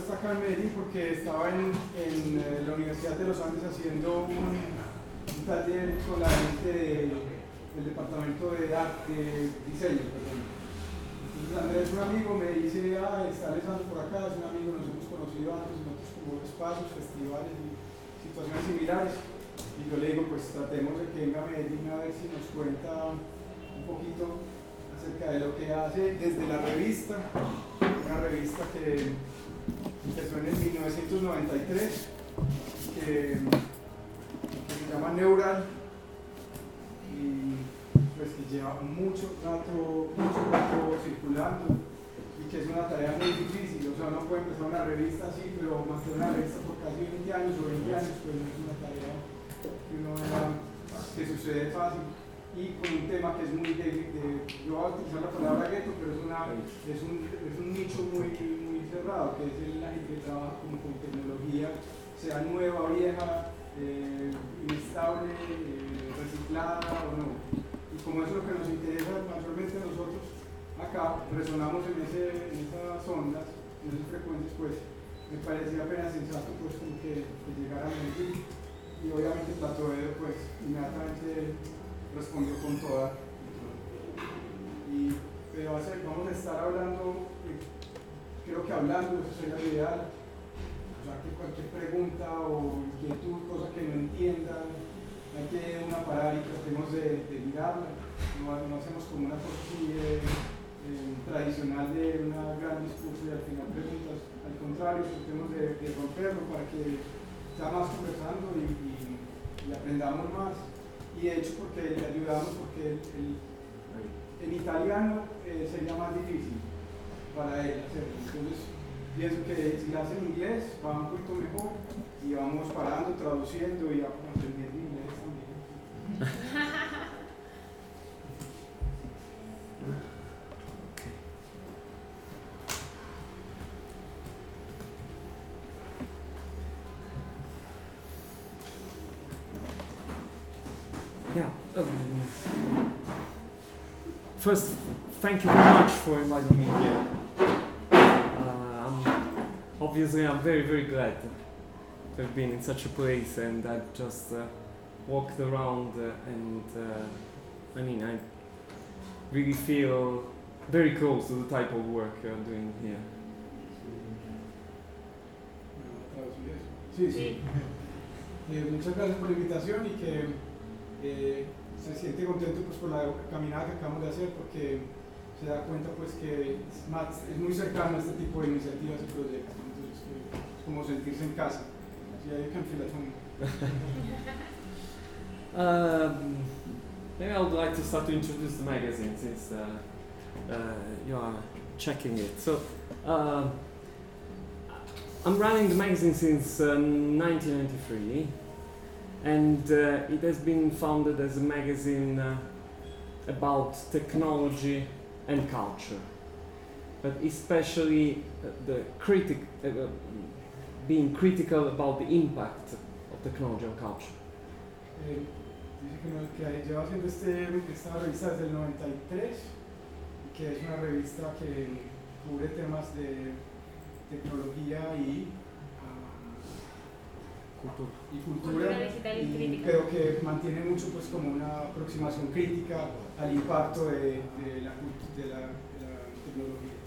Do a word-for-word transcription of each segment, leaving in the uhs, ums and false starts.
está acá en Medellín porque estaba en, en eh, la Universidad de los Andes haciendo un, un taller con la gente de, del departamento de arte, de diseño, perdón. Entonces Andrés, un amigo, me dice, ah, está Alessandro por acá, es un amigo, nos hemos conocido antes en otros como espacios, festivales y situaciones similares. Y yo le digo, pues tratemos de que venga a Medellín a ver si nos cuenta un poquito acerca de lo que hace desde la revista, una revista que empezó en el mil novecientos noventa y tres, que, que se llama Neural, y pues que lleva mucho rato, mucho rato circulando, y que es una tarea muy difícil. O sea, uno puede empezar una revista así, pero mantener una revista por casi veinte años o veinte años, pues no es una tarea que, uno, que sucede fácil. Y con un tema que es muy de, de yo voy a utilizar la palabra gueto, pero es, una, es, un, es un nicho muy, muy cerrado, que es el, la gente que trabaja con, con tecnología, sea nueva, vieja, eh, inestable, eh, reciclada o no. Y como eso es lo que nos interesa mayormente a nosotros, acá resonamos en, ese, en esas ondas, en esas frecuencias, pues me parecía apenas sensato pues, como que, que llegara a Medellín. Y obviamente Platoedo pues inmediatamente respondió con toda. Y, pero vamos a estar hablando, eh, creo que hablando, eso sería lo ideal. O sea, que cualquier pregunta o inquietud, cosa que no entiendan, hay que una parada y tratemos de, de mirarla. No, no hacemos como una cosa así, eh, eh, tradicional de una gran discurso y al final preguntas. Al contrario, tratemos de, de romperlo para que sea más conversando y, y, y aprendamos más. Y de hecho porque le ayudamos porque el, el, en italiano eh, sería más difícil para él hacerlo. Entonces pienso que si lo hace en inglés va un poquito mejor y vamos parando, traduciendo y aprendiendo inglés también. Yeah. Um, first, thank you very much for inviting me here. Uh, I'm, obviously, I'm very, very glad to have been in such a place, and I've just uh, walked around, uh, and uh, I mean, I really feel very close to the type of work you're doing here. Sí, sí. Eh, muchas gracias por la invitación y que eh, se siente contento pues, por la caminada que acabamos de hacer porque se da cuenta pues, que es, más, es muy cercano a este tipo de iniciativas y proyectos. Entonces eh, es como sentirse en casa. Yeah, you can feel at home. um, maybe I would like to start to introduce the magazine since uh, uh, you are checking it. So. Uh, I'm running the magazine since uh, nineteen ninety-three, and uh, it has been founded as a magazine uh, about technology and culture, but especially uh, the critic, uh, being critical about the impact of technology on culture. Eh, dice que, no, que lleva haciendo este, esta revista desde el noventa y tres, que es una revista que cubre temas de tecnología y, um, Cultura. y cultura, digital y y crítica. creo que mantiene mucho pues como una aproximación crítica al impacto de, de, la, de, la, de la tecnología.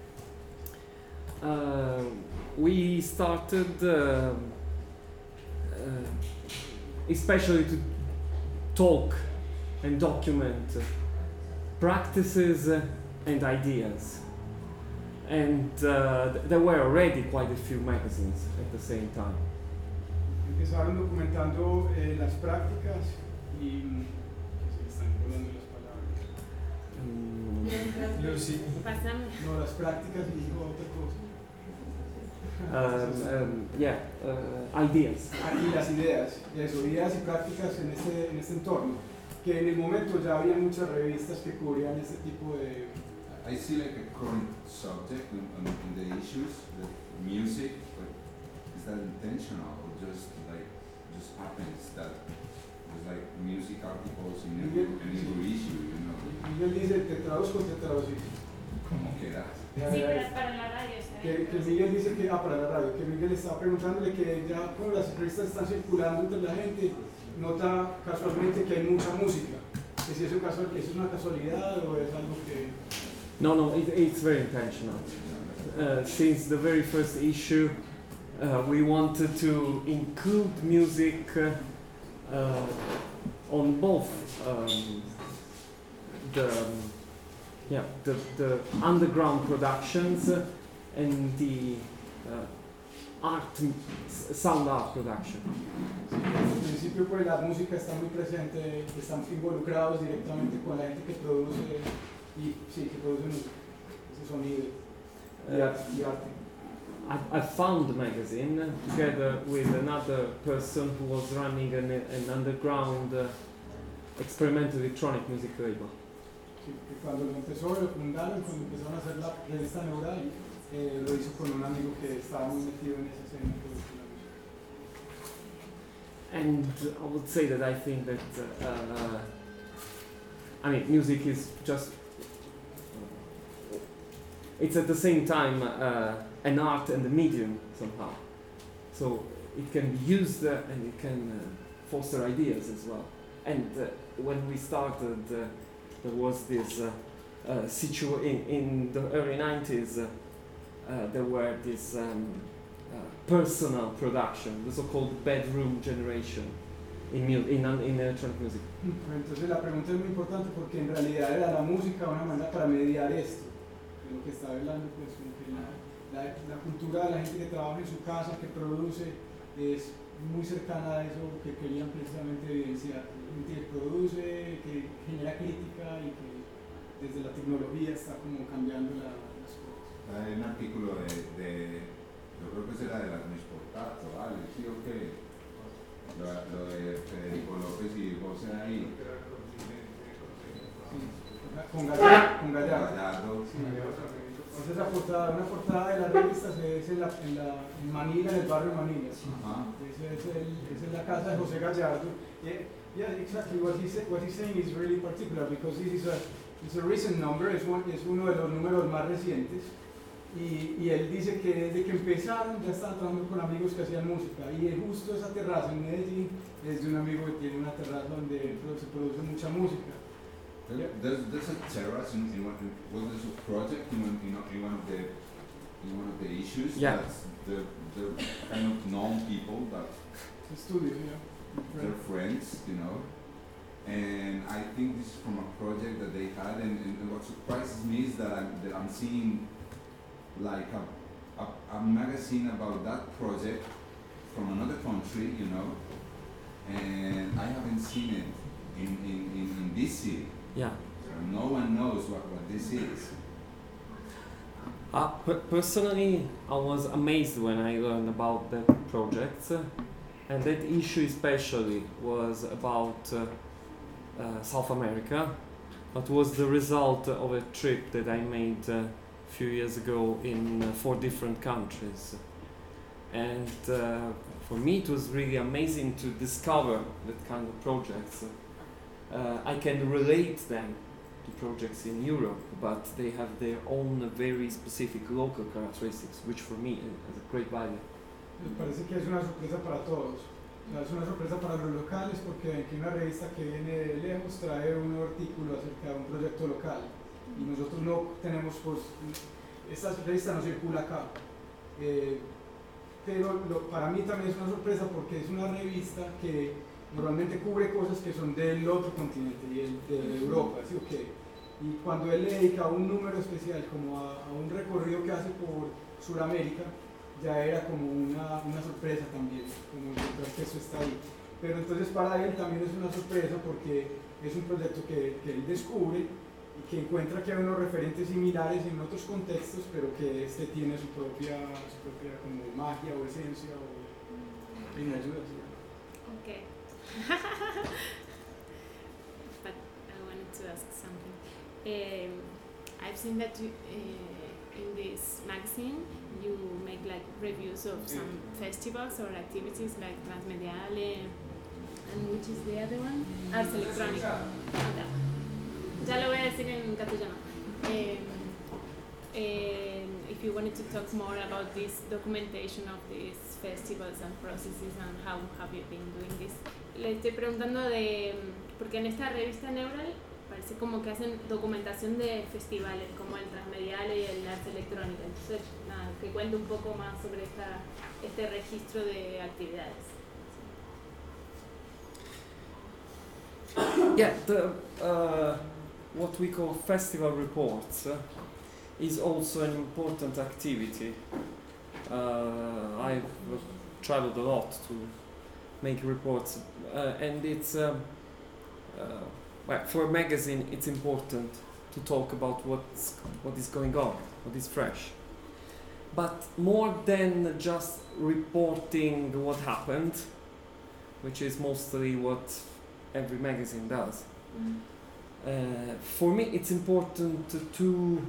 Uh, we started uh, uh, especially to talk and document uh, practices uh, and ideas. And uh, th- there were already quite a few magazines at the same time. Empezaron documentando eh, las prácticas y que se me están volando las palabras. Mm, Lucy. Pasamos. No, las prácticas y digo otra cosa. um, um, yeah, uh, ideas. Ah, y las ideas, eso, ideas y prácticas en este, en este entorno. Que en el momento ya había muchas revistas que cubrían este tipo de. I see like a current subject in, in, in the issues, the music, but is that intentional or just like just happens that there's like music articles in every, in every issue, you know? Miguel dice, te traduzco, te traducí. Como quieras. Sí, pero para la radio está que, que Miguel dice que, ah, para la radio, que Miguel estaba preguntándole que ya como las revistas están circulando entre la gente, nota casualmente que hay mucha música, que si eso, casual, eso es una casualidad o es algo que... No, no, it, it's very intentional. Uh, since the very first issue, uh, we wanted to include music uh, uh, on both um, the um, yeah the, the underground productions uh, and the uh, art sound art production. En principio pues la música está muy presente, están involucrados directamente con la gente que produce y sí, que produce música, ese sonido y arte. Y arte. I, I found the magazine together with another person who was running an, an underground uh, experimental electronic music label. Sí, que cuando lo empezó, lo fundaron, cuando empezaron a hacer la revista Neural, eh, lo hizo con un amigo que estaba muy metido en esa escena. And I would say that I think that uh, uh, I mean music is just it's at the same time uh, an art and a medium somehow, so it can be used uh, and it can uh, foster ideas as well. And uh, when we started uh, there was this uh, uh, situa- in, in the early nineties uh, uh, there were this um, uh, personal production, the so-called bedroom generation in, mu- in, in electronic music. Entonces la pregunta es muy importante porque en realidad era la música una manera para mediar esto, de lo que está hablando, pues como que la, la, la cultura de la gente que trabaja en su casa, que produce, es muy cercana a eso que querían precisamente evidenciar. Gente que produce, que genera crítica y que desde la tecnología está como cambiando la, las cosas. Hay un artículo de, de, yo creo que será de la Transportato, ¿vale? Sí, o qué, lo, lo de Federico López y José ahí. Sí, con Gallardo. Con Gallardo. Gallardo. Sí, esa es la portada, una portada de la revista es en, la, en, la, en Manila, en el barrio Manila. Ajá. Esa es, el, esa es la casa de José Gallardo. Yeah, yeah, exactly. What he's, what he's saying is really particular because this is a, it's a recent number, es, one, es uno de los números más recientes. Y, y él dice que desde que empezaron ya estaban trabajando con amigos que hacían música. Y justo esa terraza en Medellín es de un amigo que tiene una terraza donde se produce mucha música. There, there's, there's a terrace in, in, one, in well, there's a project in one, in, in one of the in one of the issues. Yeah. That's the the kind of known people that Studio, yeah. they're friends, you know. And I think this is from a project that they had, and, and what surprises me is that I'm that I'm seeing like a, a a magazine about that project from another country, you know, and I haven't seen it in in, in, in this city. Yeah. So no one knows what, what this is. Uh, per- personally, I was amazed when I learned about that project, uh, and that issue especially was about uh, uh, South America. That was the result of a trip that I made uh, a few years ago in uh, four different countries. And uh, for me it was really amazing to discover that kind of projects. Uh, I can relate them to projects in Europe, but they have their own uh, very specific local characteristics, which for me has a great value. Me parece que es una sorpresa para todos. O sea, es una sorpresa para los locales porque aquí una revista que viene de lejos trae un artículo acerca de un proyecto local y nosotros no tenemos, pues, esta revista no circula acá. Eh, pero lo, para mí también es una sorpresa porque es una revista que normalmente cubre cosas que son del otro continente, y el, de Europa, ¿sí o qué? Y cuando él le dedica un número especial como a, a un recorrido que hace por Sudamérica, ya era como una, una sorpresa también, como encontrar que eso está ahí. Pero entonces para él también es una sorpresa porque es un proyecto que, que él descubre y que encuentra que hay unos referentes similares en otros contextos, pero que este tiene su propia, su propia como magia o esencia o y me ayuda. ¿Sí? Okay. But I wanted to ask something. Um, I've seen that you, uh, in this magazine you make like reviews of some festivals or activities like Transmediale, and which is the other one? Ars Electrónica. Ya lo voy a decir en castellano. Eh, eh, if you wanted to talk more about this documentation of these festivals and processes and how have you been doing this. Le estoy preguntando de, porque en esta revista Neural parece como que hacen documentación de festivales como el Transmedial y el Arte Electrónica. Entonces, nada, que cuente un poco más sobre esta, este registro de actividades. Yeah, the, uh, what we call festival reports uh, is also an important activity. Uh, I've traveled a lot to make reports, uh, and it's um, uh, well, for a magazine it's important to talk about what's what is going on, what is fresh. But more than just reporting what happened, which is mostly what every magazine does, Mm-hmm. uh, for me it's important to, to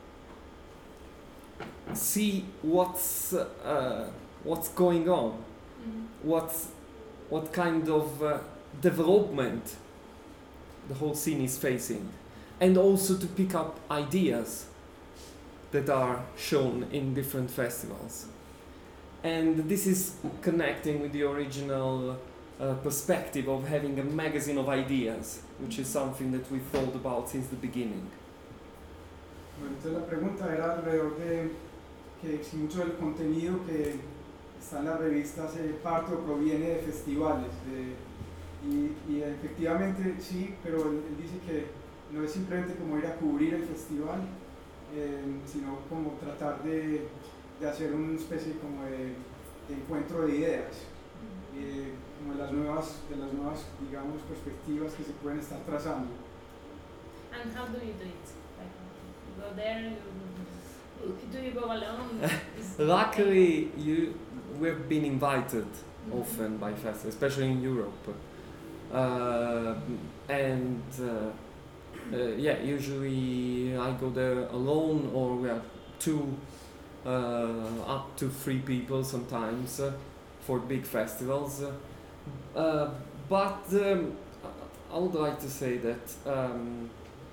see what's uh, what's going on, Mm-hmm. what's what kind of uh, development the whole scene is facing, and also to pick up ideas that are shown in different festivals. And this is connecting with the original uh, perspective of having a magazine of ideas, which is something that we thought about since the beginning. Bueno, entonces la pregunta era alrededor de que si mucho del contenido que está en la revista se parte o proviene de festivales. De, y, y efectivamente sí, pero él, él dice que no es simplemente como ir a cubrir el festival, eh, sino como tratar de, de hacer una especie como de, de encuentro de ideas, eh, como de las nuevas, de las nuevas, digamos, perspectivas que se pueden estar trazando. And how do you do it? Like, you go there, you, do you go alone? Is- Luckily, you we've been invited often by festivals, especially in Europe, uh, and uh, uh, yeah, usually I go there alone, or we are two, uh, up to three people sometimes uh, for big festivals. Uh, but um, I would like to say that um,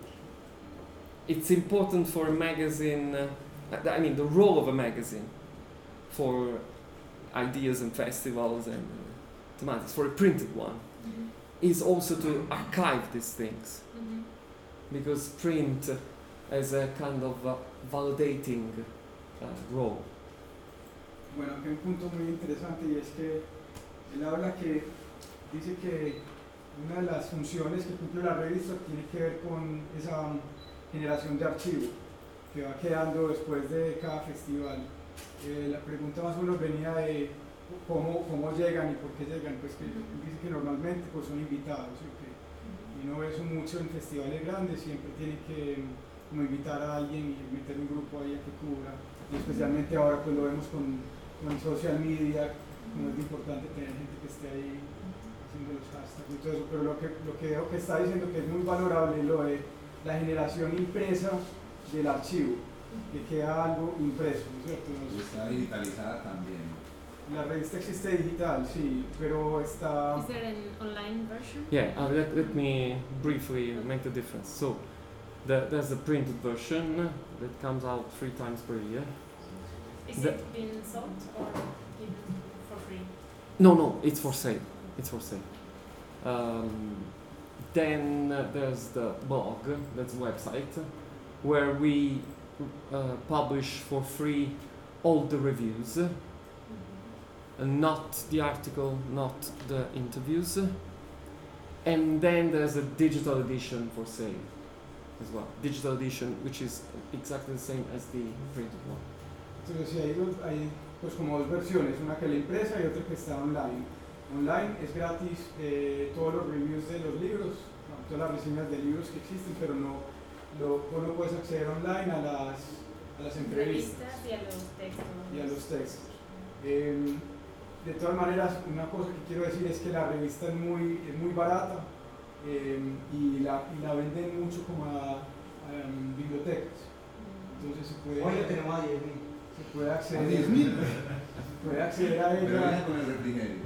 it's important for a magazine. Uh, I mean, the role of a magazine for ideas and festivals and uh, thematics, for a printed one, Mhm. is also to archive these things, Mhm. because print uh, has a kind of uh, validating uh, role. Bueno, aquí hay un punto muy interesante y es que él habla que dice que una de las funciones que cumple la revista tiene que ver con esa um, generación de archivo que va quedando después de cada festival. Eh, la pregunta más o menos venía de cómo, cómo llegan y por qué llegan, pues que él dice que normalmente pues son invitados, ¿sí? Que, y no ve eso mucho en festivales grandes, siempre tiene que como invitar a alguien y meter un grupo ahí a que cubra, y especialmente ahora pues lo vemos con, con social media, como es importante tener gente que esté ahí haciendo los hashtags y todo eso, pero lo que, lo que veo que está diciendo que es muy valorable es lo de la generación impresa del archivo, que queda algo impreso, ¿no es cierto? Y está digitalizada también. La revista existe digital, sí, pero está... Is there an online version? Yeah, uh, let, let me briefly make the difference. So, the, there's the printed version that comes out three times per year. Is The- it being sold or given for free? No, no, it's for sale. It's for sale. Um, then uh, there's the blog, that's a website, where we uh, publish for free all the reviews, and not the article, not the interviews. And then there's a digital edition for sale as well. Digital edition, which is exactly the same as the printed one. Entonces sí, hay, dos- hay pues como dos versiones, una que es la impresa y otra que está online. Online es gratis eh, todos los reviews de los libros, no, todas las reseñas de libros que existen, pero no, lo, vos no puedes acceder online a las, a las entrevistas Revistas y a los textos. y a los textos. Eh, de todas maneras, una cosa que quiero decir es que la revista es muy, es muy barata eh, y, la, y la venden mucho como a, a em, bibliotecas. Entonces se puede, Hoy ya tenemos a diez mil. se puede ¿A acceder, diez mil? se puede acceder a Pero ella. viene con el refrigerio.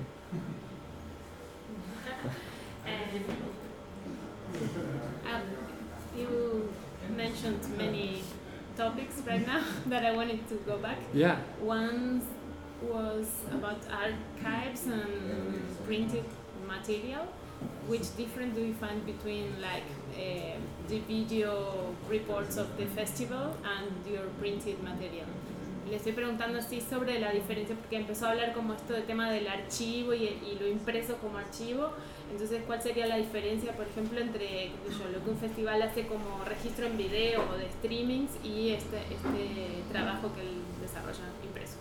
And um, you mentioned many topics right now that I wanted to go back. Yeah. One was about archives and printed material. Which difference do you find between like uh, the video reports of the festival and your printed material? Le estoy preguntando así sobre la diferencia porque empezó a hablar como esto del tema del archivo y, y lo impreso como archivo. Entonces, ¿cuál sería la diferencia, por ejemplo, entre qué sé yo, lo que un festival hace como registro en video o de streamings y este, este trabajo que él desarrolla impreso?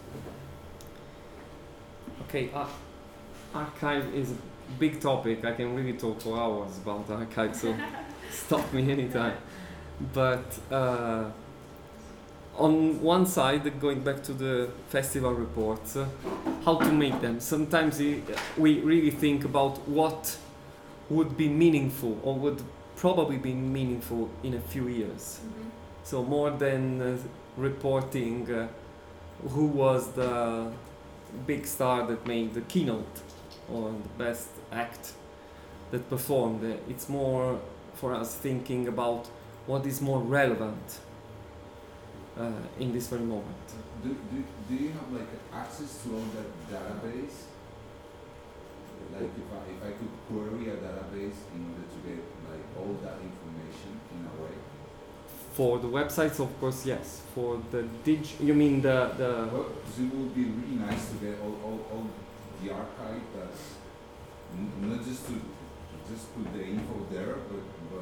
Okay, uh, archive is a big topic. I can really talk for hours about archive, so stop me anytime. But uh, on one side, going back to the festival reports, uh, how to make them. Sometimes we, we really think about what would be meaningful or would probably be meaningful in a few years. Mm-hmm. So more than uh, reporting uh, who was the big star that made the keynote or the best act that performed, uh, it's more for us thinking about what is more relevant uh, in this very moment. Do, do, do you have like access to all that database? Like if I, if I could query a database in order to get like all that information in a way? For the websites, of course, yes. For the dig, you mean the the. Well, 'cause it would be really nice to get all, all, all the archive that n- not just to just put the info there, but but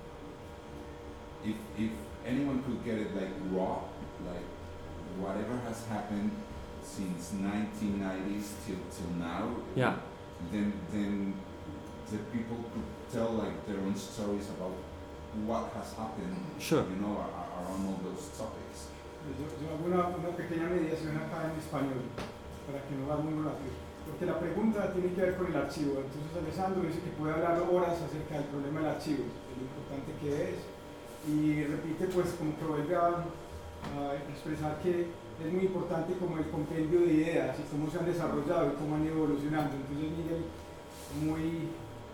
if if anyone could get it like raw, like whatever has happened since nineteen nineties till till now. Yeah. Then then the people could tell like their own stories about what has happened. Sure. You know, ar- ar- around all those topics. Yo, yo hago una, una pequeña mediación acá en español, para que no va muy rápido. Porque la pregunta tiene que ver con el archivo. Entonces Alessandro dice que puede hablar horas acerca del problema del archivo, de lo importante que es. Y repite pues como que vuelve a, a expresar que es muy importante como el compendio de ideas y cómo se han desarrollado y cómo han ido evolucionando. Entonces Miguel, muy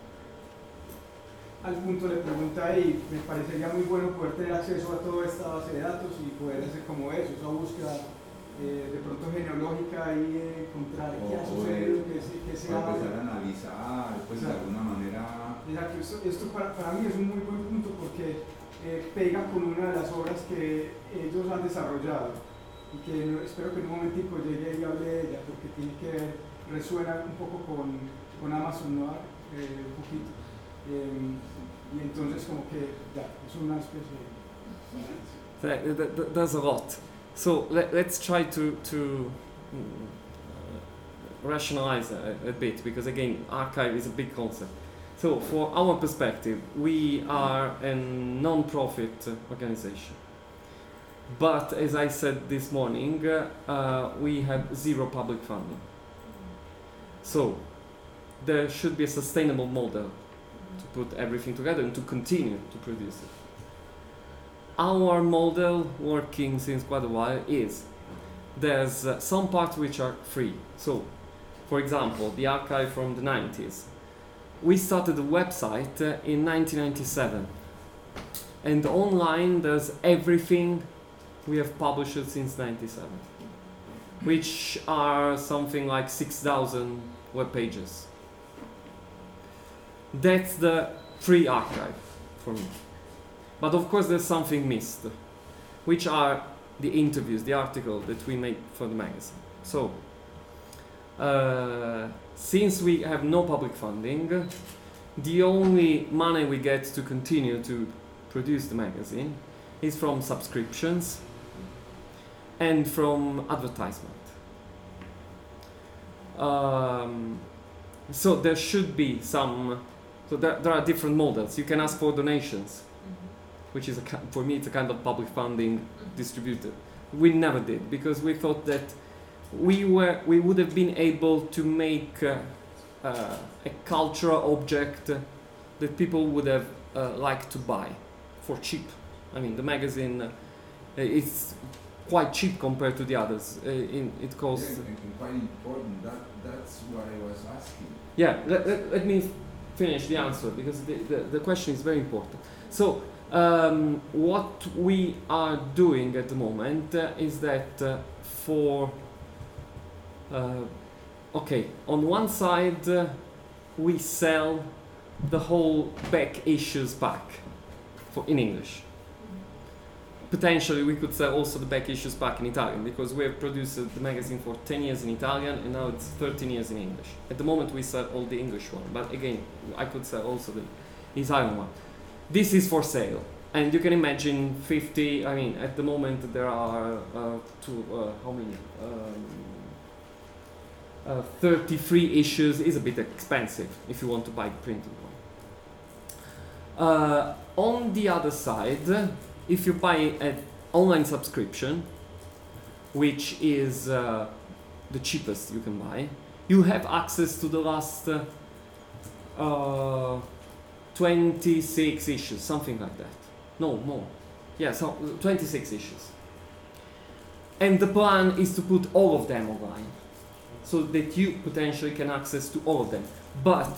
al punto le pregunta ahí, me parecería muy bueno poder tener acceso a toda esta base de datos y poder hacer como eso, esa búsqueda eh, de pronto genealógica y eh, encontrar qué ha O- o sucedido, de- qué se, qué se Para ha... empezar a analizar, pues de Exacto. alguna manera. Exacto, esto, esto para, para mí es un muy buen punto porque eh, pega con una de las obras que ellos han desarrollado y que no- espero que en un momentico llegue y hable de ella porque tiene que ver, resuena un poco con, con Amazon Noir, eh, un poquito. Eh, y entonces como que ya, es una especie de... Th- th- th- There's a lot. So let, let's try to to mm, uh, rationalize a, a bit, because again, archive is a big concept. So for our perspective, we are a non-profit uh, organization. But as I said this morning, uh, uh, we have zero public funding. So there should be a sustainable model to put everything together and to continue to produce it. Our model, working since quite a while, is there's uh, some parts which are free. So, for example, the archive from the nineties. We started the website uh, in nineteen ninety-seven, and online there's everything we have published since ninety-seven, which are something like six thousand web pages. That's the free archive for me. But of course there's something missed, which are the interviews, the article that we make for the magazine. So, uh, since we have no public funding, the only money we get to continue to produce the magazine is from subscriptions and from advertisement. Um, so there should be some, so there, there are different models. You can ask for donations, which is a, ki- for me it's a kind of public funding distributed. We never did, because we thought that we were we would have been able to make uh, uh, a cultural object uh, that people would have uh, liked to buy for cheap. I mean, the magazine uh, is quite cheap compared to the others. Uh, in, it Yeah, costs. and, and quite important. That that's what I was asking. Yeah, let, let, let me finish the answer, because the, the, the question is very important. So Um, what we are doing at the moment uh, is that uh, for uh, okay, on one side uh, we sell the whole back issues back for in English. Potentially we could sell also the back issues back in Italian, because we have produced the magazine for ten years in Italian and now it's thirteen years in English. At the moment we sell all the English one, but again I could sell also the Italian one. This is for sale, and you can imagine fifty, I mean at the moment there are uh, two, uh, how many? Um, uh, thirty-three issues is a bit expensive if you want to buy the printed one. Uh, on the other side, if you buy an online subscription, which is uh, the cheapest you can buy, you have access to the last uh, uh, twenty-six issues, something like that. No, more. Yeah, so twenty-six issues. And the plan is to put all of them online, so that you potentially can access to all of them. But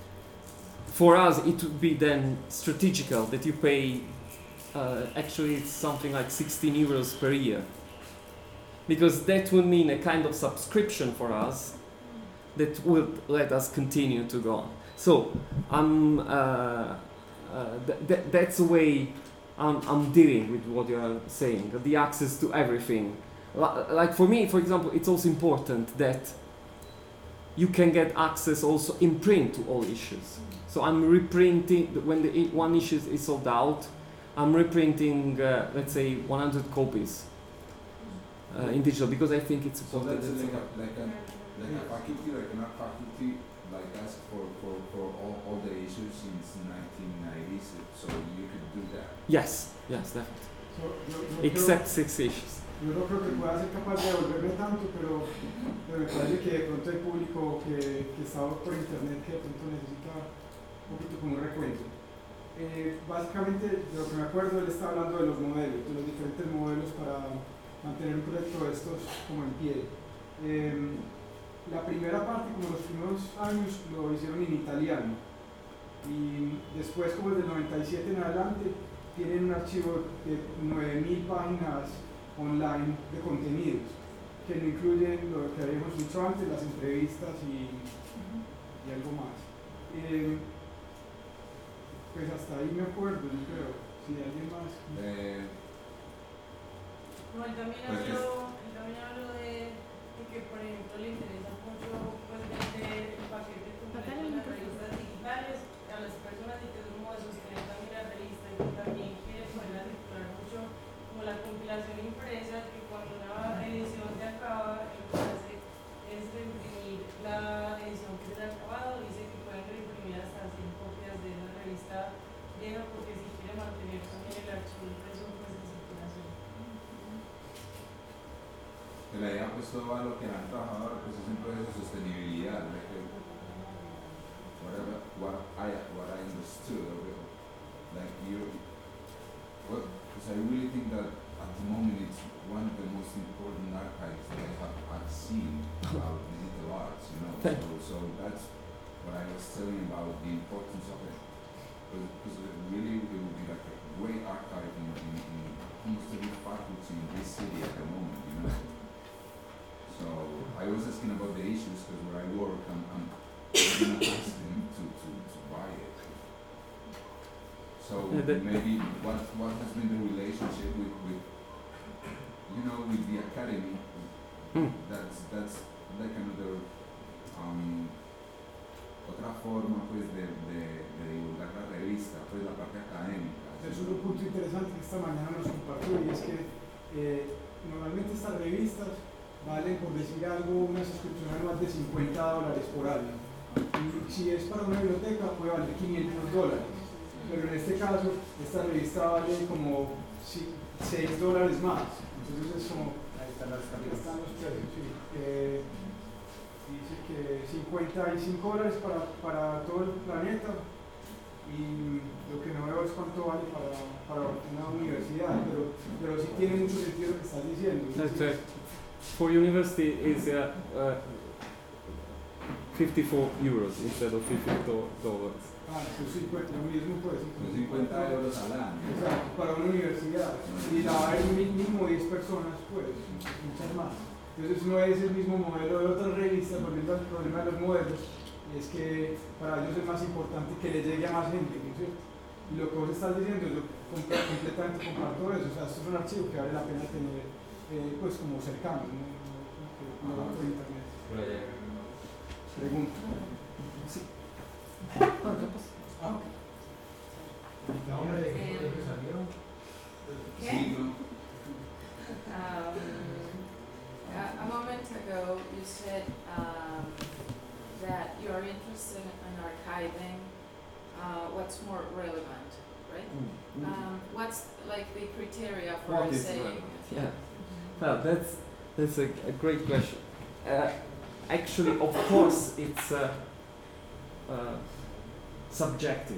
for us, it would be then strategical that you pay. Uh, actually, it's something like sixteen euros per year, because that would mean a kind of subscription for us that would let us continue to go on. So I'm uh, uh, th- th- that's the way I'm, I'm dealing with what you are saying, the access to everything. L- like for me, for example, it's also important that you can get access also in print to all issues. So I'm reprinting when the I- one issue is sold out. I'm reprinting, uh, let's say, one hundred copies uh, in digital, because I think it's So important. that's that- like a, like a, like a faculty, like an art faculty, like ask for, for, for all, all the issues since nineteen nineties, so you could do that. Yes, yes, definitely. So, yo, yo Except creo, six issues. yo no creo que pueda ser capaz de devolverme tanto, pero, pero me parece que de pronto hay público que, que está por internet que de pronto necesita un poquito como un recuento. Eh, básicamente, de lo que me acuerdo, él está hablando de los modelos, de los diferentes modelos para mantener un proyecto de estos como en pie. Eh, la primera parte, como los primeros años, lo hicieron en italiano, y después, como desde el noventa y siete en adelante, tienen un archivo de nueve mil páginas online de contenidos, que no incluyen lo que habíamos dicho antes, las entrevistas y, y algo más. Eh, Pues hasta ahí me acuerdo, yo creo. Si alguien más. Eh, No, él también Pues que- habló, él también habló de, de que, por ejemplo, le interesa mucho pues, vender el paquete completo de las revistas digitales a las personas y que es un modo de sostener también la revista, y que también quiere poder articular mucho como la compilación impresa, que cuando una edición se acaba, lo que hace es reimprimir la edición que se ha acabado. Dice que pueden reimprimir hasta cien copias de esa revista vieja, porque si quiere mantener también el archivo impreso pues, en circulación. que la idea pues todo a lo que han trabajado pues es un proceso de sostenibilidad, like, uh, whatever, what I, what I understood of it, like you, well, because I really think that at the moment it's one of the most important archives that I have I've seen about digital arts, you know, so, so that's what I was telling about the importance of it, because it really it would be like a great archive in, in, in almost every faculty in this city at the moment, you know. So I was asking about the issues because where I work, I'm, I'm gonna ask them to, to, to buy it. So Yeah, that- maybe what what has been the relationship with, with you know with the academy? Mm. That's that's like another um, otra forma pues de, de, de divulgar la revista, pues la parte académica. Es un punto interesante que esta mañana nos compartió, y es que eh, normalmente estas revistas valen, por decir algo, una suscripción anual de cincuenta dólares por año. Y si es para una biblioteca puede valer quinientos dólares. Pero en este caso, esta revista vale como seis dólares más. Entonces es como... Ahí están las Ahí están tarjetas. los precios, sí. Eh, dice que cincuenta y cinco dólares para, para todo el planeta, y lo que no veo es cuánto vale para, para una universidad, pero, pero sí tiene mucho sentido lo que estás diciendo. That's uh, for university is uh, uh, fifty-four euros instead of fifty dollars. Ah, son cincuenta, lo mismo pues. Son cincuenta euros al año. Exacto, para una universidad. Y la va a haber mínimo diez personas, pues, muchas más. Entonces no es el mismo modelo de otras revistas, volviendo al problema de los modelos, es que para ellos es más importante que le llegue a más gente, ¿no es cierto? Y lo que vos estás diciendo, yo compl- completamente comparto eso, o sea, esto es un archivo que vale la pena tener, eh, pues, como cercano, ¿no? No, no, no por internet. Pregunta. Sí. Ah, ok. Sí, ¿no? Um, a, a moment ago, you said um, that you are interested in archiving uh, what's more relevant, right? Mm. Um, what's like the criteria for What is saying? relevant? Yeah. Well, that's that's a, a great question. Uh, actually, of course, it's uh, uh, subjective,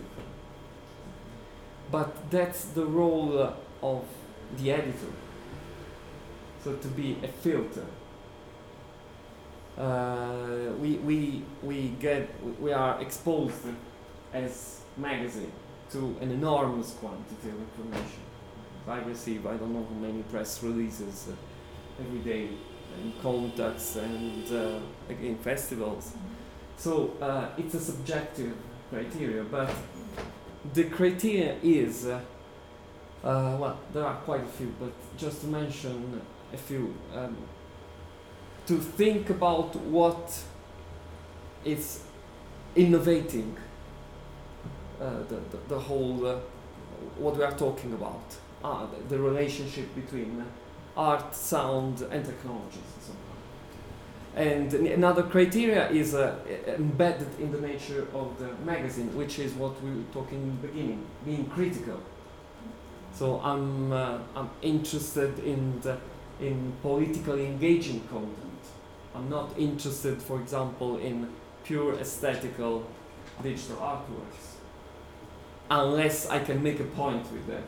but that's the role uh, of the editor. So to be a filter. Uh, we we we get we are exposed as magazine to an enormous quantity of information. I receive I don't know how many press releases uh, every day, and contacts and uh, again festivals. So uh, it's a subjective criteria, but the criteria is uh, uh, well, there are quite a few, but just to mention a few. Um, to think about what is innovating uh, the, the, the whole, uh, what we are talking about, uh, the, the relationship between art, sound and technologies and so on. And n- another criteria is uh, embedded in the nature of the magazine, which is what we were talking in the beginning, being critical. So I'm, uh, I'm interested in, the, in politically engaging content. I'm not interested, for example, in pure aesthetical digital artworks, unless I can make a point with them.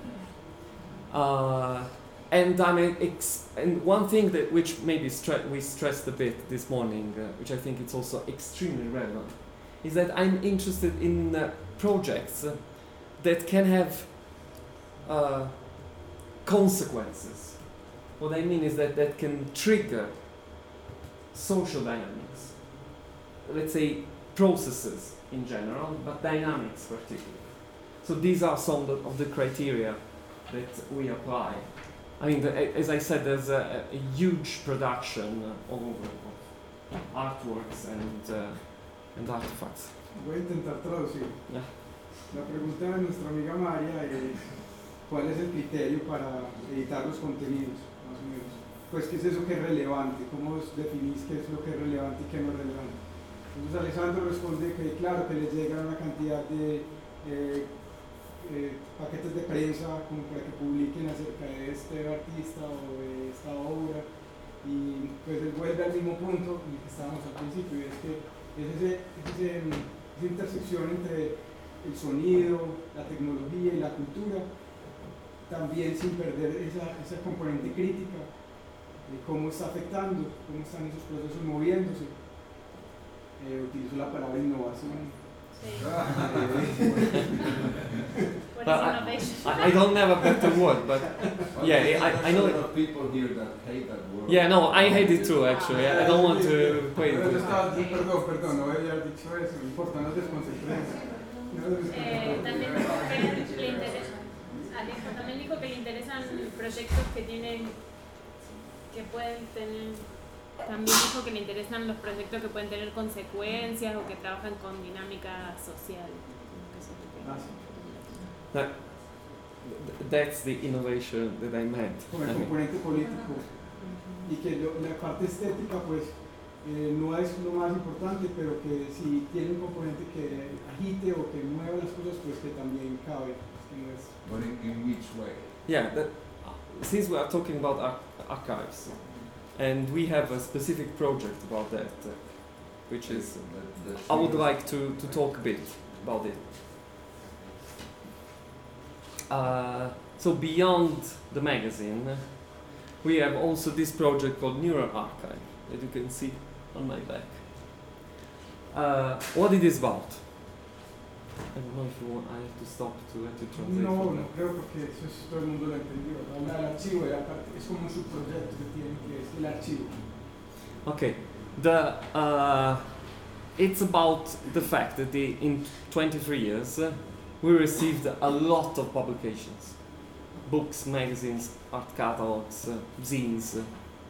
Uh, and I'm a ex- and one thing that which maybe stre- we stressed a bit this morning, uh, which I think it's also extremely relevant, is that I'm interested in uh, projects uh, that can have uh, consequences. What I mean is that that can trigger social dynamics, let's say processes in general, but dynamics particularly. So these are some of the criteria that we apply. I mean, the, as I said, there's a, a huge production uh, all over of artworks and, uh, and artifacts. Voy a intentar traducir. Yeah. La pregunta de nuestra amiga María es ¿cuál es el criterio para editar los contenidos, más o menos? Pues ¿qué es eso que es relevante? ¿Cómo definís qué es lo que es relevante y qué no es relevante? Entonces Alessandro responde que claro que les llegan una cantidad de eh, eh, paquetes de prensa como para que publiquen acerca de este artista o de esta obra, y pues él vuelve al mismo punto en el que estábamos al principio, y es que es ese, es ese, esa intersección entre el sonido, la tecnología y la cultura, también sin perder esa, esa componente crítica de cómo está afectando, cómo están esos procesos moviéndose. Eh, utilizo la palabra innovación. Sí. What But is I- innovation? I, I don't have a better word, but yeah, There's I, I know a it. lot of people here that hate that word. Yeah, no, I hate it too actually. I don't want to put Pero yo it. estaba- Perdón, perdón, no había dicho eso, no importa, no desconcentremos. No nos Eh, también desconcentremos. dijo que le interesa, Alejo también dijo que le interesan proyectos que tienen, que pueden tener, también dijo que le interesan los proyectos que pueden tener consecuencias o que trabajan con dinámica social. Ah, sí. That, that's the innovation that I meant. Con el I mean, componente político, y que lo- la parte estética pues eh, no es lo más importante, pero que si tiene un componente que agite o que mueva las cosas, pues que también cabe, que no es. But in, in which way? yeah, that, since we are talking about ar- archives, and we have a specific project about that, uh, which is, That, that I would shows- like to, to talk a bit about it. Uh, so beyond the magazine, we have also this project called Neural Archive that you can see on my back. uh, what it is about. I don't know if you want, I have to stop to let you translate. No, for no that. creo porque eso es, todo el mundo lo entendió. Habla del archivo, era parte- es como un subproyecto que tiene que es el archivo. Okay, the uh, it's about the fact that the, in twenty-three years uh, we received a lot of publications, books, magazines, art catalogs, uh, zines.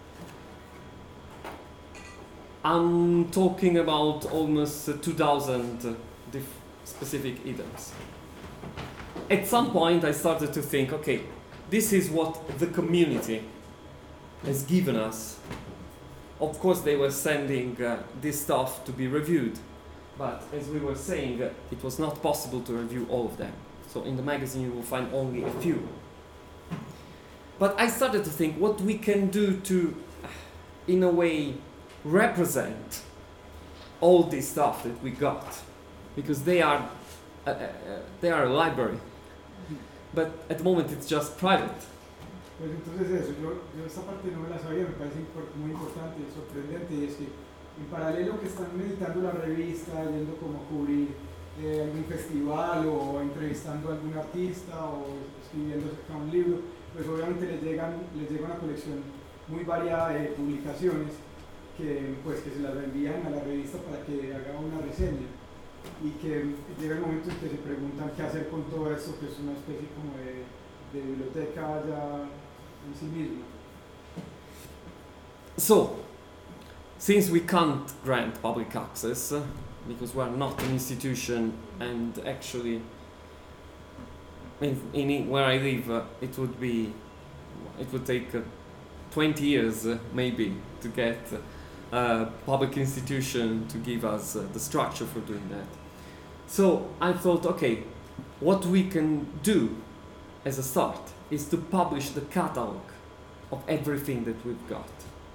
I'm talking about almost uh, two thousand uh, diff- specific items. At some point, I started to think, okay, this is what the community has given us. Of course, they were sending uh, this stuff to be reviewed, but as we were saying, uh, it was not possible to review all of them. So in the magazine, you will find only a few. But I started to think what we can do to, in a way, represent all this stuff that we got, because they are uh, uh, they are a library, but at the moment it's just private. Pues entonces eso, yo, yo esta parte no me la sabía, me parece impor- muy importante y sorprendente, y es que en paralelo que están meditando la revista, yendo como a cubrir eh, algún festival o entrevistando a algún artista o escribiendo acerca de un libro, pues obviamente les, llegan, les llega una colección muy variada de publicaciones que, pues, que se las envían a la revista para que haga una reseña, y que llega el momento en que se preguntan qué hacer con todo esto, que es una especie como de, de biblioteca ya en sí misma. So, since we can't grant public access, uh, because we are not an institution, and actually, in, in I- where I live, uh, it would be, it would take uh, twenty years uh, maybe to get a public institution to give us uh, the structure for doing that. So I thought, okay, what we can do as a start is to publish the catalog of everything that we've got.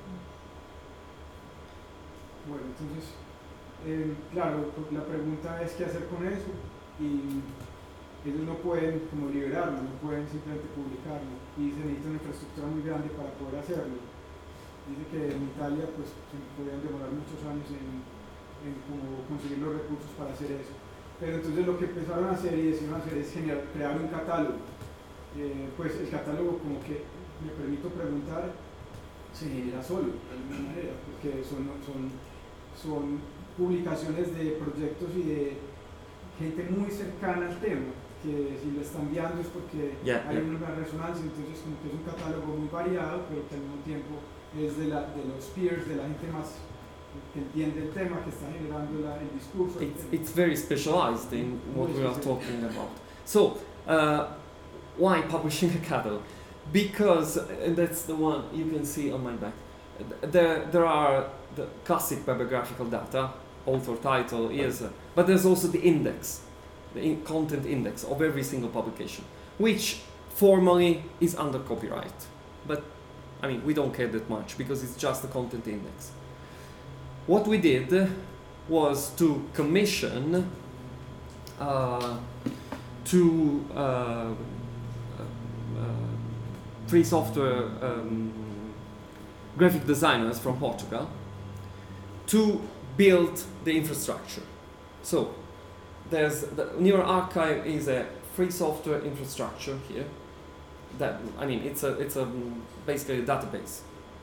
Bueno, entonces, eh, claro, la pregunta es qué hacer con eso, y ellos no pueden como liberarlo, no pueden simplemente publicarlo, y se necesita una infraestructura muy grande para poder hacerlo. Dice que en Italia pues se podían demorar muchos años en, en como conseguir los recursos para hacer eso. Pero entonces lo que empezaron a hacer y decidieron hacer es generar, crear un catálogo. Eh, pues el catálogo, como que me permito preguntar, se genera solo, de alguna manera, porque son, son, son publicaciones de proyectos y de gente muy cercana al tema, que si lo están enviando es porque Yeah, hay yeah. una resonancia, entonces como que es un catálogo muy variado, pero que al mismo tiempo es de, la, de los peers, de la gente más que entiende el tema, que está generando la, el discurso. el It's, tema. it's very specialized in what Muy we are specific. talking about. So, uh, why publishing a catalog? Because, and that's the one you can see on my back, th- there, there are the classic bibliographical data, author, title, years, uh, but there's also the index, the in- content index of every single publication, which formally is under copyright. But, I mean, we don't care that much because it's just a content index. What we did was to commission uh, two uh, uh, uh, free software um, graphic designers from Portugal to build the infrastructure. So there's the Neural Archive is a free software infrastructure here. That I mean, it's a it's a basically a database.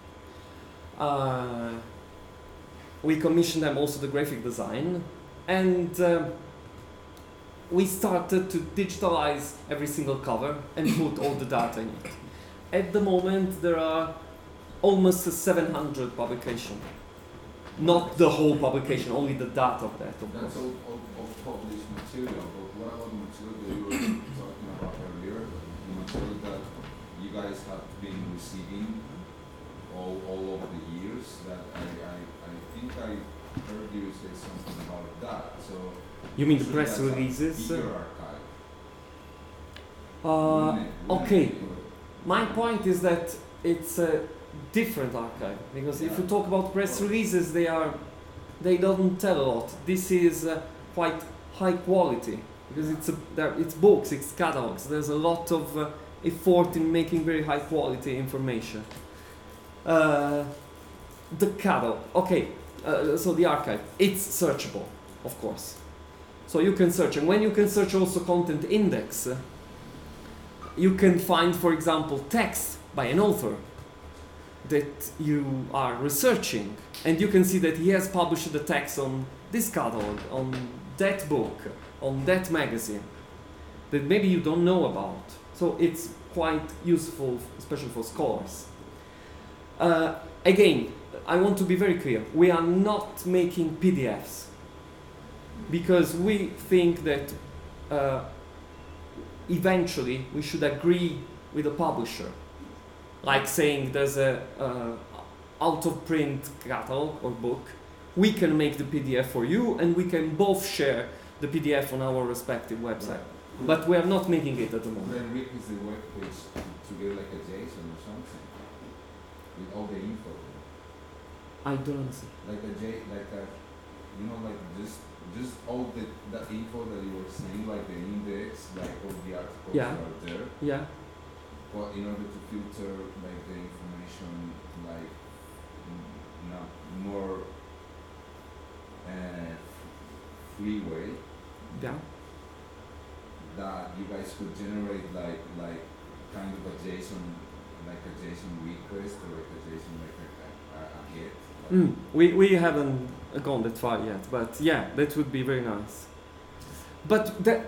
Uh, we commissioned them also the graphic design, and uh, we started to digitalize every single cover and put all the data in it. At the moment, there are almost seven hundred publications. Not the whole publication, only the data of that, of That's course. all, all, all published material, but what about the material that you were talking about earlier? The material that you guys have been receiving all, all over the years, that I, I, I think I heard you say something about that, so. You mean the so press that's a releases? bigger archive. Uh, Wouldn't it- wouldn't okay. it be? My point is that it's a different archive, because if you talk about press releases, they are they don't tell a lot. This is uh, quite high quality because it's a, there, it's books, it's catalogs. There's a lot of uh, effort in making very high quality information. Uh, the catalog, okay. Uh, so the archive, it's searchable. of course. So you can search, and when you can search also content index, uh, you can find, for example, text by an author that you are researching, and you can see that he has published the text on this catalog, on that book, on that magazine, that maybe you don't know about. So it's quite useful, especially for scholars. Uh, again, I want to be very clear. We are not making P D Fs because we think that uh, eventually we should agree with the publisher. Like saying there's a uh, out-of-print catalog or book, we can make the P D F for you and we can both share the P D F on our respective website. But we are not making it at the moment. Then Rick is the web page to, to get like a JSON or something with all the info. I don't understand. Like a J, like a, you know, like just just all the that info that you were saying, like the index, like all the articles Yeah. are there. Yeah. But in order to filter like the information, like mm, not more uh, free way, Yeah. that you guys could generate like like kind of a JSON, like a JSON request or like a JSON like a, a, a get. Like Mm, we, we haven't gone that far yet, but yeah, that would be very nice. But that,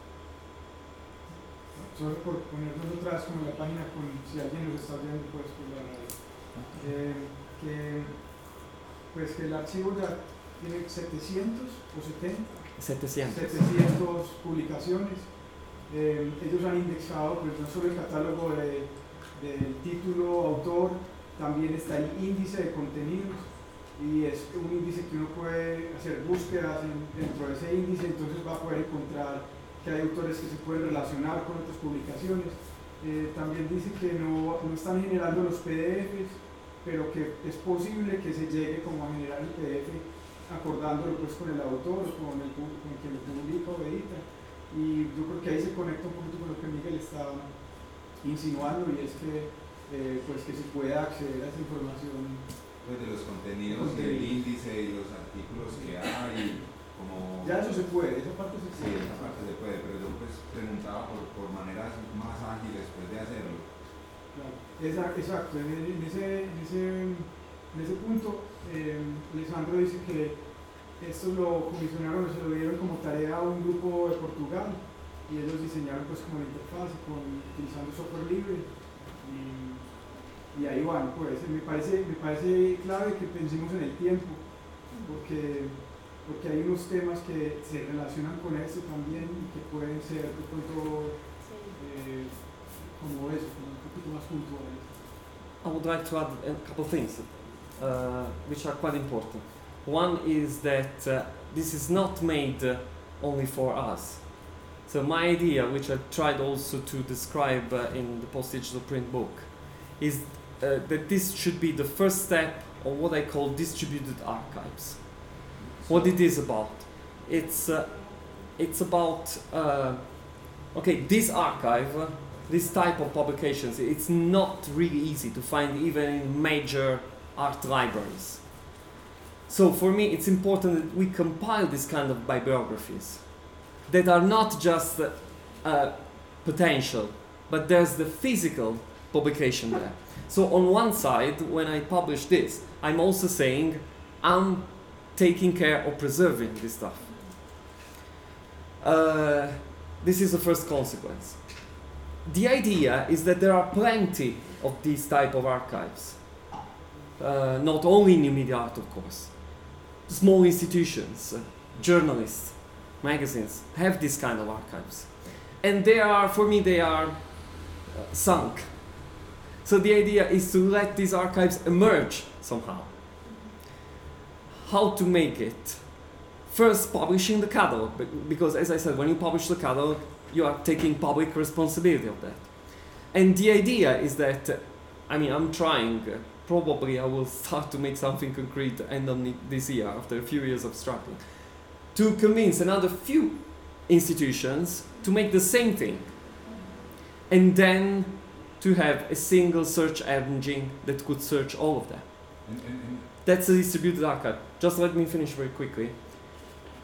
Solo por ponernos otra vez como en la página, con, si alguien nos está viendo pues por la radio, eh, que, pues que el archivo ya tiene setecientos o setenta, setecientos. setecientas publicaciones. Eh, ellos han indexado pues no solo el catálogo de, del título, autor, también está el índice de contenidos y es un índice que uno puede hacer búsquedas en, dentro de ese índice, entonces va a poder encontrar que hay autores que se pueden relacionar con otras publicaciones. Eh, también dice que no, no están generando los P D Fs, pero que es posible que se llegue como a generar el P D F acordándolo pues con el autor, con el, con quien lo publica o edita. Y yo creo que ahí se conecta un poquito con lo que Miguel está insinuando, y es que, eh, pues que se pueda acceder a esa información. pues de los contenidos, del índice y los artículos que hay. Como Ya eso se puede, esa parte se sí, puede. esa parte se puede, pero yo pues preguntaba por, por maneras más ágiles pues de hacerlo. Claro. Esa- exacto, en, en ese, en, ese, en ese punto, eh, Alessandro dice que esto lo comisionaron, se lo dieron como tarea a un grupo de Portugal y ellos diseñaron pues como la interfaz con, utilizando software libre y, y ahí van, pues me parece, me parece clave que pensemos en el tiempo porque porque hay unos temas que se relacionan con esto también y que pueden ser de pronto eh, como eso, como un poquito más puntuales. I would like to add a couple of things uh, which are quite important. One is that uh, this is not made uh, only for us. So my idea, which I tried also to describe uh, in the post-digital print book, is uh, that this should be the first step of what I call distributed archives. What it is about? It's uh, it's about uh, okay, this archive, uh, this type of publications. It's not really easy to find even in major art libraries. So for me, it's important that we compile this kind of bibliographies that are not just uh, uh, potential, but there's the physical publication there. So on one side, when I publish this, I'm also saying I'm taking care of preserving this stuff. Uh, this is the first consequence. The idea is that there are plenty of these type of archives, uh, not only in new media art, of course. Small institutions, uh, journalists, magazines have this kind of archives, and they are, for me, they are uh, sunk. So the idea is to let these archives emerge somehow. How to make it? First, publishing the catalog, but- because as I said, when you publish the catalog, you are taking public responsibility of that. And the idea is that, uh, I mean, I'm trying, uh, probably I will start to make something concrete end of ne- this year, after a few years of struggling, to convince another few institutions to make the same thing. And then to have a single search engine that could search all of them. And, and, and That's a distributed archive. Just let me finish very quickly.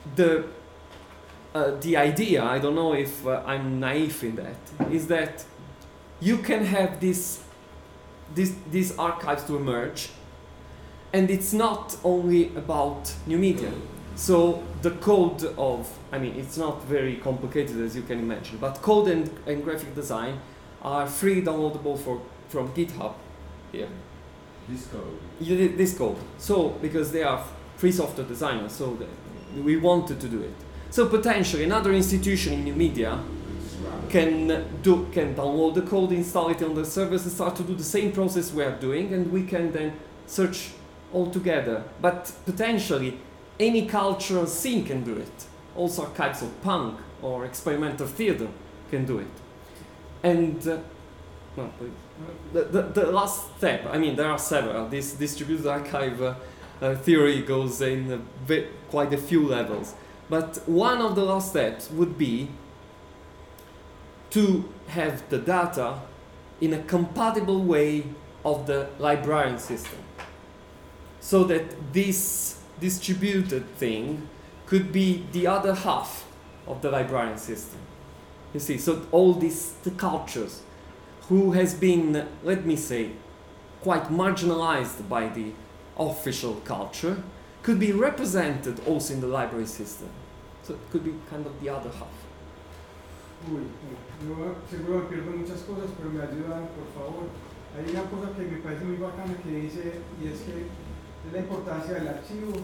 the uh, the idea, I don't know if uh, I'm naive in that, is that you can have this, this these archives to emerge, and it's not only about new media. So the code of, I mean, it's not very complicated as you can imagine, but code and, and graphic design are free downloadable for from GitHub here. This code. You did this code. So because they are free software designers, so they, we wanted to do it. So potentially another institution in new media can do can download the code, install it on the servers, and start to do the same process we are doing, and we can then search all together. But potentially any cultural scene can do it. Also archives of punk or experimental theater can do it. And uh, no, the, the, the last step, I mean there are several. This distributed archive uh, uh, theory goes in a ve- quite a few levels. But one of the last steps would be to have the data in a compatible way of the librarian system, so that this distributed thing could be the other half of the librarian system. You see, so all these the cultures who has been, let me say, quite marginalized by the official culture could be represented also in the library system. So it could be kind of the other half. Uy, yo seguro me pierdo muchas cosas, pero me ayudan, por favor. Hay una cosa que me parece muy bacana que dice, y es que es la importancia del archivo.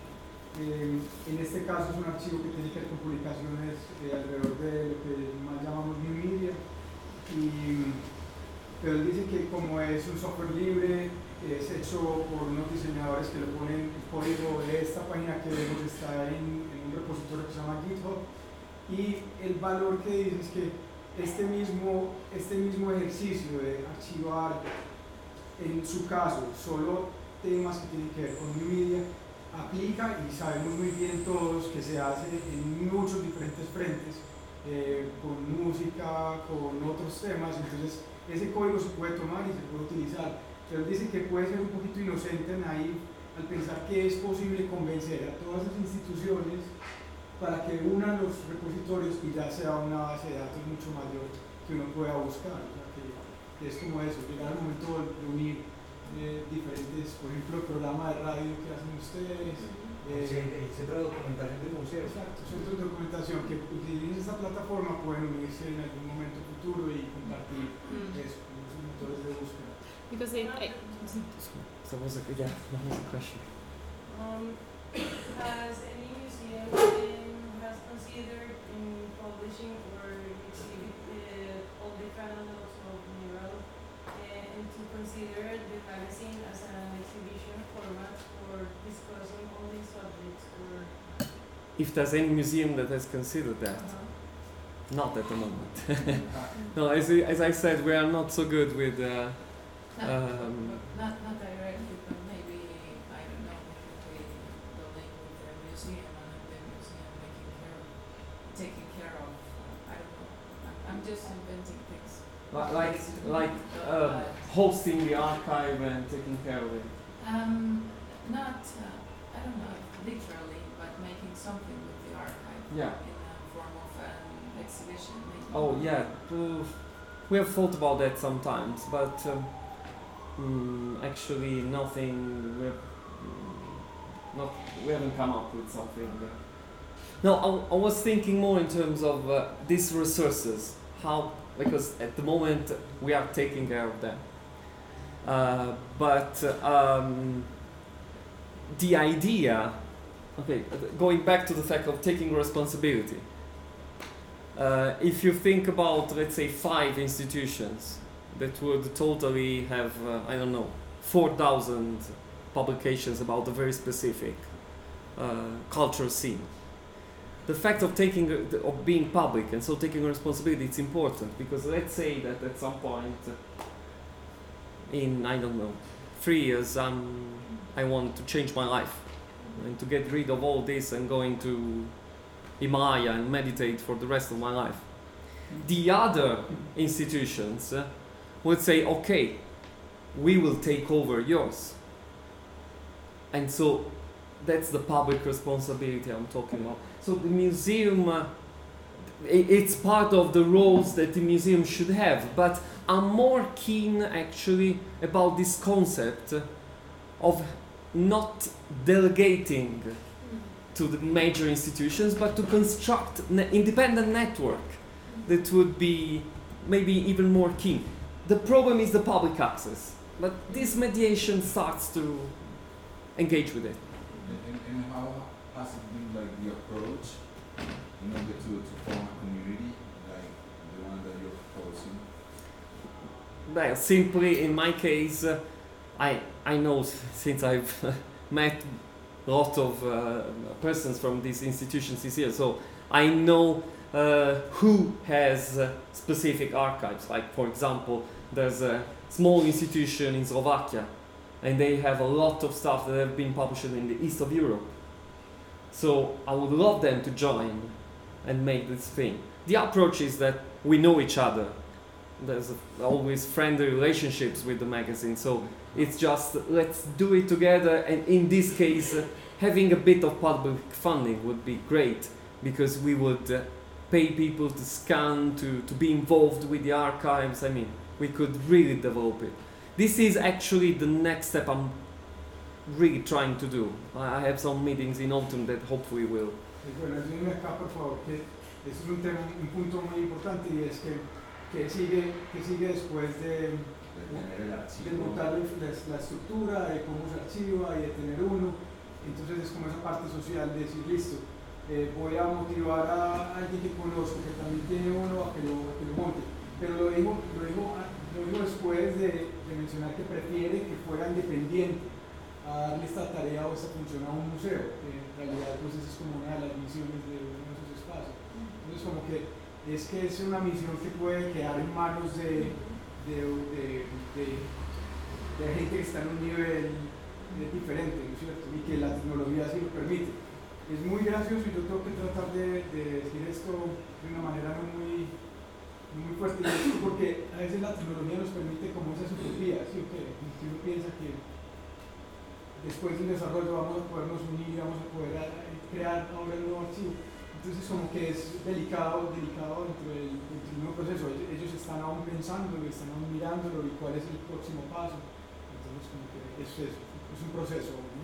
Eh, en este caso es un archivo que tiene que ver con publicaciones eh, alrededor de lo que más llamamos new media. Y, pero él dice que como es un software libre, es hecho por unos diseñadores que lo ponen, el código de esta página que vemos está en, en un repositorio que se llama GitHub. Y el valor que dice es que este mismo, este mismo ejercicio de archivar, en su caso, solo temas que tienen que ver con new media, aplica, y sabemos muy bien todos que se hace en muchos diferentes frentes, eh, con música, con otros temas. Entonces ese código se puede tomar y se puede utilizar. Pero él dice que puede ser un poquito inocente ahí al pensar que es posible convencer a todas esas instituciones para que unan los repositorios y ya sea una base de datos mucho mayor que uno pueda buscar. O sea, que, que es como eso, llegar al momento de unir eh, diferentes, por ejemplo, el programa de radio que hacen ustedes. Eh, sí, el centro de documentación del museo. Exacto, centros de documentación que utilicen esta plataforma pueden unirse en algún momento futuro y compartir mm. eso, los motores de búsqueda. Because it, I, So was it, yeah, that was a question. Um, has any museum um, has considered in publishing or exhibit uh, all the catalogs of mural uh, and to consider the magazine as an exhibition format for discussing all these subjects? Or If there's any museum that has considered that. uh-huh. Not at the moment. No, as, I- as I said, we are not so good with uh, Not, Um, not, not directly, but maybe, I don't know, maybe the link with the museum and the museum making care of, taking care of, uh, I don't know, I'm, I'm just inventing things. li- like Basically, like but, uh, hosting the archive and taking care of it. Um, not, uh, I don't know, literally, but making something with the archive. Yeah. In a form of an exhibition, maybe. Oh yeah, uh, we have thought about that sometimes, but um, mm, actually nothing. We have, mm, not we haven't come up with something. Uh, no, I, I was thinking more in terms of uh, these resources. How, because at the moment we are taking care of them, uh, but um, the idea. Okay, going back to the fact of taking responsibility. Uh, if you think about, let's say, five institutions that would totally have, uh, I don't know, four thousand publications about a very specific uh, cultural scene, the fact of taking, uh, of being public and so taking responsibility, it's important, because let's say that at some point uh, in, I don't know, three years, um, I want to change my life and to get rid of all this and going to Himalaya and meditate for the rest of my life. The other institutions uh, would say, okay, we will take over yours. And so that's the public responsibility I'm talking about. So the museum, uh, i- it's part of the roles that the museum should have, but I'm more keen actually about this concept of not delegating to the major institutions, but to construct an independent network that would be maybe even more keen. The problem is the public access, but this mediation starts to engage with it. And, and, and how has it been like the approach in order to, to form a community like the one that you're proposing? Well, simply in my case, uh, I I know s- since I've met a lot of uh, persons from these institutions this year, so I know uh, who has uh, specific archives. Like for example, there's a small institution in Slovakia, and they have a lot of stuff that have been published in the east of Europe. So I would love them to join and make this thing. The approach is that we know each other. There's a, always friendly relationships with the magazine, so it's just let's do it together. And in this case, uh, having a bit of public funding would be great, because we would uh, pay people to scan, to, to be involved with the archives. I mean, we could really develop it. This is actually the next step I'm really trying to do. I I have some meetings in autumn that hopefully will. Y bueno, ayúdenme acá por favor, que eso es un, tema, un punto muy importante, y es que, que, sigue, que sigue después de, De tener el de archivo. montar la, la estructura, de cómo se archiva y de tener uno. Entonces es como esa parte social de decir, listo, eh, voy a motivar a alguien que conozco que también tiene uno a que lo, a que lo monte. Pero lo digo, lo digo, lo digo después de, de mencionar que prefiere que fuera independiente a darle esta tarea o esta función a un museo, que en realidad pues esa es como una de las misiones de uno de esos espacios. Entonces como que es que es una misión que puede quedar en manos de, de, de, de, de gente que está en un nivel eh, diferente, ¿no es cierto? Y que la tecnología así lo permite. Es muy gracioso, y yo tengo que tratar de, de decir esto de una manera no muy, muy fuerte, y esto porque a veces la tecnología nos permite como esas utopías, ¿sí? Que si uno piensa que después del desarrollo vamos a podernos unir, vamos a poder eh, crear ahora el nuevo archivo. Entonces como que es delicado, delicado dentro del, dentro del nuevo proceso. Ellos, ellos están aún pensándolo, están aún mirándolo y cuál es el próximo paso. Entonces como que es eso, es un proceso, ¿no?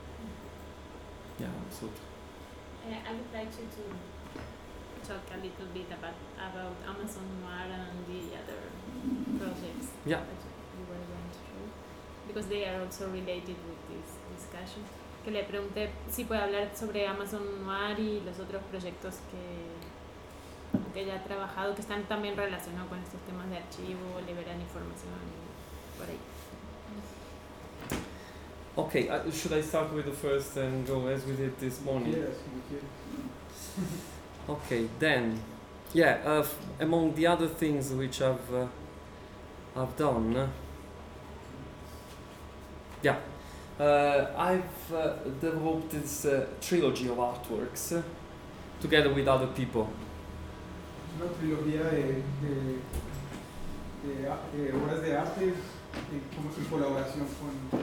Yeah, absolutely. Uh, I would like you to talk a little bit about, about Amazon Noir and the other projects Yeah. that you were going to show, because they are also related with this discussion. Que le pregunté si puede hablar sobre Amazon Noir y los otros proyectos que, que ella ha trabajado, que están también relacionados con estos temas de archivo, liberar información y por ahí. Okay, uh, should I start with the first and go as we did this morning? Quieras, como quieras. Okay, then, yeah, uh, f- among the other things which I've uh, I've done, uh, yeah, uh, I've uh, developed this uh, trilogy of artworks uh, together with other people. Es una trilogía de, de, de, a- de obras de arte, en, como en colaboración con...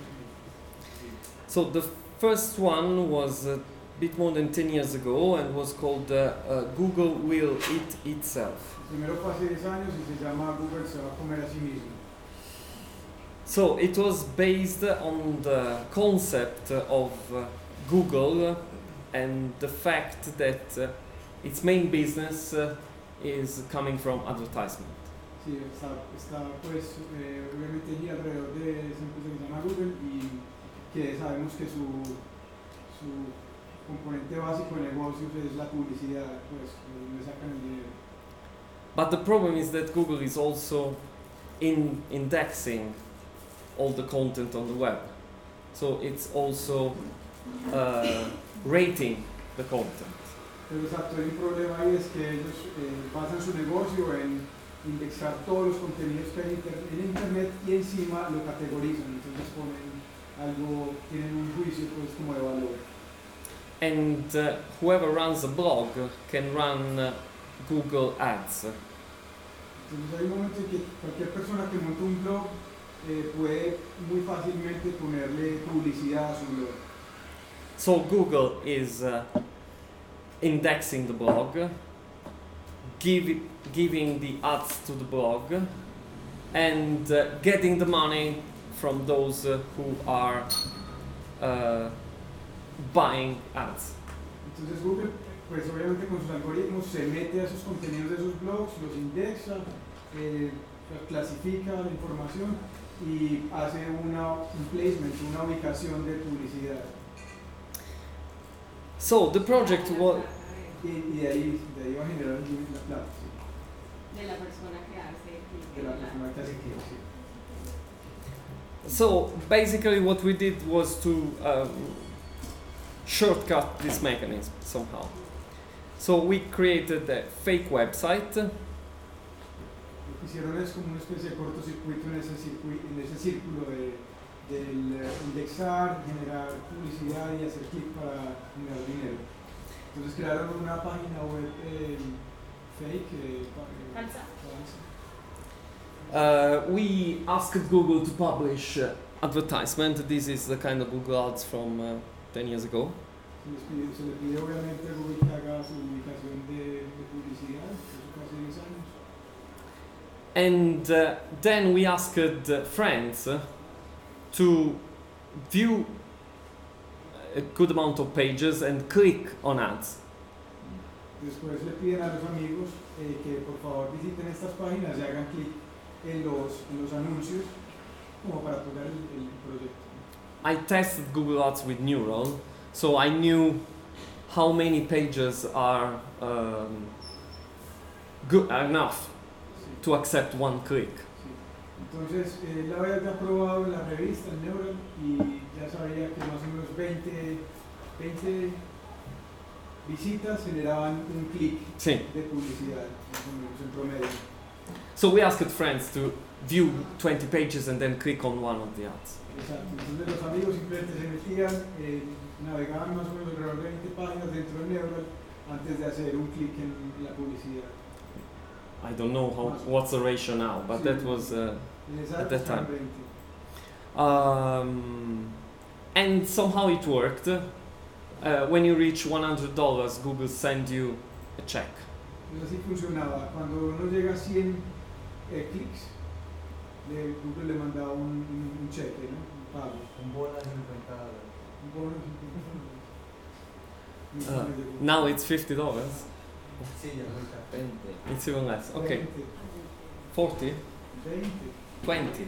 So the first one was a bit more than ten years ago and was called uh, uh, Google Will Eat Itself. Primero fue hace diez años y se llama Google se va a comer a sí mismo. So it was based on the concept of uh, Google and the fact that uh, its main business uh, is coming from advertisement. Sí, está, está pues eh, obviamente allí alrededor de esa empresa que se llama Google, y que sabemos que su, su componente básico de negocios es la publicidad, pues donde sacan el dinero. But the problem is that Google is also in indexing all the content on the web. So it's also uh, rating the content. Pero exacto, hay un problema ahí, es que ellos eh, basan su negocio en indexar todos los contenidos que hay en inter- en internet, y encima lo categorizan, entonces ponen algo, tienen un juicio pues como de valor. And uh, whoever runs a blog can run uh, Google Ads. Entonces hay un momento en que cualquier persona que monta un blog eh, puede muy fácilmente ponerle publicidad a su blog. So Google is uh, indexing the blog, give, giving the ads to the blog, and uh, getting the money from those uh, who are uh, buying ads. Entonces Google, pues obviamente con sus algoritmos se mete a esos contenidos de esos blogs, los indexa, eh, clasifica la información y hace una, un placement, una ubicación de publicidad. So the project was Y, y de, ahí, de ahí va a generar la plata, sí. De la persona que hace clic De en la la- persona que hace clic, sí. so basically what we did was to um, shortcut this mechanism somehow. So we created a fake website. Lo que hicieron es como una especie de cortocircuito en ese, circuito, en ese círculo de, del eh, indexar, generar publicidad y hacer clic para generar dinero. Entonces crearon una página web eh, fake, eh, pa- eh, Falsa. falsa. Uh, we asked Google to publish uh, advertisement. This is the kind of Google ads from uh, ten years ago. Se, les pide, se le pide obviamente a Google que haga su publicación de, de publicidad, eso fue hace diez años. And uh, then we asked uh, friends uh, to view a good amount of pages and click on ads. Después le piden a los amigos eh, que por favor visiten estas páginas y hagan clic en los, en los anuncios como para apoyar el, el proyecto. I tested Google Ads with Neural, so I knew how many pages are um, good enough Sí, to accept one click. sí. Entonces eh, la había probado en la revista, en Neural, y ya sabía que más o menos veinte, veinte visitas generaban un clic Sí. de publicidad, más o menos en promedio. So we asked friends to view twenty pages and then click on one of the ads. Exacto. Entonces los amigos simplemente se metían, eh, navegaban más o menos alrededor de veinte páginas dentro de Neural antes de hacer un clic en la publicidad. I don't know how what's the ratio now, but that was uh, En esa At that época eran time. veinte. um, and somehow it worked. Uh, when you reach one hundred dollars, Google send you a check. Entonces así funcionaba. Cuando uno llega a cien eh, clics, le- Google le mandaba un, un, un cheque, ¿no? Un pago. Un bono de cincuenta dólares. Un bono. Uh, Nunca me llegó. now it's fifty dollars. Sí, ya lo está. It's even less. Okay, veinte, forty, veinte. twenty.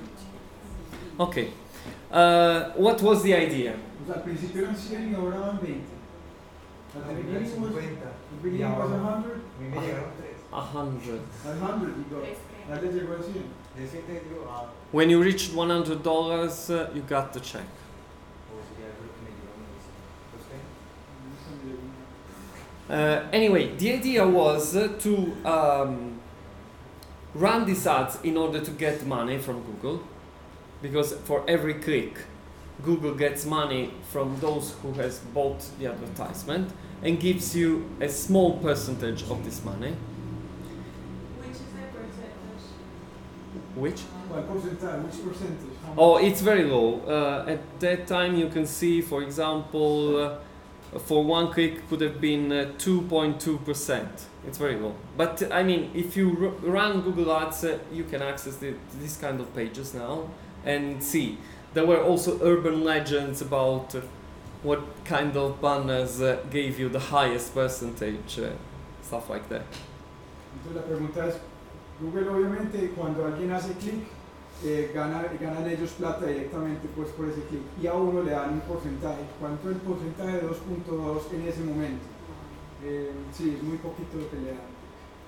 Okay. Uh, what was the idea? O sea, al principio eran cien y ahora van veinte. At the No, beginning was, cincuenta. the beginning was one hundred, A mí me llegaron tres. A hundred. one hundred y got. Es que- Ya le llegó a cien. De ese te digo, ah, When you reached one hundred dollars, uh, you got the check. o sería lo que me llegó a mí. ¿Usted? Nunca me llegó. Uh, anyway, the idea was uh, to um, run these ads in order to get money from Google, because for every click, Google gets money from those who has bought the advertisement and gives you a small percentage of this money. Which is the percentage? Which? ¿Cuál porcentaje? Which percentage? How Oh, much? it's very low. Uh, at that time, you can see, for example, uh, for one click could have been uh, two point two percent. It's very low. But uh, I mean, if you r- run Google Ads, uh, you can access the, these kind of pages now and see. There were also urban legends about uh, what kind of banners uh, gave you the highest percentage, uh, stuff like that. Entonces la pregunta es, Google obviamente cuando alguien hace clic, eh, gana, ganan ellos plata directamente pues por ese clic y a uno le dan un porcentaje. ¿Cuánto es el porcentaje de dos punto dos en ese momento? Eh, sí, es muy poquito lo que le dan.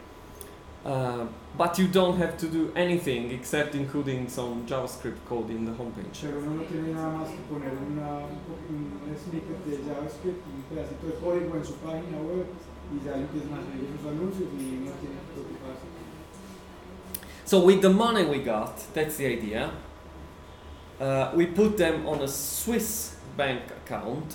Uh, but you don't have to do anything except including some JavaScript code in the homepage. Pero uno no tiene nada más que poner una, un, un snippet de JavaScript, un pedacito de código en su página web y ya empiezan a salir sus anuncios y no tiene que preocuparse. So with the money we got, that's the idea, uh, we put them on a Swiss bank account,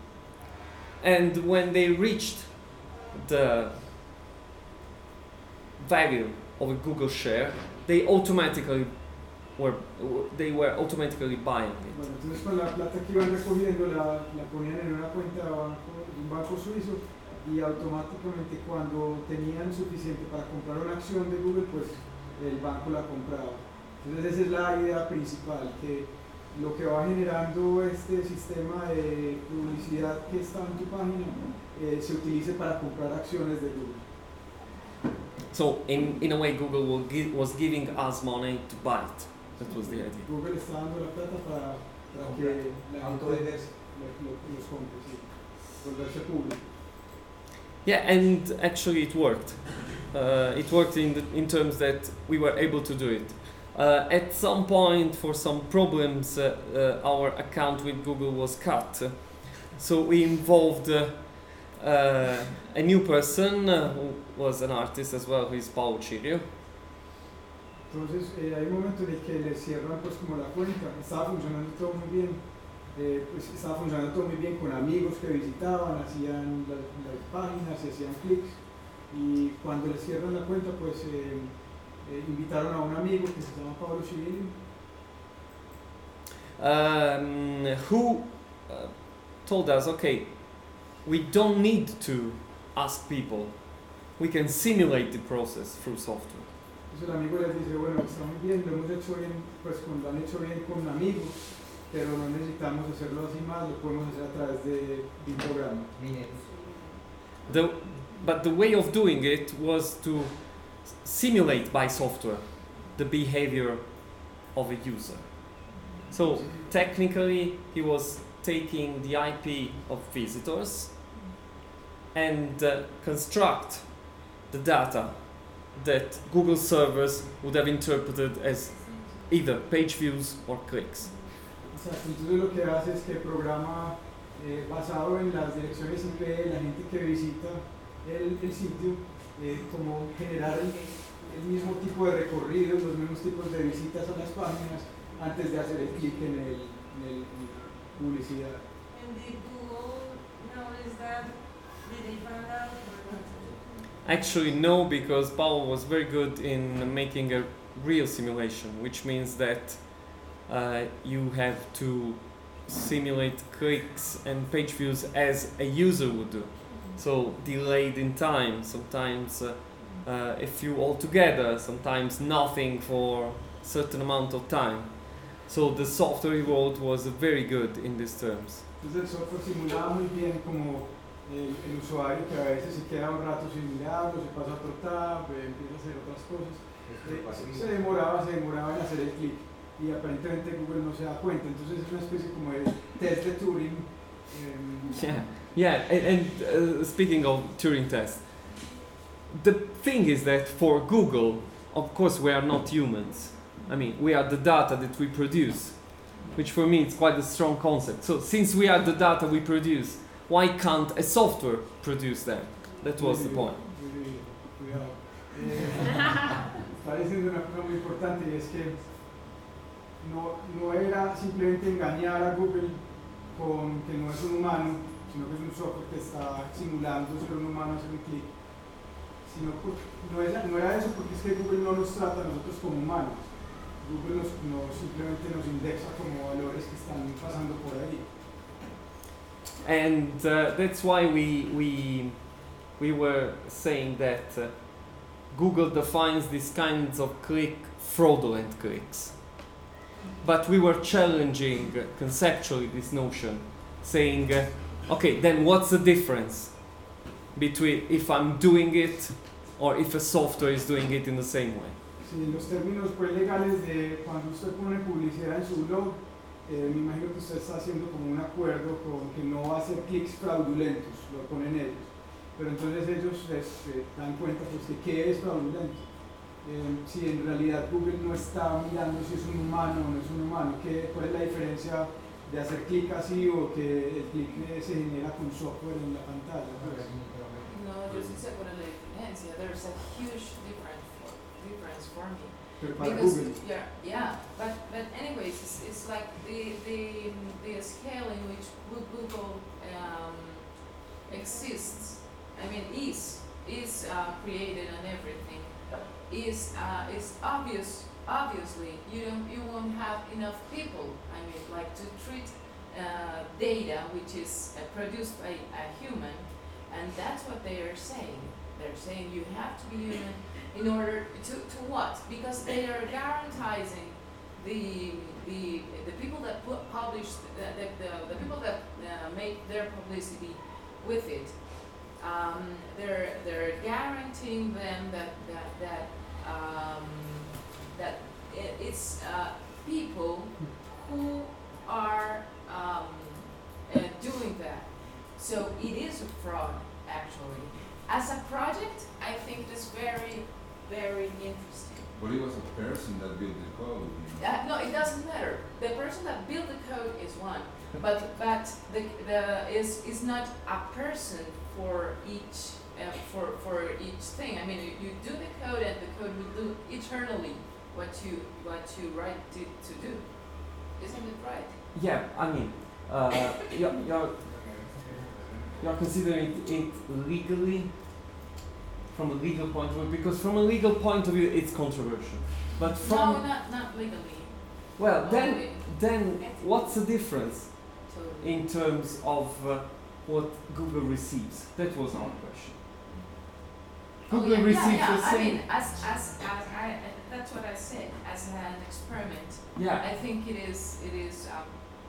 and when they reached the value of a Google share, they automatically were w- they were automatically buying it. Bueno, entonces con la plata que iban recogiendo la, la ponían en una cuenta de banco, de un banco suizo y automáticamente cuando tenían suficiente para comprar una acción de Google, pues el banco la compraba. Entonces esa es la idea principal, que lo que va generando este sistema de publicidad que está en tu página eh, se utilice para comprar acciones de Google. So in, in a way, Google will gi- was giving us money to buy it. That was the idea. Google está dando la plata para, para que la gente Autovenderse. lo- lo- los compre, sí, volverse público. Yeah, and actually it worked. Uh, it worked in the, in terms that we were able to do it. Uh, at some point, for some problems, uh, uh, our account with Google was cut. So we involved uh, uh, a new person uh, who was an artist as well, who is Paolo Cirio. Entonces eh, hay un momento en el que les cierran pues como la cuenta, estaba funcionando todo muy bien, eh, pues estaba funcionando todo muy bien con amigos que visitaban, hacían las, las páginas, se hacían clics y cuando les cierran la cuenta pues eh, eh, invitaron a un amigo que se llama Paolo Cirillo, Um, who uh, told us, okay, we don't need to ask people. We can simulate the process through software. entonces el amigo les dice, bueno, está muy bien, lo hemos hecho bien, pues con, lo han hecho bien con amigos, pero no necesitamos hacerlo así más, lo podemos hacer a través de, de un programa. Mineros. The, but the way of doing it was to s- simulate by software the behavior of a user. So technically, he was taking the I P of visitors and uh, construct the data that Google servers would have interpreted as either page views or clicks. Exacto, entonces lo que hace es que programa eh, basado en las direcciones I P de la gente que visita el, el sitio, eh, como generar el, el mismo tipo de recorridos, los mismos tipos de visitas a las páginas antes de hacer el clic en el, en el en publicidad. And did Google notice that? Did they find out or not? Actually, no, because Paul was very good in making a real simulation, which means that uh, you have to simulate clicks and page views as a user would do. So delayed in time, sometimes uh, uh, a few altogether, sometimes nothing for a certain amount of time. So the software he wrote was very good in these terms. Entonces el software simulaba muy bien como el, el usuario que a veces se queda un rato sin mirarlo, se pasa a otro tab, eh, empieza a hacer otras cosas. Eh, se demoraba, se demoraba en hacer el clic y aparentemente Google no se da cuenta. Entonces es una especie como de test de Turing. em, Yeah, yeah, and, and uh, speaking of Turing test, the thing is that for Google, of course, we are not humans. I mean, we are the data that we produce, which for me is quite a strong concept. So, since we are the data we produce, why can't a software produce that? That was the point. Muy bien, cuidado. Eh, está diciendo una cosa muy importante y es que no, no era simplemente engañar a Google con que no es un humano, sino que es un software que está simulando ser un humano hacer un clic. Sino por- no, era, no era eso porque es que Google no nos trata a nosotros como humanos. Google nos, nos simplemente nos indexa como valores que están pasando por ahí. And uh, that's why we, we, we were saying that uh, Google defines these kinds of click fraudulent clicks. But we were challenging uh, conceptually this notion, saying, uh, okay, then what's the difference between if I'm doing it or if a software is doing it in the same way? Sí, los términos pues, legales de cuando usted pone publicidad en su blog, eh, me imagino que usted está haciendo como un acuerdo con que no va a hacer clics fraudulentos, lo ponen ellos. Pero entonces ellos este, dan cuenta pues, que qué es fraudulento. Eh, si en realidad Google no está mirando si es un humano o no es un humano, ¿qué, ¿cuál es la diferencia de hacer clic así o que el clic eh, se genera con software en la pantalla? Pues, No, yo sí sé cuál es la diferencia. There's a huge difference for, difference for me. pero para Because Google. yeah, yeah, but but anyways, it's, it's like the the the scale in which Goo- Google um, exists. I mean, is is uh, created and everything. is uh, is obvious. Obviously, you don't you won't have enough people. I mean, like to treat uh, data which is uh, produced by a human, and that's what they are saying. They're saying you have to be human in order to, to what? Because they are guaranteeing the the the people that pu- publish the, the, the, the people that uh, make their publicity with it. Um, they're they're guaranteeing them that that that um, that it, it's uh, people who are um, uh, doing that. So it is a fraud, actually. As a project, I think it's very, very interesting. But it was a person that built the code. You know? Uh, no, it doesn't matter. The person that built the code is one, but but the the is is not a person for each uh, for for each thing. I mean, you, you do the code, and the code will do eternally what you what you write it to do. Isn't it right? Yeah, I mean, uh, you're, you're, you're considering it legally, from a legal point of view, because from a legal point of view it's controversial. But from, no, not not legally. well, then, Only then what's the difference totally. in terms of uh, what Google receives? That was our question. Oh, Google yeah, receives yeah, the yeah. I same. mean, as as as I that's what I said. As an experiment, Yeah. I think it is it is um,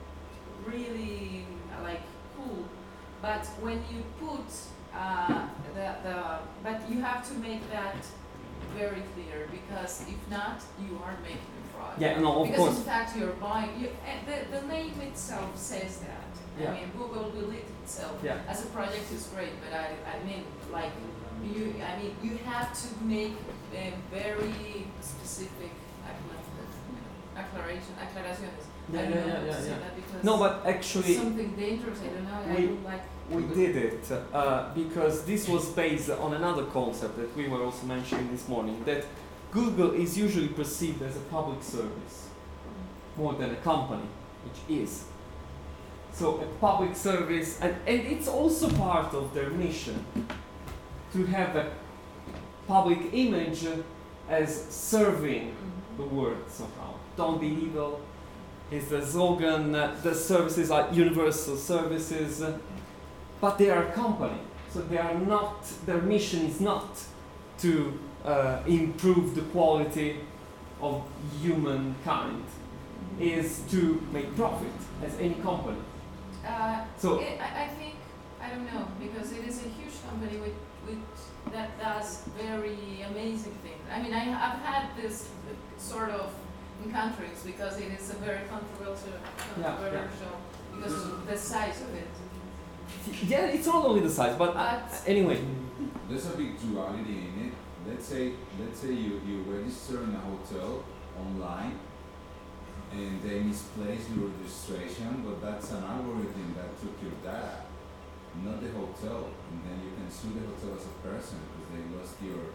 really uh, like cool. But when you put uh, the the but you have to make that very clear, because if not, you are making a fraud. Yeah, no, of because course. in fact you're buying. You, uh, the the name itself says that. Yeah. I mean, Google will it itself. Yeah. As a project is great, but I I mean like. You, I mean, you have to make a very specific acclaration, aclaraciones. Yeah, I don't yeah, know yeah, how to yeah, say yeah. that because No, but it's actually, something dangerous. I don't know. I we- don't like. we did it uh, because this was based on another concept that we were also mentioning this morning, that Google is usually perceived as a public service more than a company, which is. So a public service, and, and it's also part of their mission to have a public image as serving the world somehow. Don't be evil is the slogan. Uh, the services are universal services, uh, but they are a company, so they are not. Their mission is not to uh, improve the quality of humankind. Is to make profit as any company. Uh, So it, I, I think I don't know, because it is a huge company with, with that does very amazing things. I mean, I, I've had this sort of encounters because it is a very controversial, yeah. controversial because of the size of it. Yeah, it's not only the size, but, uh, But- anyway. There's a big duality in it. Let's say let's say you, you register in a hotel online and they misplace your registration, but that's an algorithm that took your data, not the hotel. And then you can sue the hotel as a person because they lost your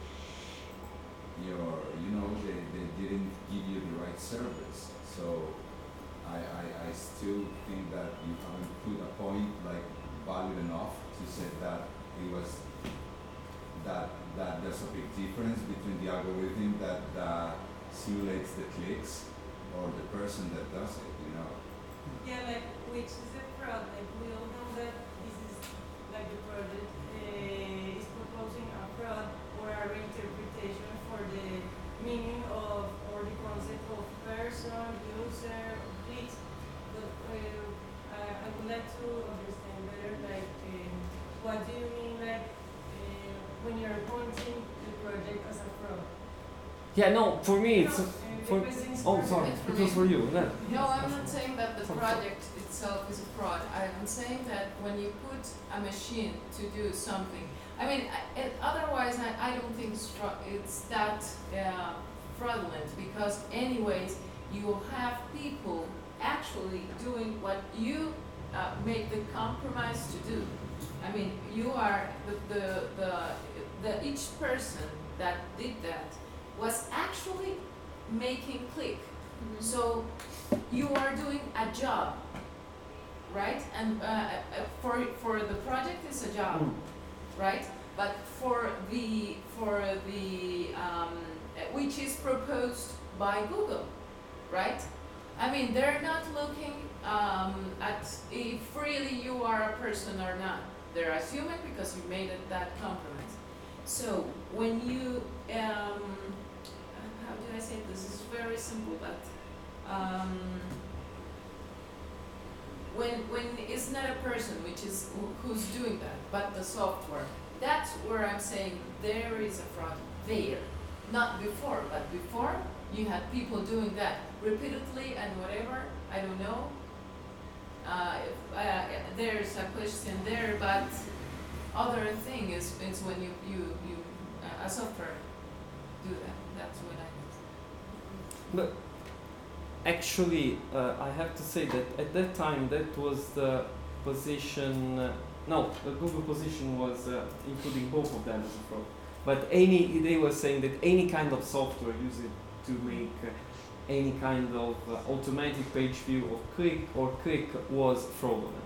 your you know, they, they didn't give you the right service. So I, I, I still think that you haven't put a point like valid enough to say that it was that that there's a big difference between the algorithm that uh, simulates the clicks or the person that does it, you know. Yeah, like which is the fraud? Like we all know that this is like the project uh, is proposing a fraud or a reinterpretation for the meaning of or the concept of person, user, click. But uh, I, I would like to understand better, like um, what do you mean, like uh, when you're pointing the project as a fraud? Yeah, no, for me it's. No, a- uh, the for, question is oh, for sorry, me. it was for you. No. No, I'm not saying that the project itself is a fraud. I'm saying that when you put a machine to do something, I mean, I, it, otherwise I, I don't think it's, fra- it's that uh, fraudulent, because anyways, you will have people actually doing what you uh, make the compromise to do. I mean, you are the, the, the, the each person that did that was actually making click. Mhm. So you are doing a job, right? And uh, uh, for for the project it's a job, Mm. right? but for the for the um, which is proposed by Google, right? I mean, they're not looking um, at if really you are a person or not. They're assuming because you made it that compromise. So when you um, how do I say it? This is very simple, but um, when when it's not a person which is who, who's doing that, but the software. That's where I'm saying there is a fraud there, not before, but before you had people doing that repeatedly and whatever. I don't know. Uh, if, uh, there's a question there, but other thing is is when you you you uh, a software do that. That's what I mean. But actually, uh, I have to say that at that time that was the position. Uh, no, the Google position was uh, including both of them as a fraud. But any they were saying that any kind of software used to make uh, any kind of uh, automatic page view of click or click was fraudulent.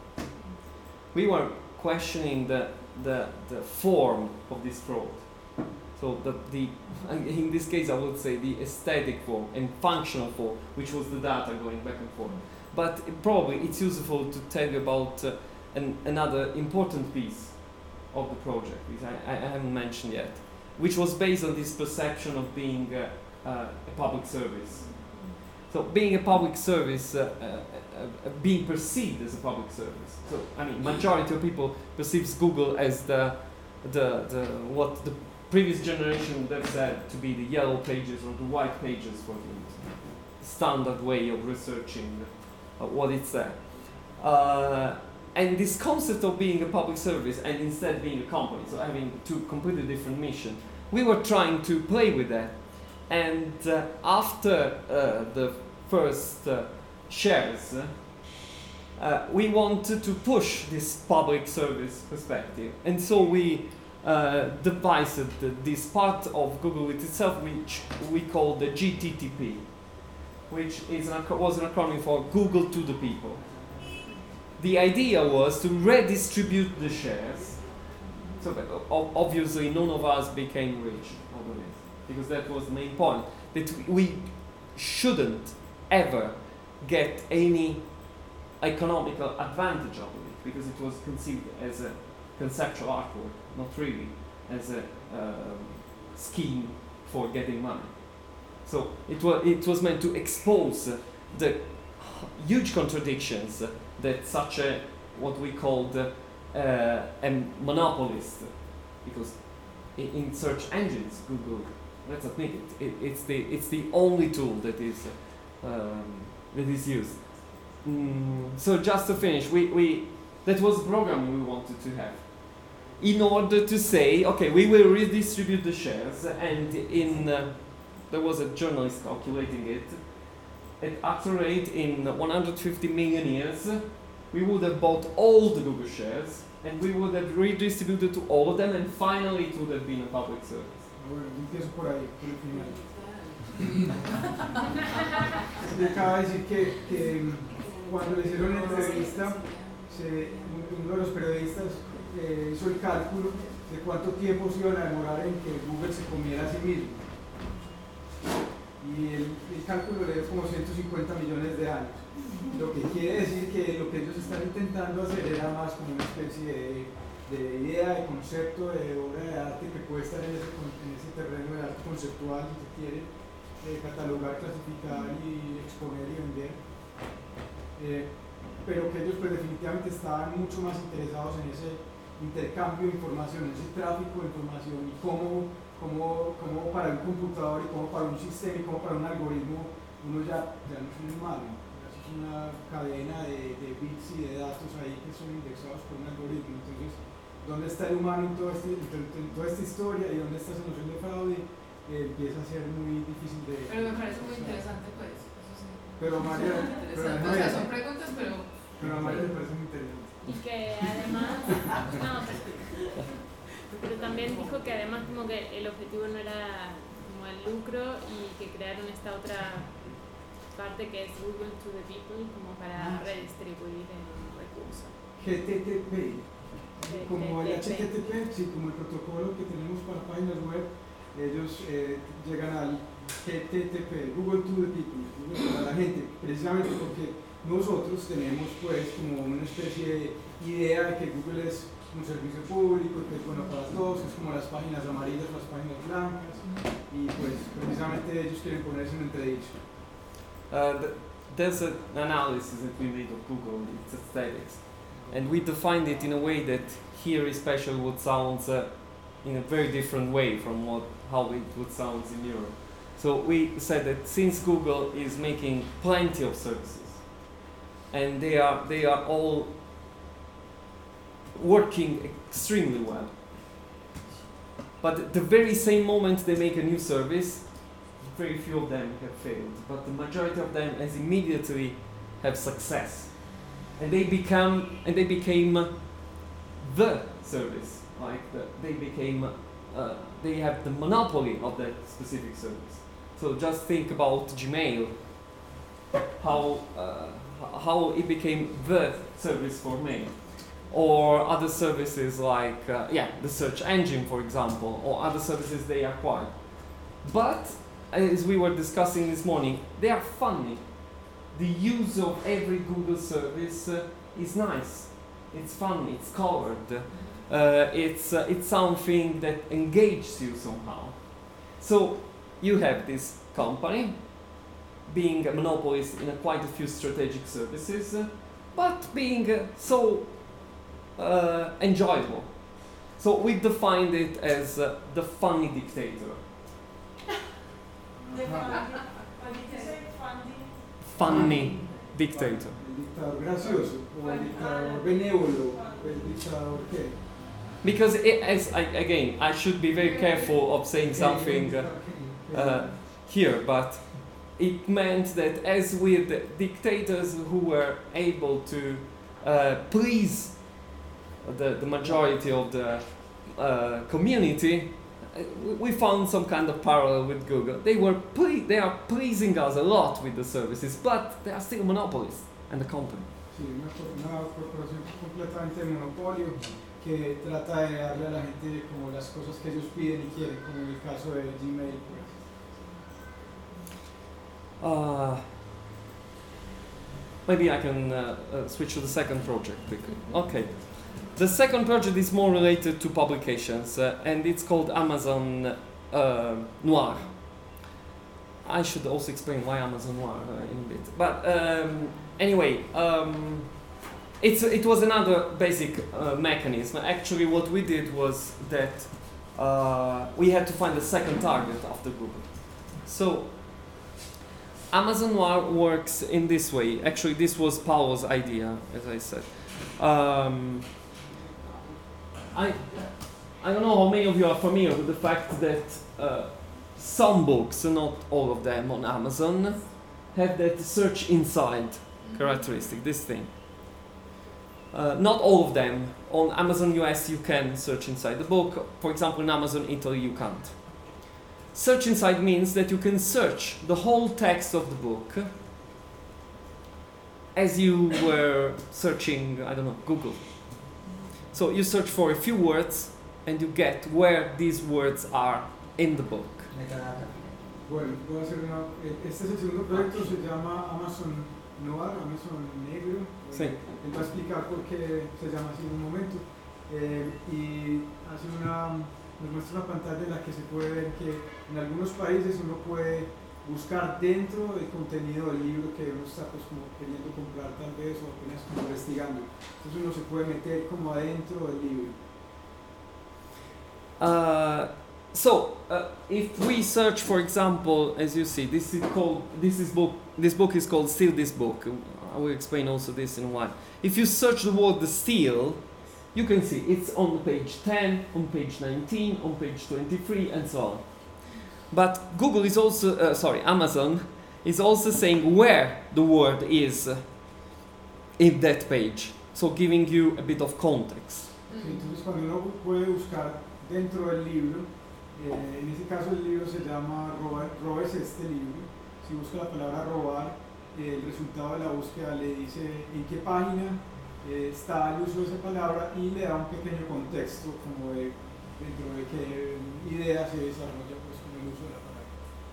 We were questioning the the the form of this fraud. So the, the in this case I would say the aesthetic form and functional form, which was the data going back and forth. But it probably it's useful to tell you about uh, an, another important piece of the project, which I, I haven't mentioned yet, which was based on this perception of being uh, uh, a public service. So being a public service, uh, uh, uh, uh, being perceived as a public service. So I mean, majority of people perceives Google as the the the what the previous generation would have said to be the yellow pages or the white pages for the standard way of researching uh, what it's there. Uh, and this concept of being a public service and instead being a company, so having two completely different missions, we were trying to play with that. And uh, after uh, the first uh, shares, uh, we wanted to push this public service perspective. And so we uh, devised this part of Google itself, which we call the G T T P, which is an, was an acronym for Google to the People. The idea was to redistribute the shares. So that obviously none of us became rich over this, because that was the main point, that we shouldn't ever get any economical advantage out of it, because it was conceived as a conceptual artwork, not really as a um, scheme for getting money. So it was it was meant to expose the huge contradictions that such a what we called uh, a monopolist, because in, in search engines, Google, let's admit it, it, it's the it's the only tool that is um, that is used. Mm, so just to finish, we, we that was the program we wanted to have, in order to say, okay, we will redistribute the shares, and in uh, there was a journalist calculating it. At actual rate, in one hundred fifty million years, we would have bought all the Google shares, and we would have redistributed to all of them, and finally it would have been a public service. Bueno, empiezo por ahí, por el final. Le acaba de decir que, que cuando le hicieron la entrevista, se, uno de los periodistas eh, hizo el cálculo de cuánto tiempo se iban a demorar en que Google se comiera a sí mismo. Y el, el cálculo le dio como ciento cincuenta millones de años. Lo que quiere decir que lo que ellos están intentando hacer era más como una especie de, de idea, de concepto, de obra de arte que puede estar en ese, en ese terreno de arte conceptual, si se quiere, eh, catalogar, clasificar y exponer y vender. Eh, pero que ellos pues definitivamente estaban mucho más interesados en ese intercambio de información, en ese tráfico de información y cómo Como, como para un computador y como para un sistema y como para un algoritmo, uno ya, ya no es un humano, es una cadena de, de bits y de datos ahí que son indexados por un algoritmo. Entonces, ¿dónde está el humano en toda, este, en toda esta historia y dónde está esa noción de fraude? Eh, empieza a ser muy difícil de... Pero me parece muy interesante, pues, eso sí. Pero a María... Pero a o sea, son preguntas, pero... Pero a María me parece muy interesante. Y que además... no, pero también dijo que además como que el objetivo no era como el lucro y que crearon esta otra parte que es Google to the People como para redistribuir el recurso. G T T P. como el H T T P, sí, como el protocolo que tenemos para páginas web, ellos eh, llegan al G T T P, Google to the people, Google para la gente, precisamente porque nosotros tenemos pues como una especie de idea de que Google es un servicio público, que es bueno para todos, es como las páginas amarillas, las páginas blancas, y pues precisamente ellos quieren ponerse en entredicho. Uh, th- there's an analysis that we made of Google, it's aesthetics, and we defined it in a way that here especially would sound uh, in a very different way from what how it would sound in Europe. So we said that since Google is making plenty of services, and they are they are all working extremely well, but at the very same moment they make a new service, very few of them have failed, but the majority of them has immediately have success, and they become and they became the service, like the, they became uh, they have the monopoly of that specific service. So just think about Gmail, how uh, how it became the service for mail, or other services like uh, yeah the search engine, for example, or other services they acquired. But as we were discussing this morning, they are funny. The use of every Google service uh, is nice. It's funny. It's colored. Uh, it's uh, it's something that engages you somehow. So you have this company being a monopolist in a quite a few strategic services, uh, but being uh, so uh, enjoyable. So we defined it as uh, the funny dictator. De funding, what did you say? Funding? Funny dictator. El dictador gracioso, o el dictador benévolo, o el dictador qué. Because it, as I, again, I should be very careful of saying something uh, uh, here, but it meant that as with the dictators who were able to uh, please the, the majority of the uh, community, uh, we- we found some kind of parallel with Google. They were ple- they are pleasing us a lot with the services, but they are still monopolists and the company. Sí, una, cor- una corporación completamente de monopolio que trata de darle a la gente como las cosas que ellos piden y quieren, como en el caso de Gmail. Pues. Uh, maybe I can uh, uh, switch to the second project quickly. Okay. The second project is more related to publications, uh, and it's called Amazon uh, Noir. I should also explain why Amazon Noir uh, in a bit. But um, anyway, um, it's, it was another basic uh, mechanism. Actually, what we did was that uh, we had to find a second target after Google. So Amazon Noir works in this way. Actually, this was Paolo's idea, as I said. Um, I, I don't know how many of you are familiar with the fact that uh, some books, not all of them on Amazon, have that search inside characteristic, this thing. Uh, not all of them. On Amazon U S you can search inside the book. For example, in Amazon Italy you can't. Search inside means that you can search the whole text of the book as you were searching, I don't know, Google. So you search for a few words and you get where these words are in the book. Metadata. Bueno, voy a hacer una. Este es el segundo proyecto, se llama Amazon Noir, Amazon Negro. Sí. Él va a explicar por qué se llama así en un momento. Eh, y hace una, nos muestra una pantalla en la que se puede ver que en algunos países uno puede buscar dentro del contenido del libro que uno está pues como queriendo comprar tal vez o apenas como investigando. Entonces uno se puede meter como adentro del libro. Uh, so uh, if we search, for example, as you see, this is called this is book. This book is called Steal This Book. I will explain also this in a while. If you search the word "the steal," you can see it's on page ten, on page nineteen, on page twenty-three, and so on. But Google is also, uh, sorry, Amazon is also saying where the word is uh, in that page, so giving you a bit of context. Sí, entonces cuando uno puede buscar dentro del libro, eh, en este caso el libro se llama Roba, Robes este libro. Si busca la palabra robar, eh, el resultado de la búsqueda le dice en qué página eh, está el uso de esa palabra y le da un pequeño contexto como de dentro de qué idea se desarrolla pues, con el uso de la palabra.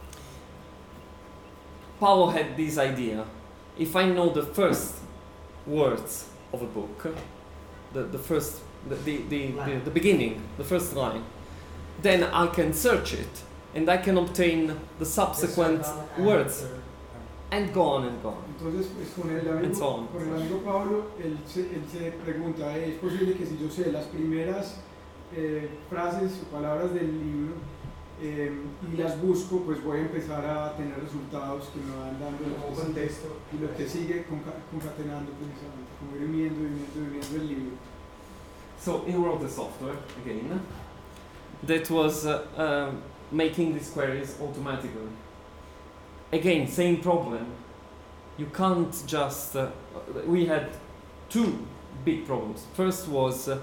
Paolo had this idea. If I know the first words of a book, the, the first, the, the, the, the, the beginning, the first line, then I can search it and I can obtain the subsequent words and go on and go on. Entonces, pues, con el And so amigo, on. con el amigo Pablo, él se, él se pregunta, ¿es posible que si yo sé las primeras eh, frases o palabras del libro eh, y las busco, pues voy a empezar a tener resultados que me van dando Un lo que sigue, contexto. y lo que sigue conca- concatenando precisamente, como ir viendo, viendo, viendo el libro. So he wrote the software again that was uh, uh, making these queries automatically. Again, same problem. You can't just. Uh, we had two big problems. First was uh,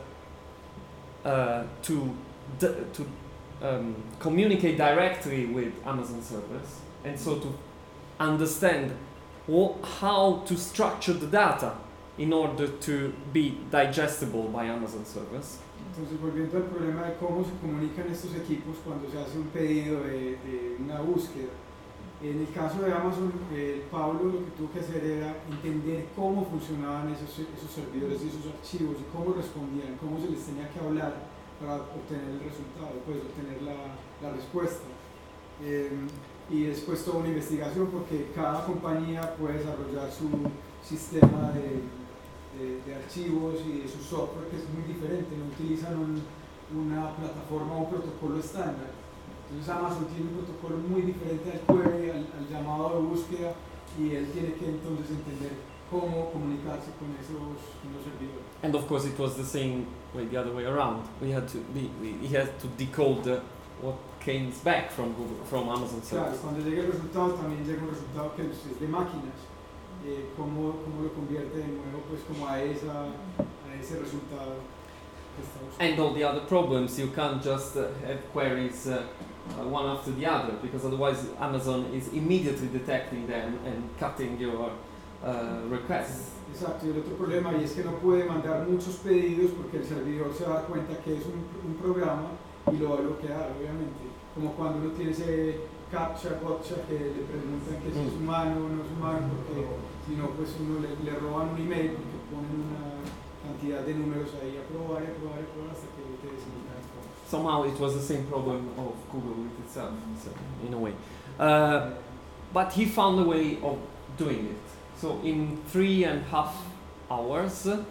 uh, to d- to um, communicate directly with Amazon servers, and so to understand wha- how to structure the data in order to be digestible by Amazon servers. Entonces, volviendo al problema de cómo se comunican estos equipos cuando se hace un pedido de, de una búsqueda. En el caso de Amazon, eh, Pablo lo que tuvo que hacer era entender cómo funcionaban esos, esos servidores y esos archivos y cómo respondían, cómo se les tenía que hablar para obtener el resultado, pues obtener la, la respuesta. Eh, y después toda una investigación porque cada compañía puede desarrollar su sistema de, de, de archivos y de su software que es muy diferente, no utilizan un, una plataforma o un protocolo estándar. Entonces Amazon tiene un protocolo muy diferente al query, al, al llamado de búsqueda y él tiene que entonces entender cómo comunicarse con esos con los servidores. And of course, it was the same way the other way around. We had to we, we, he had to decode the, what came back from Google, from Amazon Claro, servers. cuando llega el resultado también llega un resultado que es de máquinas. Eh, cómo, cómo lo convierte de nuevo pues como a, esa, a ese resultado que está buscando. And all the other problems, you can't just uh, have queries uh, uh, one after the other, because otherwise Amazon is immediately detecting them and cutting your uh, requests. Exacto, y el otro problema y es que no puede mandar muchos pedidos porque el servidor se va a dar cuenta que es un, un programa y lo va a bloquear, obviamente. Como cuando uno tiene ese captcha, gotcha que le preguntan que si es humano o no es humano, porque si no, pues uno le, le roban un email porque ponen una cantidad de números ahí a probar, a probar, a probar hasta que te deciden. Somehow it was the same problem of Google with itself, so, in a way. Uh, but he found a way of doing it. So in three and a half hours, uh,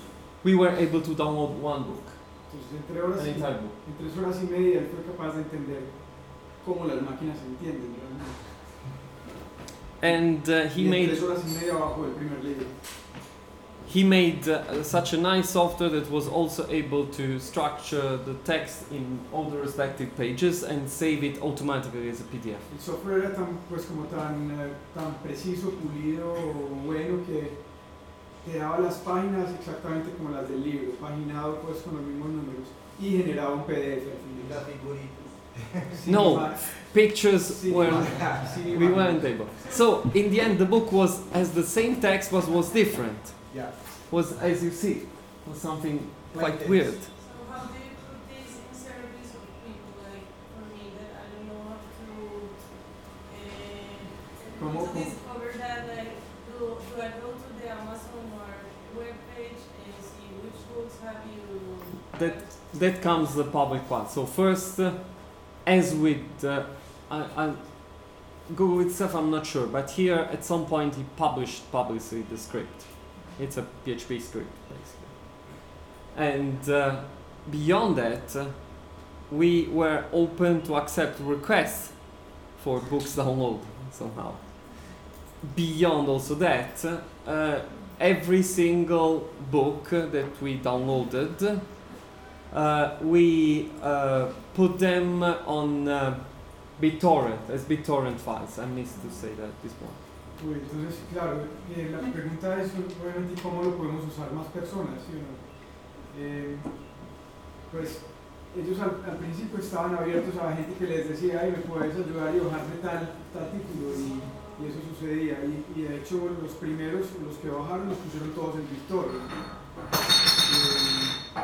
we were able to download one book, Entonces, entre, horas an y, entire book. en tres horas y media él fue capaz de entender cómo las máquinas entienden realmente. And uh, he y en made tres horas y media bajó el primer libro. he made uh, such a nice software that was also able to structure the text in all the respective pages and save it automatically as a P D F. El software era tan, pues, como tan, eh, tan preciso, pulido, bueno que te daba las páginas exactamente como las del libro, paginado pues con los mismos números y generaba un P D F al Y las final. figuritas. Sin No, ima- pictures sin were ima- sin we imágenes. weren't able. So in the end, the book was as the same text was was different. Yeah. Was as you see was something Like quite this. weird. So how do you put this in service of people like for me that I don't know how to uh, ¿Cómo- to cómo? discover that like do, do I go to the Amazon or web page and see which books have you That that comes the public part. So first, uh, as with uh, I, I, Google itself, I'm not sure, but here at some point he published publicly the script. It's a P H P script basically. And uh, beyond that, uh, we were open to accept requests for books download somehow. Beyond also that, uh, every single book that we downloaded, uh, we uh, put them on uh, BitTorrent, as BitTorrent files. I missed to say that at this point. Uy, entonces, claro, eh, la pregunta es obviamente cómo lo podemos usar más personas, ¿sí o no? Eh, pues ellos al, al principio estaban abiertos a gente que les decía, ay, me puedes ayudar y bajarme tal, tal título, y, y eso sucedía, y, y de hecho los primeros, los que bajaron, los pusieron todos en Victoria. Eh,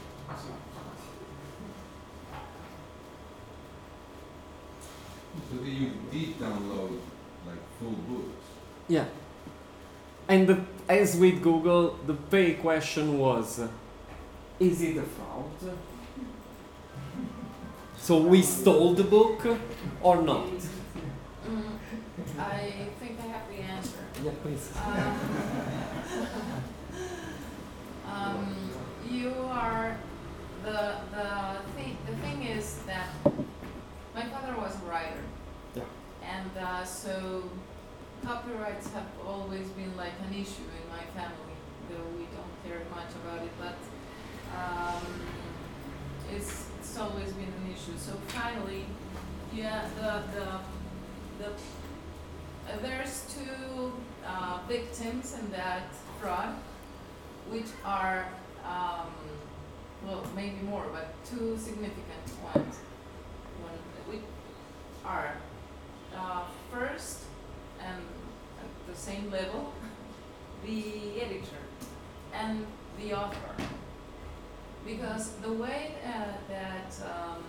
So you did download like full books. Yeah. And the, as with Google, the big question was, uh, is it a fraud? So we stole the book or not? Mm, I think I have the answer. Yeah, please. Um, um, you are the the thing. The thing is that my father was a writer, Yeah. and uh, so copyrights have always been like an issue in my family, though we don't care much about it. But um, it's it's always been an issue. So finally, yeah, the the the uh, there's two uh, victims in that fraud, which are um, well, maybe more, but two significant ones. One, which are uh, first and at the same level, the editor and the author, because the way uh, that um,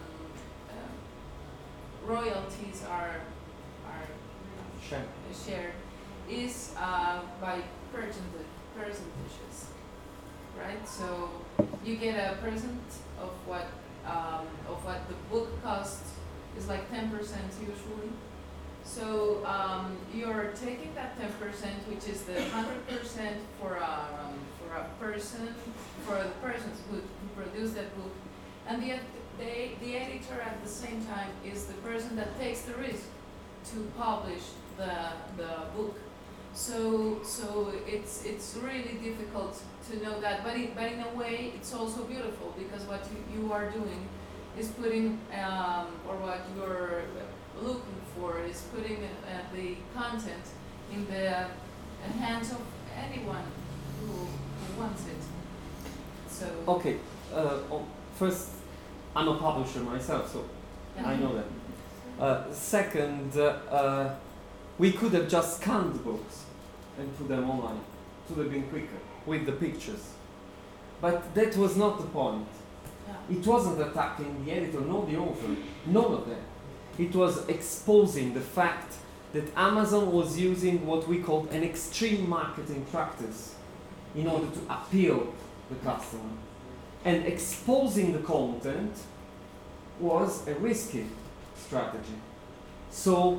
uh, royalties are are Sure. shared is uh, by percentage percentages, right? So you get a percent of what um, of what the book costs is like ten percent usually. So um, you're taking that ten percent, which is the hundred percent for a um, for a person, for the persons who, who produce that book, and the, the the editor at the same time is the person that takes the risk to publish the the book. So so it's it's really difficult to know that, but it, but in a way it's also beautiful, because what you, you are doing is putting um, or what you're looking for is putting uh, the content in the uh, hands of anyone who, who wants it. So Okay. Uh, oh, first, I'm a publisher myself, so yeah. I know that. Uh, second, uh, uh, we could have just scanned the books and put them online. It would have been quicker with the pictures. But that was not the point. Yeah. It wasn't attacking the editor, nor the author, none of that. It was exposing the fact that Amazon was using what we call an extreme marketing practice in order to appeal the customer. And exposing the content was a risky strategy. So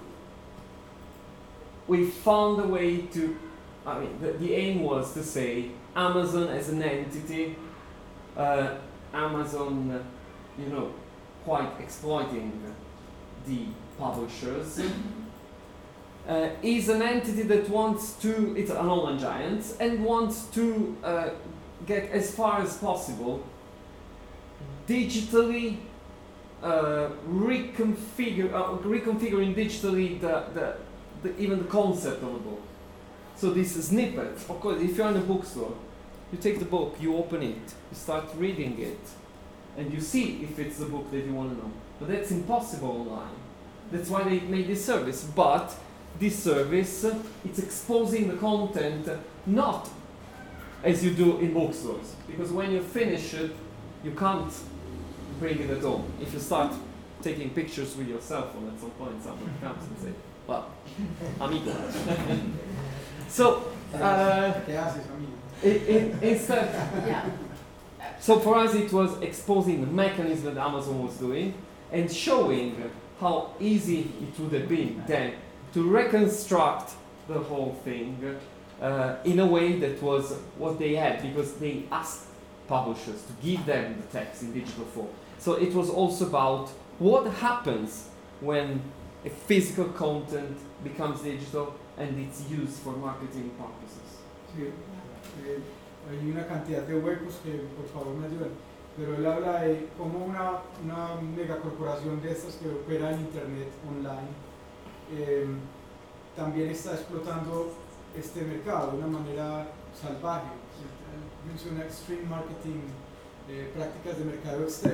we found a way to, I mean, the, the aim was to say Amazon as an entity, uh, Amazon, uh, you know, quite exploiting the publishers, uh, is an entity that wants to, it's an online giant, and wants to uh, get as far as possible digitally uh, reconfigure, uh, reconfiguring digitally the, the, the, even the concept of a book. So this snippet, of course, if you're in a bookstore, you take the book, you open it, you start reading it, and you see if it's the book that you want to know. But that's impossible online. That's why they made this service. But this service, uh, it's exposing the content, uh, not as you do in bookstores. Because when you finish it, you can't bring it at home. If you start taking pictures with your cell phone, at some point someone comes and say, well, amigo. So, uh, ¿Qué haces, amigo? it, it, instead, Yeah. so for us it was exposing the mechanism that Amazon was doing and showing how easy it would have been then to reconstruct the whole thing uh, in a way that was what they had, because they asked publishers to give them the text in digital form. So it was also about what happens when a physical content becomes digital and it's used for marketing purposes. Sí, eh, hay una cantidad de huecos que por favor me ayudan, pero él habla de cómo una, una megacorporación de estas que opera en internet online eh, también está explotando este mercado de una manera salvaje. Él menciona extreme marketing, eh, prácticas de mercado extremo.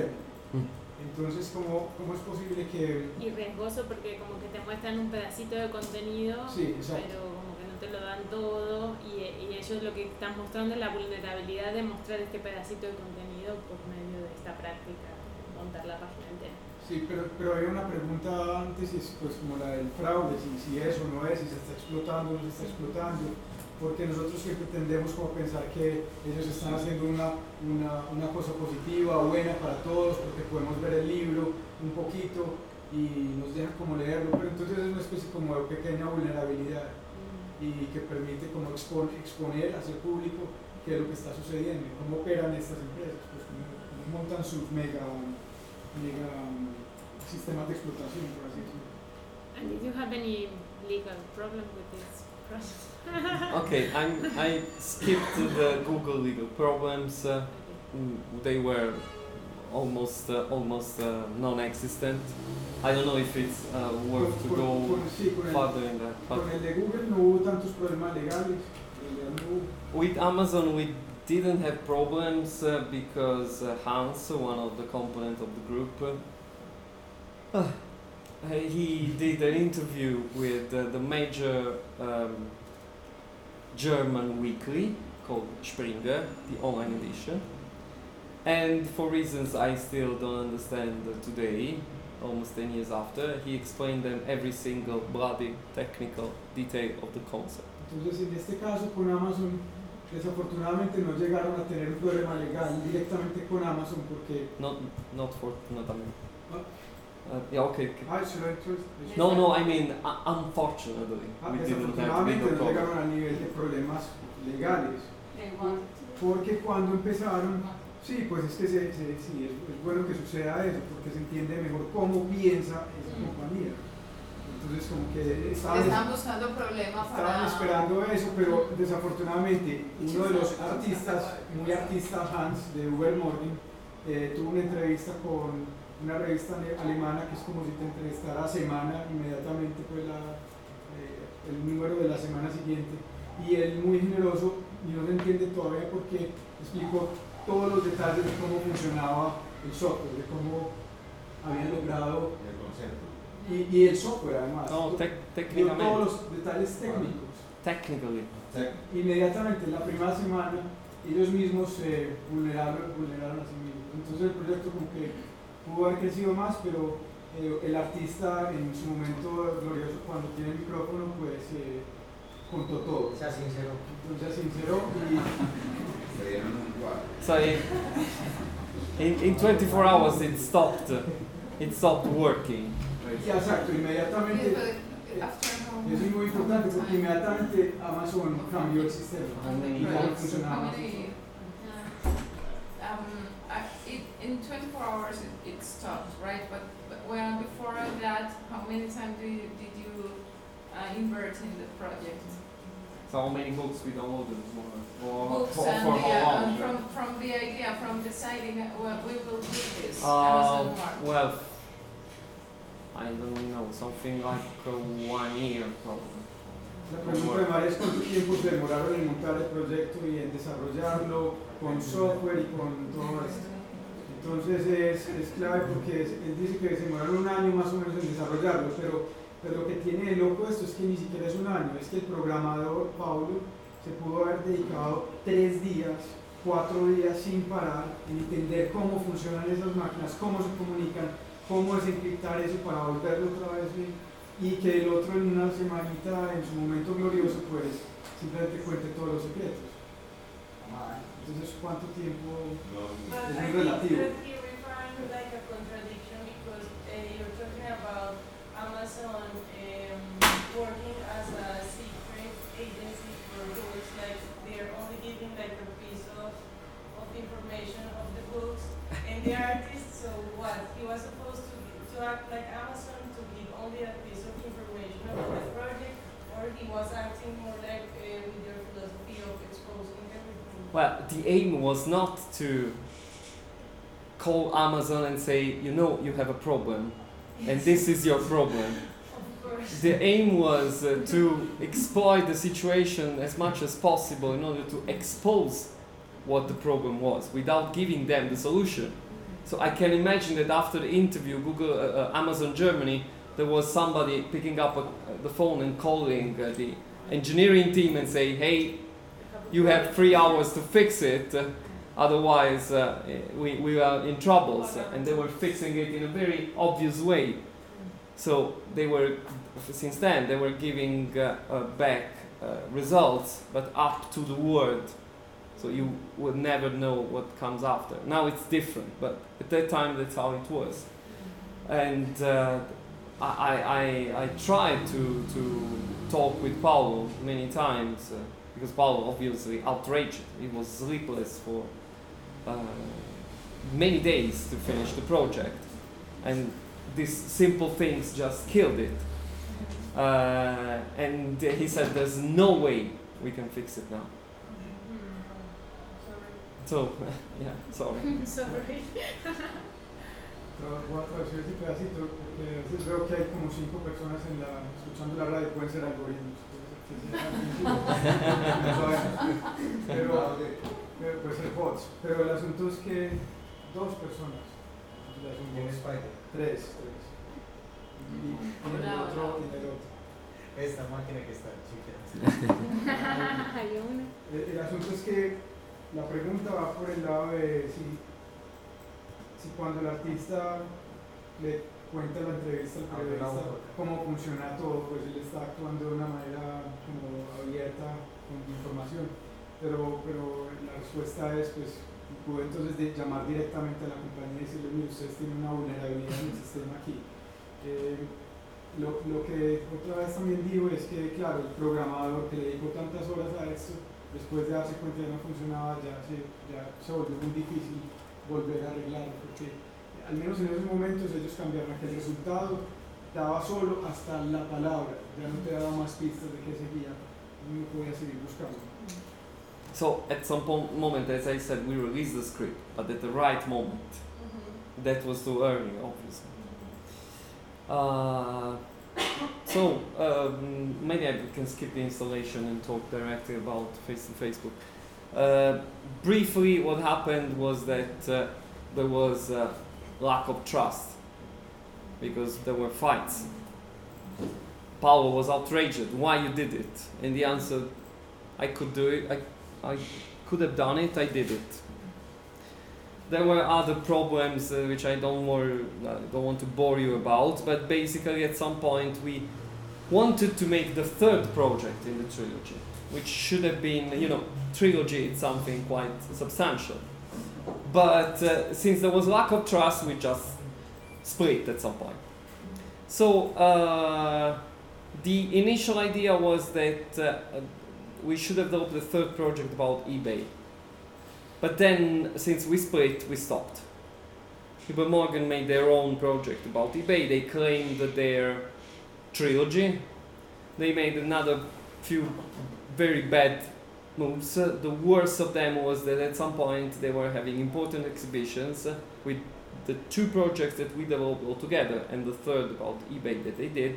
Entonces, ¿cómo, cómo es posible que...? Y riesgoso porque como que te muestran un pedacito de contenido, Sí, exacto. pero como que no te lo dan todo y, y ellos lo que están mostrando es la vulnerabilidad de mostrar este pedacito de contenido por medio de esta práctica, montar la página entera. Sí, pero, pero hay una pregunta antes, y es pues como la del fraude, si, si eso no es, si se está explotando o no se está explotando, porque nosotros siempre tendemos como a pensar que ellos están haciendo una, una, una cosa positiva, buena para todos, porque podemos ver el libro un poquito y nos dejan como leerlo, pero entonces es una especie como de pequeña vulnerabilidad y que permite como expon, exponer, hacer público qué es lo que está sucediendo, cómo operan estas empresas, pues cómo, cómo montan sus mega, mega um, sistemas de explotación, por así decirlo. And did you have any legal problem with this process? Okay, I'm, I skipped the Google legal problems. Uh, mm, they were almost uh, almost uh, non-existent. I don't know if it's uh, worth to Con- go con- sí, con el- further in that. But Con el de Google no hubo tantos problemas legales, en realidad no hubo. with Amazon, we didn't have problems uh, because uh, Hans, one of the components of the group, uh, uh, he did an interview with uh, the major um, German weekly called Springer, the online edition. And for reasons I still don't understand uh, today, almost ten years after, he explained them every single bloody technical detail of the concept. Entonces, en este caso con Amazon, desafortunadamente no llegaron a tener un problema legal directamente con Amazon porque... Not, not for, not I mean. What? Uh, yeah, okay. okay. Ah, should I trust- No, no, I mean, uh, unfortunately, Ah, we didn't have desafortunadamente legal no problems. llegaron al nivel de problemas legales. They want Porque cuando empezaron, sí, pues es que se, se- sí, es, es bueno que suceda eso, porque se entiende mejor cómo piensa esa Mm. compañía. Entonces, como que estaban, Están buscando problemas estaban para... esperando eso, pero desafortunadamente uno de los artistas, muy artista Hans de Uber Morning, eh, tuvo una entrevista con una revista ale- alemana que es como si te entrevistara a semana, inmediatamente pues la, eh, el número de la semana siguiente, y él muy generoso, y no se entiende todavía por qué, explicó todos los detalles de cómo funcionaba el software, de cómo habían logrado, El concepto. y, y el software además, No, tec- dio técnicamente, todos los detalles técnicos. technically. Tec- Inmediatamente, la primera semana, ellos mismos se vulneraron, vulneraron a sí mismos. Entonces el proyecto como que pudo haber crecido más, pero eh, el artista en su momento glorioso, cuando tiene el micrófono, pues eh, contó todo. Sea sincero. Entonces se sinceró y Se dieron un cuadro. So in, in, in twenty-four hours it stopped, uh, it stopped working. y exacto, inmediatamente, Yeah, but after how eso es muy importante porque inmediatamente Amazon cambió el sistema how many y ya no products, funcionaba how más. many, um, I, it, in twenty-four hours it, it stopped, right? But, but when before that, how many times did you, did you uh, invert in the project? So how many books we downloaded? For, for, Books for, and for the, how uh, long? and from, from the idea, from deciding, uh, well, we will do this, Uh, Amazon Mark. well, I don't know, something like uh, one year probably. La pregunta de María es cuánto tiempo se demoraron en montar el proyecto y en desarrollarlo con software y con todo esto. Entonces es, es clave porque es- él dice que se demoraron un año más o menos en desarrollarlo, pero, pero lo que tiene de loco esto es que ni siquiera es un año, es que el programador Paulo se pudo haber dedicado tres días, cuatro días sin parar en entender cómo funcionan esas máquinas, cómo se comunican, cómo desencriptar eso para volverlo otra vez bien, y que el otro en una semanita, en su momento glorioso, pues simplemente cuente todos los secretos. Entonces, ¿cuánto tiempo? No, But Es I muy think relativo. that he referring to like a contradiction because uh, you're talking about Amazon um, working as a secret agency for books, like they're only giving like a piece of, of information of the books and the artist, so what? He was supposed to, to act like Amazon to give only a piece of information about the project, or he was acting more like uh, with your philosophy of exposing everything? Well, the aim was not to call Amazon and say, you know, you have a problem, and this is your problem. Of course. The aim was uh, to exploit the situation as much as possible in order to expose what the problem was without giving them the solution. So I can imagine that after the interview, Google, uh, uh, Amazon Germany, there was somebody picking up a, uh, the phone and calling uh, the engineering team and say, hey, you have three hours to fix it, uh, otherwise uh, we, we are in trouble. So, and they were fixing it in a very obvious way. So they were, since then, they were giving uh, uh, back uh, results, but up to the word. So you would never know what comes after. Now it's different, but at that time that's how it was. And uh, I, I, I tried to, to talk with Paolo many times, uh, because Paolo obviously outraged. He was sleepless for uh, many days to finish the project. And these simple things just killed it. Uh, and he said, there's no way we can fix it now. So, yeah, sorry. Sorry. Voy a traducir ese pedacito porque a veces veo que hay como cinco personas en la, escuchando la radio, pueden ser algoritmos. No sabemos. Pero, pero puede ser bots. Pero el asunto es que dos personas. ¿Quién es Spider? Tres, tres. Y, y en el otro, y en el otro. Esta máquina que está chiquita. Hay uno. El, el asunto es que la pregunta va por el lado de si, si cuando el artista le cuenta la entrevista al periodista cómo funciona todo, pues él está actuando de una manera como abierta con información. Pero, pero la respuesta es, pues, pudo entonces de llamar directamente a la compañía y decirle, mire, ustedes tienen una vulnerabilidad en el sistema aquí. Eh, lo, lo que otra vez también digo es que, claro, el programador que le dedicó tantas horas a esto, después de darse cuenta que no funcionaba, ya se, ya se volvió muy difícil volver a arreglarlo, porque al menos en esos momentos ellos cambiaron, que el resultado daba solo hasta la palabra, ya no te daba más pistas de qué seguía, no podía seguir buscando. So at some po- moment, as I said, we released the script, but at the right moment. Mm-hmm. That was too early, obviously. Uh, so um, maybe I can skip the installation and talk directly about face to Facebook. Uh, briefly, what happened was that uh, there was a lack of trust because there were fights. Paolo was outraged. Why you did it? And the answer, I could do it. I, I could have done it. I did it. There were other problems uh, which I don't, more, uh, don't want to bore you about, but basically at some point we wanted to make the third project in the trilogy, which should have been, you know, trilogy is something quite substantial. But uh, since there was lack of trust, we just split at some point. So uh, the initial idea was that uh, we should have developed the third project about eBay. But then, since we split, we stopped. Huber Morgan made their own project about eBay. They claimed their trilogy. They made another few very bad moves. Uh, the worst of them was that at some point they were having important exhibitions uh, with the two projects that we developed all together and the third about eBay that they did,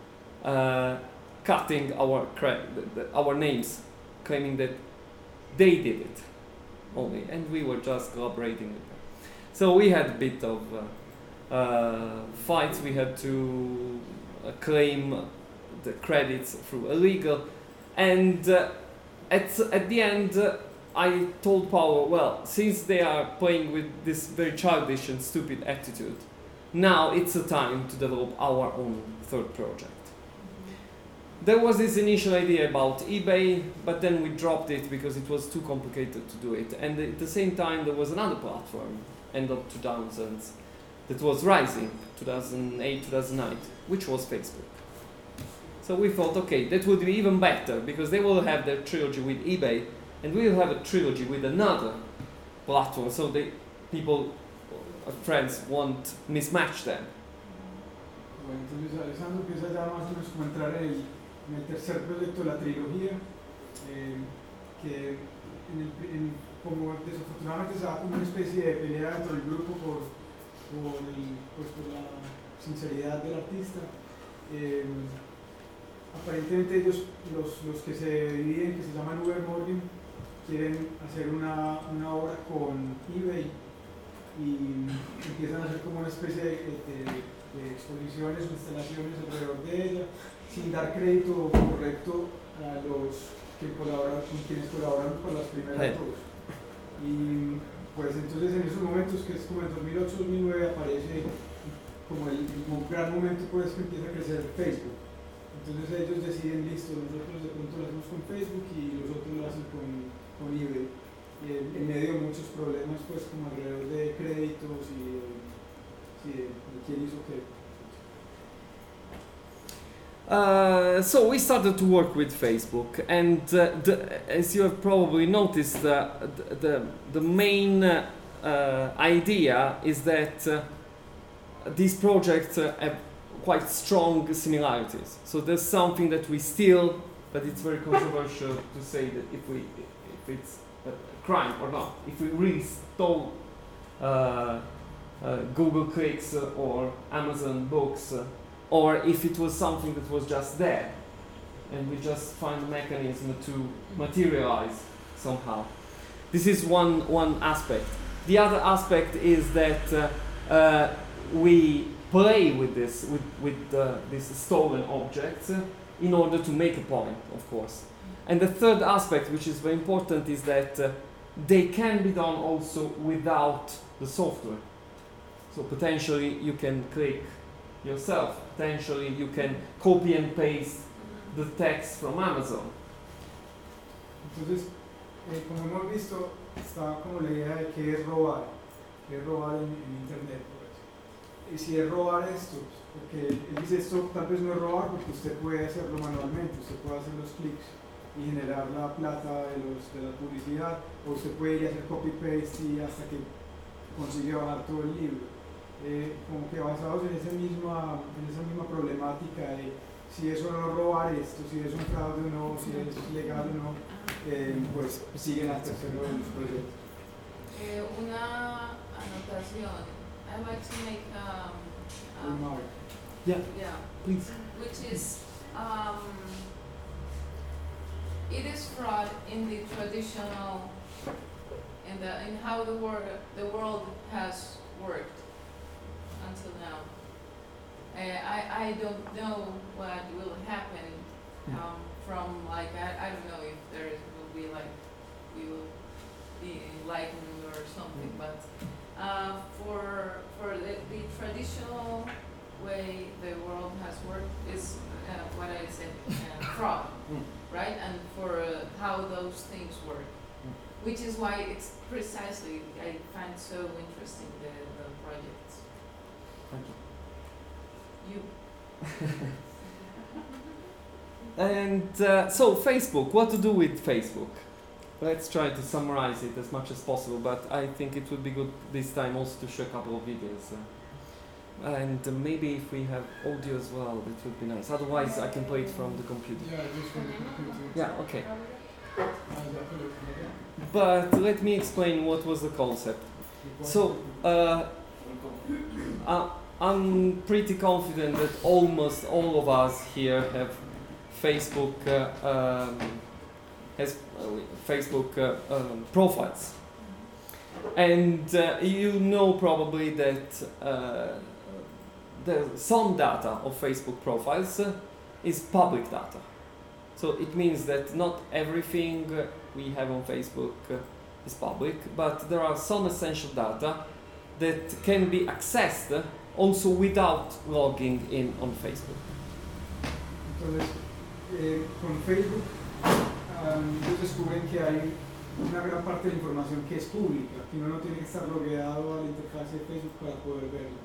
uh, cutting our cre- the, the, our names, claiming that they did it only, and we were just collaborating with them. So we had a bit of uh, uh, fights. We had to uh, claim the credits through illegal, and uh, at at the end, uh, I told Paolo, well, since they are playing with this very childish and stupid attitude, now it's a time to develop our own third project. There was this initial idea about eBay, but then we dropped it because it was too complicated to do it. And at the same time, there was another platform, end of two thousands, that was rising, two thousand eight, two thousand nine, which was Facebook. So we thought, okay, that would be even better because they will have their trilogy with eBay, and we will have a trilogy with another platform, so they, people, uh, friends, won't mismatch them. Bueno, entonces Alessandro empieza ya más o menos como entrar en el, en el tercer proyecto de la trilogía, eh, que en el, en, como desafortunadamente se da como una especie de pelea dentro del grupo por, por, el, pues por la sinceridad del artista. Eh, aparentemente ellos, los, los que se dividen, que se llaman Huber Morgan, quieren hacer una, una obra con eBay y empiezan a hacer como una especie de, de, de exposiciones o instalaciones alrededor de ella sin dar crédito correcto a los que colaboran, con quienes colaboran con las primeras Sí. dos. Y pues entonces en esos momentos, que es como en dos mil ocho dos mil nueve, aparece como el, un gran momento pues que empieza a crecer Facebook. Entonces ellos deciden, listo, nosotros de pronto lo hacemos con Facebook y los otros lo hacen con, con eBay. Y en, en medio de muchos problemas pues como alrededor de créditos y de, sí, de, de quién hizo qué. Uh, so we started to work with Facebook, and uh, the, as you have probably noticed, uh, the, the the main uh, uh, idea is that uh, these projects uh, have quite strong similarities. So there's something that we steal, but it's very controversial to say that if we if it's a crime or not. If we really stole uh, uh, Google Clicks uh, or Amazon Books. Uh, or if it was something that was just there and we just find a mechanism to materialize somehow. This is one, one aspect. The other aspect is that uh, uh, we play with this, with, with uh, these stolen objects uh, in order to make a point, of course. And the third aspect, which is very important, is that uh, they can be done also without the software. So potentially you can click yourself. Potentially you can copy and paste the text from Amazon. Entonces, eh, como hemos visto, está como la idea de qué es robar, qué es robar en, en internet. Pues. Y si es robar esto, porque él dice esto tal vez no es robar porque usted puede hacerlo manualmente, usted puede hacer los clics y generar la plata de, los, de la publicidad, o usted puede ir a hacer copy-paste y hasta que consigue bajar todo el libro. Eh, como que basados en esa, misma, en esa misma problemática de si eso no es robar esto, si es un fraude o no, si es legal o no, eh, pues siguen al tercero de los proyectos. Eh, una anotación. I'd like to make um, um, Remark. Yeah, yeah, please. which is um, it is fraud in the traditional in the in how the world the world has worked until now. Uh, I, I don't know what will happen um, from like I, I don't know if there is, will be like we will be enlightened or something, but uh, for for the, the traditional way the world has worked is uh, what I said uh, fraud, right? And for uh, how those things work, which is why it's precisely I find so interesting the, the projects. Thank you. You. And uh, so Facebook, what to do with Facebook? Let's try to summarize it as much as possible, but I think it would be good this time also to show a couple of videos. Uh, and uh, maybe if we have audio as well, it would be nice. Otherwise, I can play it from the computer. Yeah, just from the computer. Yeah, okay. Ah, ya, pero, ya. But let me explain what was the concept. So, uh, uh, I'm pretty confident that almost all of us here have Facebook uh, um, has uh, Facebook uh, um, profiles, and uh, you know probably that uh, the some data of Facebook profiles uh, is public data. So it means that not everything uh, we have on Facebook uh, is public, but there are some essential data that can be accessed uh, also without logging in on Facebook. Entonces, eh, con Facebook, um, ellos descubren que hay una gran parte de la información que es pública, que uno no tiene que estar logueado a la interfaz de Facebook para poder verla.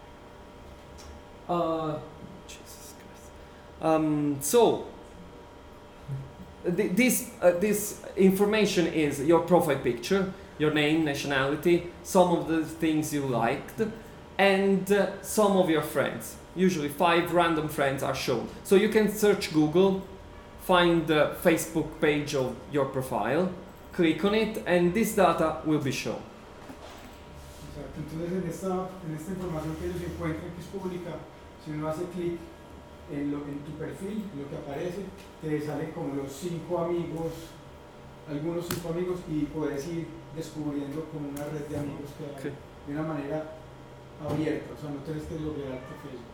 Uh, Jesus Christ. Um, so, th- this uh, this information is your profile picture, your name, nationality, some of the things you liked, and uh, some of your friends. Usually five random friends are shown. So you can search Google, find the Facebook page of your profile, click on it, and this data will be shown. Exacto. Entonces, en esta, en esta información que ellos encuentran que es pública, si uno hace clic en, lo, en tu perfil, lo que aparece, te salen como los cinco amigos, algunos cinco amigos, y puedes ir descubriendo como una red de amigos que hay. Okay. de una manera abierta, o sea, no tienes que loguearte a Facebook.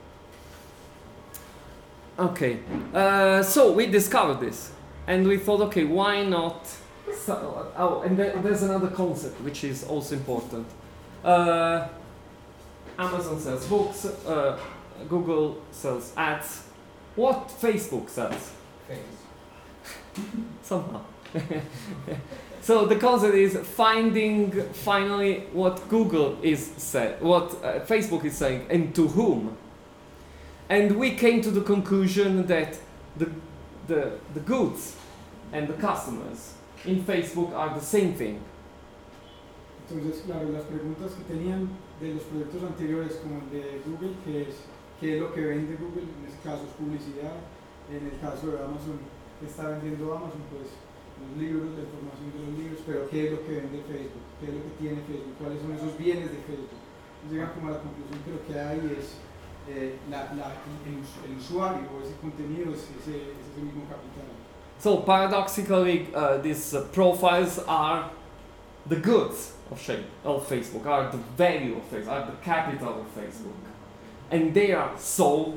Okay, uh, so we discovered this, and we thought, okay, why not? So, oh, and there, there's another concept which is also important. Uh, Amazon sells books, uh, Google sells ads. What Facebook sells? Face. Somehow. So the concept is finding finally what Google is say, what uh, Facebook is saying, and to whom. And we came to the conclusion that the, the, the goods and the customers in Facebook are the same thing. Entonces, claro, las preguntas que tenían de los proyectos anteriores, como el de Google, que es qué es lo que vende Google, en este caso es publicidad, en el caso de Amazon, ¿qué está vendiendo Amazon? Pues los libros, la información de los libros, pero qué es lo que vende Facebook, qué es lo que tiene Facebook, cuáles son esos bienes de Facebook. Entonces llegan como a la conclusión que lo que hay es eh, la, la, el, el usuario o ese contenido, es ese, es ese mismo capital. So paradoxically, uh, these uh, profiles are the goods of, shape, of Facebook, are the value of Facebook, are the capital of Facebook. And they are sold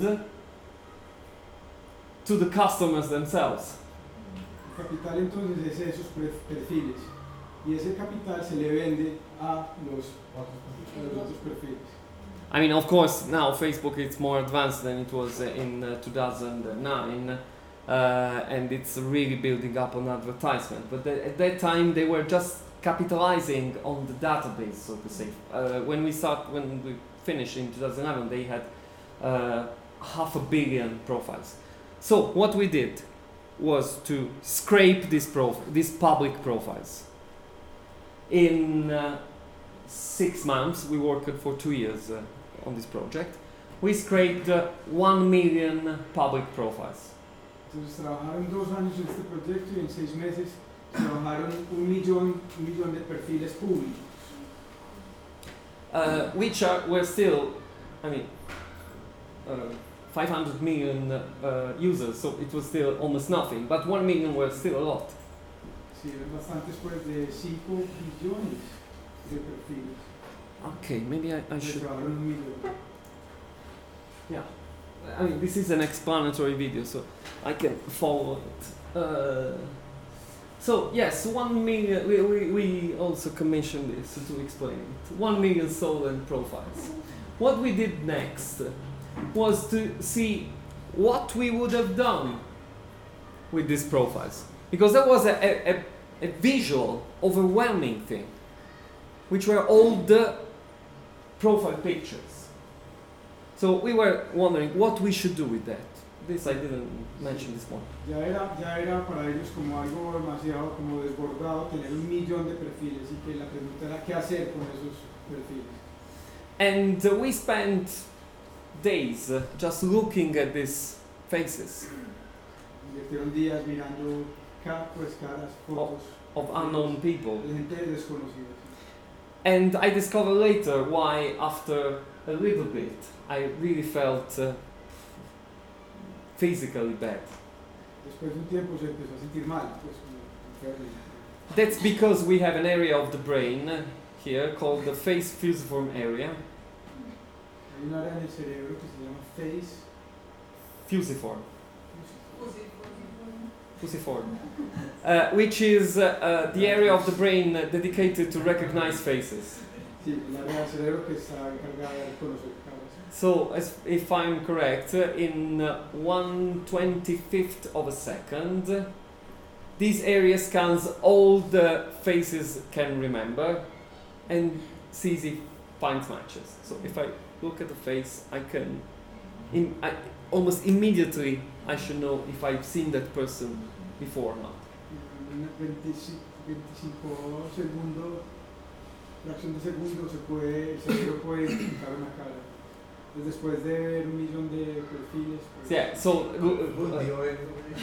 to the customers themselves. El capital entonces es esos perfiles y ese capital se le vende a los, a los otros perfiles. I mean, of course, now Facebook is more advanced than it was uh, in uh, two thousand nine. Uh, and it's really building up on advertisement. But th- at that time, they were just capitalizing on the database, so to say. Uh, when we start, when we finished in two thousand eleven, they had uh, half a billion profiles. So what we did was to scrape these prof- these public profiles. In uh, six months, we worked for two years uh, on this project. We scraped uh, one million public profiles. Entonces trabajaron dos años en este proyecto y en seis meses trabajaron un millón, un millón de perfiles públicos. Uh, which are, were still, I mean, uh, five hundred million uh, users, so it was still almost nothing, but one million were still a lot. Sí, eran bastantes pues de cinco billones de perfiles. Okay, maybe I, I Entonces should. trabajaron un millón. Yeah, I mean, this is an explanatory video, so I can follow it. Uh, so yes, one million. We, we, we also commissioned this to explain it. One million stolen profiles. What we did next was to see what we would have done with these profiles, because that was a, a, a visual, overwhelming thing, which were all the profile pictures. So we were wondering what we should do with that. This I didn't mention this one. Ya era, ya era para ellos como algo demasiado como desbordado tener un millón de perfiles y que la pregunta era qué hacer con esos perfiles. And uh, we spent days uh, just looking at these faces Invirtieron días mirando ca- pues, caras, fotos of unknown people. de gente desconocida. And I discovered later why, after a little bit, I really felt uh, physically bad. Después de un tiempo se empezó a sentir mal, pues como enfermo. That's because we have an area of the brain uh, here called the face fusiform area. Hay un área en el cerebro que se llama face Fusiform. Fusiform. Uh, which is uh, uh, the area of the brain uh, dedicated to recognize faces. Sí, el área del cerebro que está encargada de reconocer caras. So, as, if I'm correct, uh, in uh, one twenty-fifth of a second, uh, this area scans all the faces can remember and sees if finds matches. So, if I look at the face, I can, in, I, almost immediately, I should know if I've seen that person before or not. En veinticinco segundos, fracción de segundo, se puede, el cerebro puede identificar una cara. Entonces, después de ver un millón de perfiles, pues, Yeah. So, uh, uh, Digo, eh,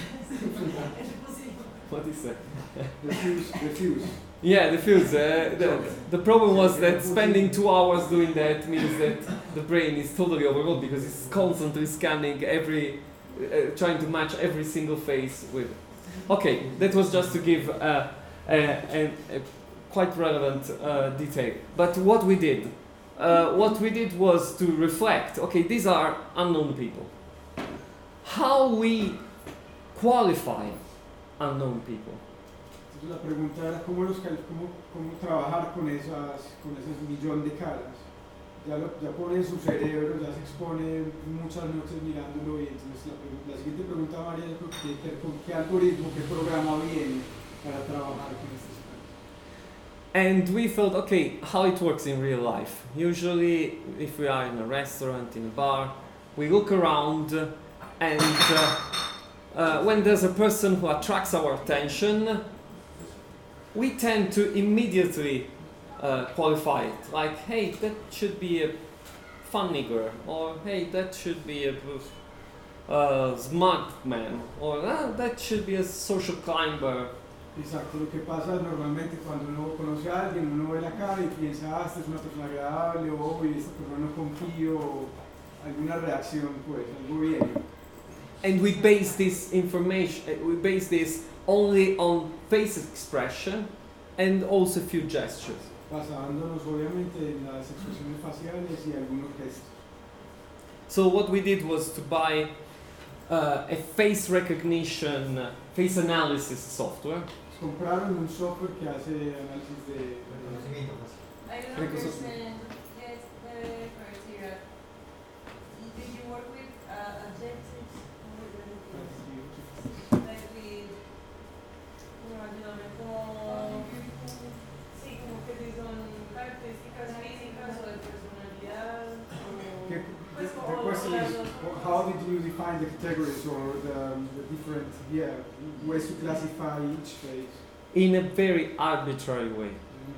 what is that? refuse, refuse. Yeah, the fuse. Uh, the, the problem was that spending two hours doing that means that the brain is totally overloaded because it's constantly scanning every, uh, trying to match every single face with. Okay, that was just to give uh, a, a, a quite relevant uh, detail. But what we did uh, what we did was to reflect, okay, these are unknown people. How we qualify unknown people? Entonces la pregunta era cómo, los, cal- cómo, cómo trabajar con esas, con esos millón de caras. Ya, lo, ya pone en su cerebro, ya se expone muchas noches mirándolo y entonces la, pregu- la siguiente pregunta, María, yo creo que tiene que ver con qué algoritmo, qué programa viene para trabajar con estos caras. And we thought, okay, how it works in real life. Usually, if we are in a restaurant, in a bar, we look around uh, and uh, uh, when there's a person who attracts our attention, we tend to immediately uh, qualify it. Like, hey, that should be a funny girl, or hey, that should be a uh, smart man, or ah, that should be a social climber. Exacto, lo que pasa normalmente cuando uno conoce a alguien, uno ve la cara y piensa, ah, esta es una persona agradable, o uy, esta persona no confío, o alguna reacción, pues, algo bien. And we base this information, uh, we base this only on face expression and also a few gestures. Basándonos obviamente en las expresiones faciales y algunos gestos. So what we did was to buy uh, a face recognition, uh, face analysis software. Compraron un software que hace análisis de Reconocimiento fácil. I don't Because of- understand yet the criteria. Did you work with uh, adjectives? Like with, no, ayúdame, como, sí, como que si son características físicas o de personalidad, o, The, pues the como question las is, dos wh- how did you define the categories or the, the different yeah, ways to classify each phase? In a very arbitrary way.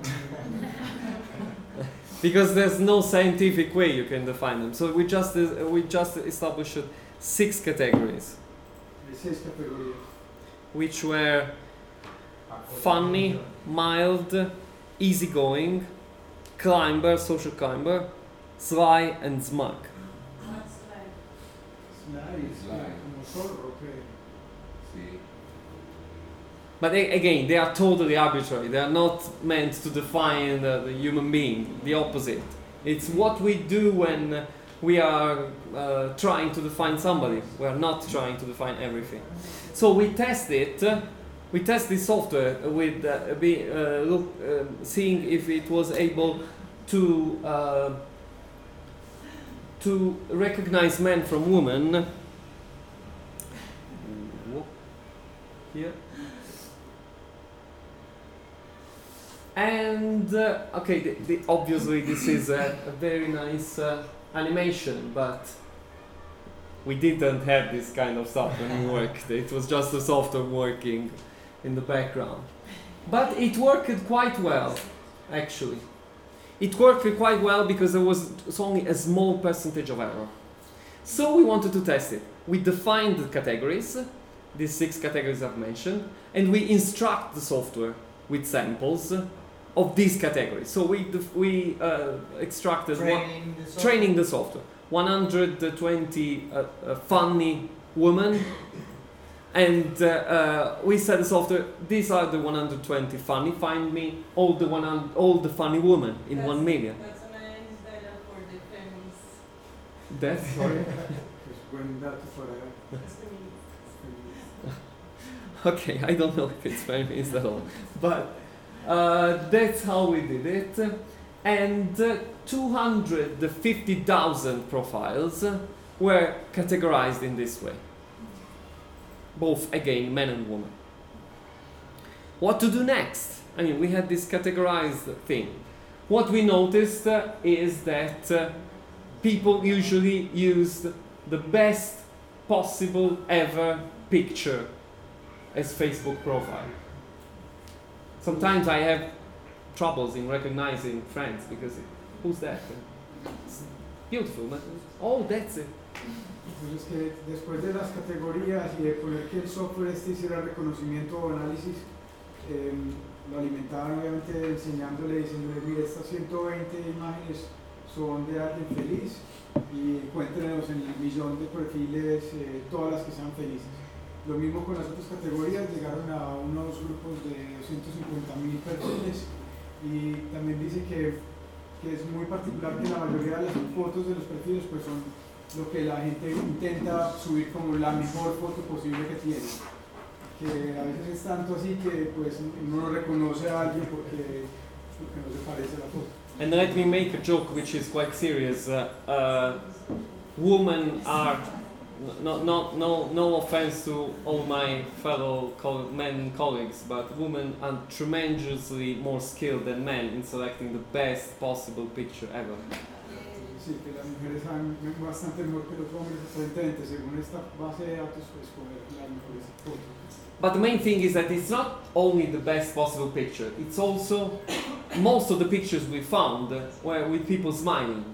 Because there's no scientific way you can define them. So we just uh, we just established six categories, Hay seis categorías. which were funny, mild, easygoing, climber, social climber, sly, and smug. What's like? Sly, Sly. como zorro, okay. Sí. But a- again, they are totally arbitrary. They are not meant to define the, the human being. The opposite. It's what we do when uh, we are uh, trying to define somebody. We are not trying to define everything. So we test it. Uh, we test this software with uh, be, uh, look, uh, seeing if it was able to uh, to recognize men from women. Here. And uh, okay, the, the, obviously this is a, a very nice uh, animation, but we didn't have this kind of stuff when we worked. It was just the software working in the background. But it worked quite well, actually. It worked quite well because there was only a small percentage of error. So we wanted to test it. We defined the categories, these six categories I've mentioned, and we instruct the software with samples of these categories. So we def- we uh, extracted one, Training the software. training the software. one hundred twenty uh, uh, funny women, and uh, uh, we said the software. These are the one hundred twenty funny. Find me all the one hundred, all the funny women in That's- one million. That's a nice dialogue for the feminists. That's Sorry. Pues buen dato para That's feminists. okay. I don't know if it's feminist at all, but uh, that's how we did it. And uh, two hundred fifty thousand profiles were categorized in this way. Both, again, men and women. What to do next? I mean, we had this categorized thing. What we noticed uh, is that uh, people usually used the best possible ever picture as Facebook profile. Sometimes I have troubles in recognizing friends because it, who's that? It's beautiful, but oh, that's it. Entonces que después de las categorías y de poner que el software este hiciera reconocimiento o análisis, eh, lo alimentaban obviamente enseñándole, diciéndole, mire, estas ciento veinte imágenes son de alguien feliz y encuéntrenos en el millón de perfiles eh, todas las que sean felices. Lo mismo con las otras categorías, llegaron a unos grupos de doscientos cincuenta mil perfiles y también dice que, que es muy particular, que la mayoría de las fotos de los perfiles pues son lo que la gente intenta subir como la mejor foto posible que tiene, que a veces es tanto así que pues uno no reconoce a alguien porque, porque no se parece a la foto. And let me make a joke which is quite serious. Uh, uh, women are, no, no, no, no offense to all my fellow co- men colleagues, but women are tremendously more skilled than men in selecting the best possible picture ever. Sí, que las mujeres saben bastante mejor que los hombres aparentemente, según esta base de datos, pues escoger las mejores fotos. But the main thing is that it's not only the best possible picture, it's also most of the pictures we found were with people smiling.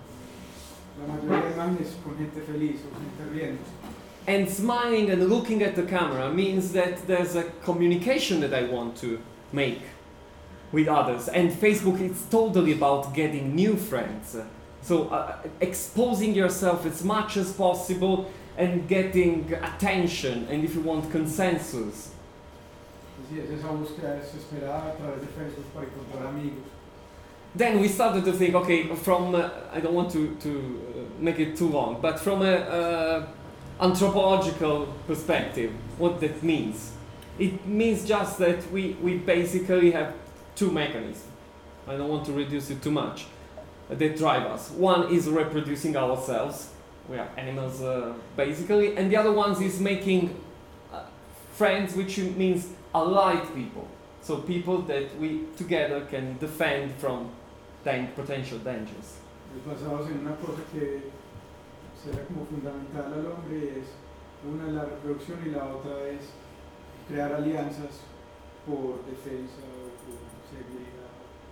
La mayoría de imágenes con gente feliz o gente riendo. And smiling and looking at the camera means that there's a communication that I want to make with others. And Facebook is totally about getting new friends. So uh, exposing yourself as much as possible and getting attention, and if you want, consensus. Sí, es esa búsqueda desesperada a través de Facebook para encontrar amigos. Then we started to think, okay, from, uh, I don't want to, to uh, make it too long, but from a uh, anthropological perspective, what that means. It means just that we, we basically have two mechanisms. I don't want to reduce it too much. uh, That drive us. One is reproducing ourselves. We are animals uh, basically. And the other one is making uh, friends, which means allied people. So people that we together can defend from dan- potential dangers. Basados en una cosa que será como fundamental al hombre, es una la reproducción y la otra es crear alianzas por defensa o por seguridad.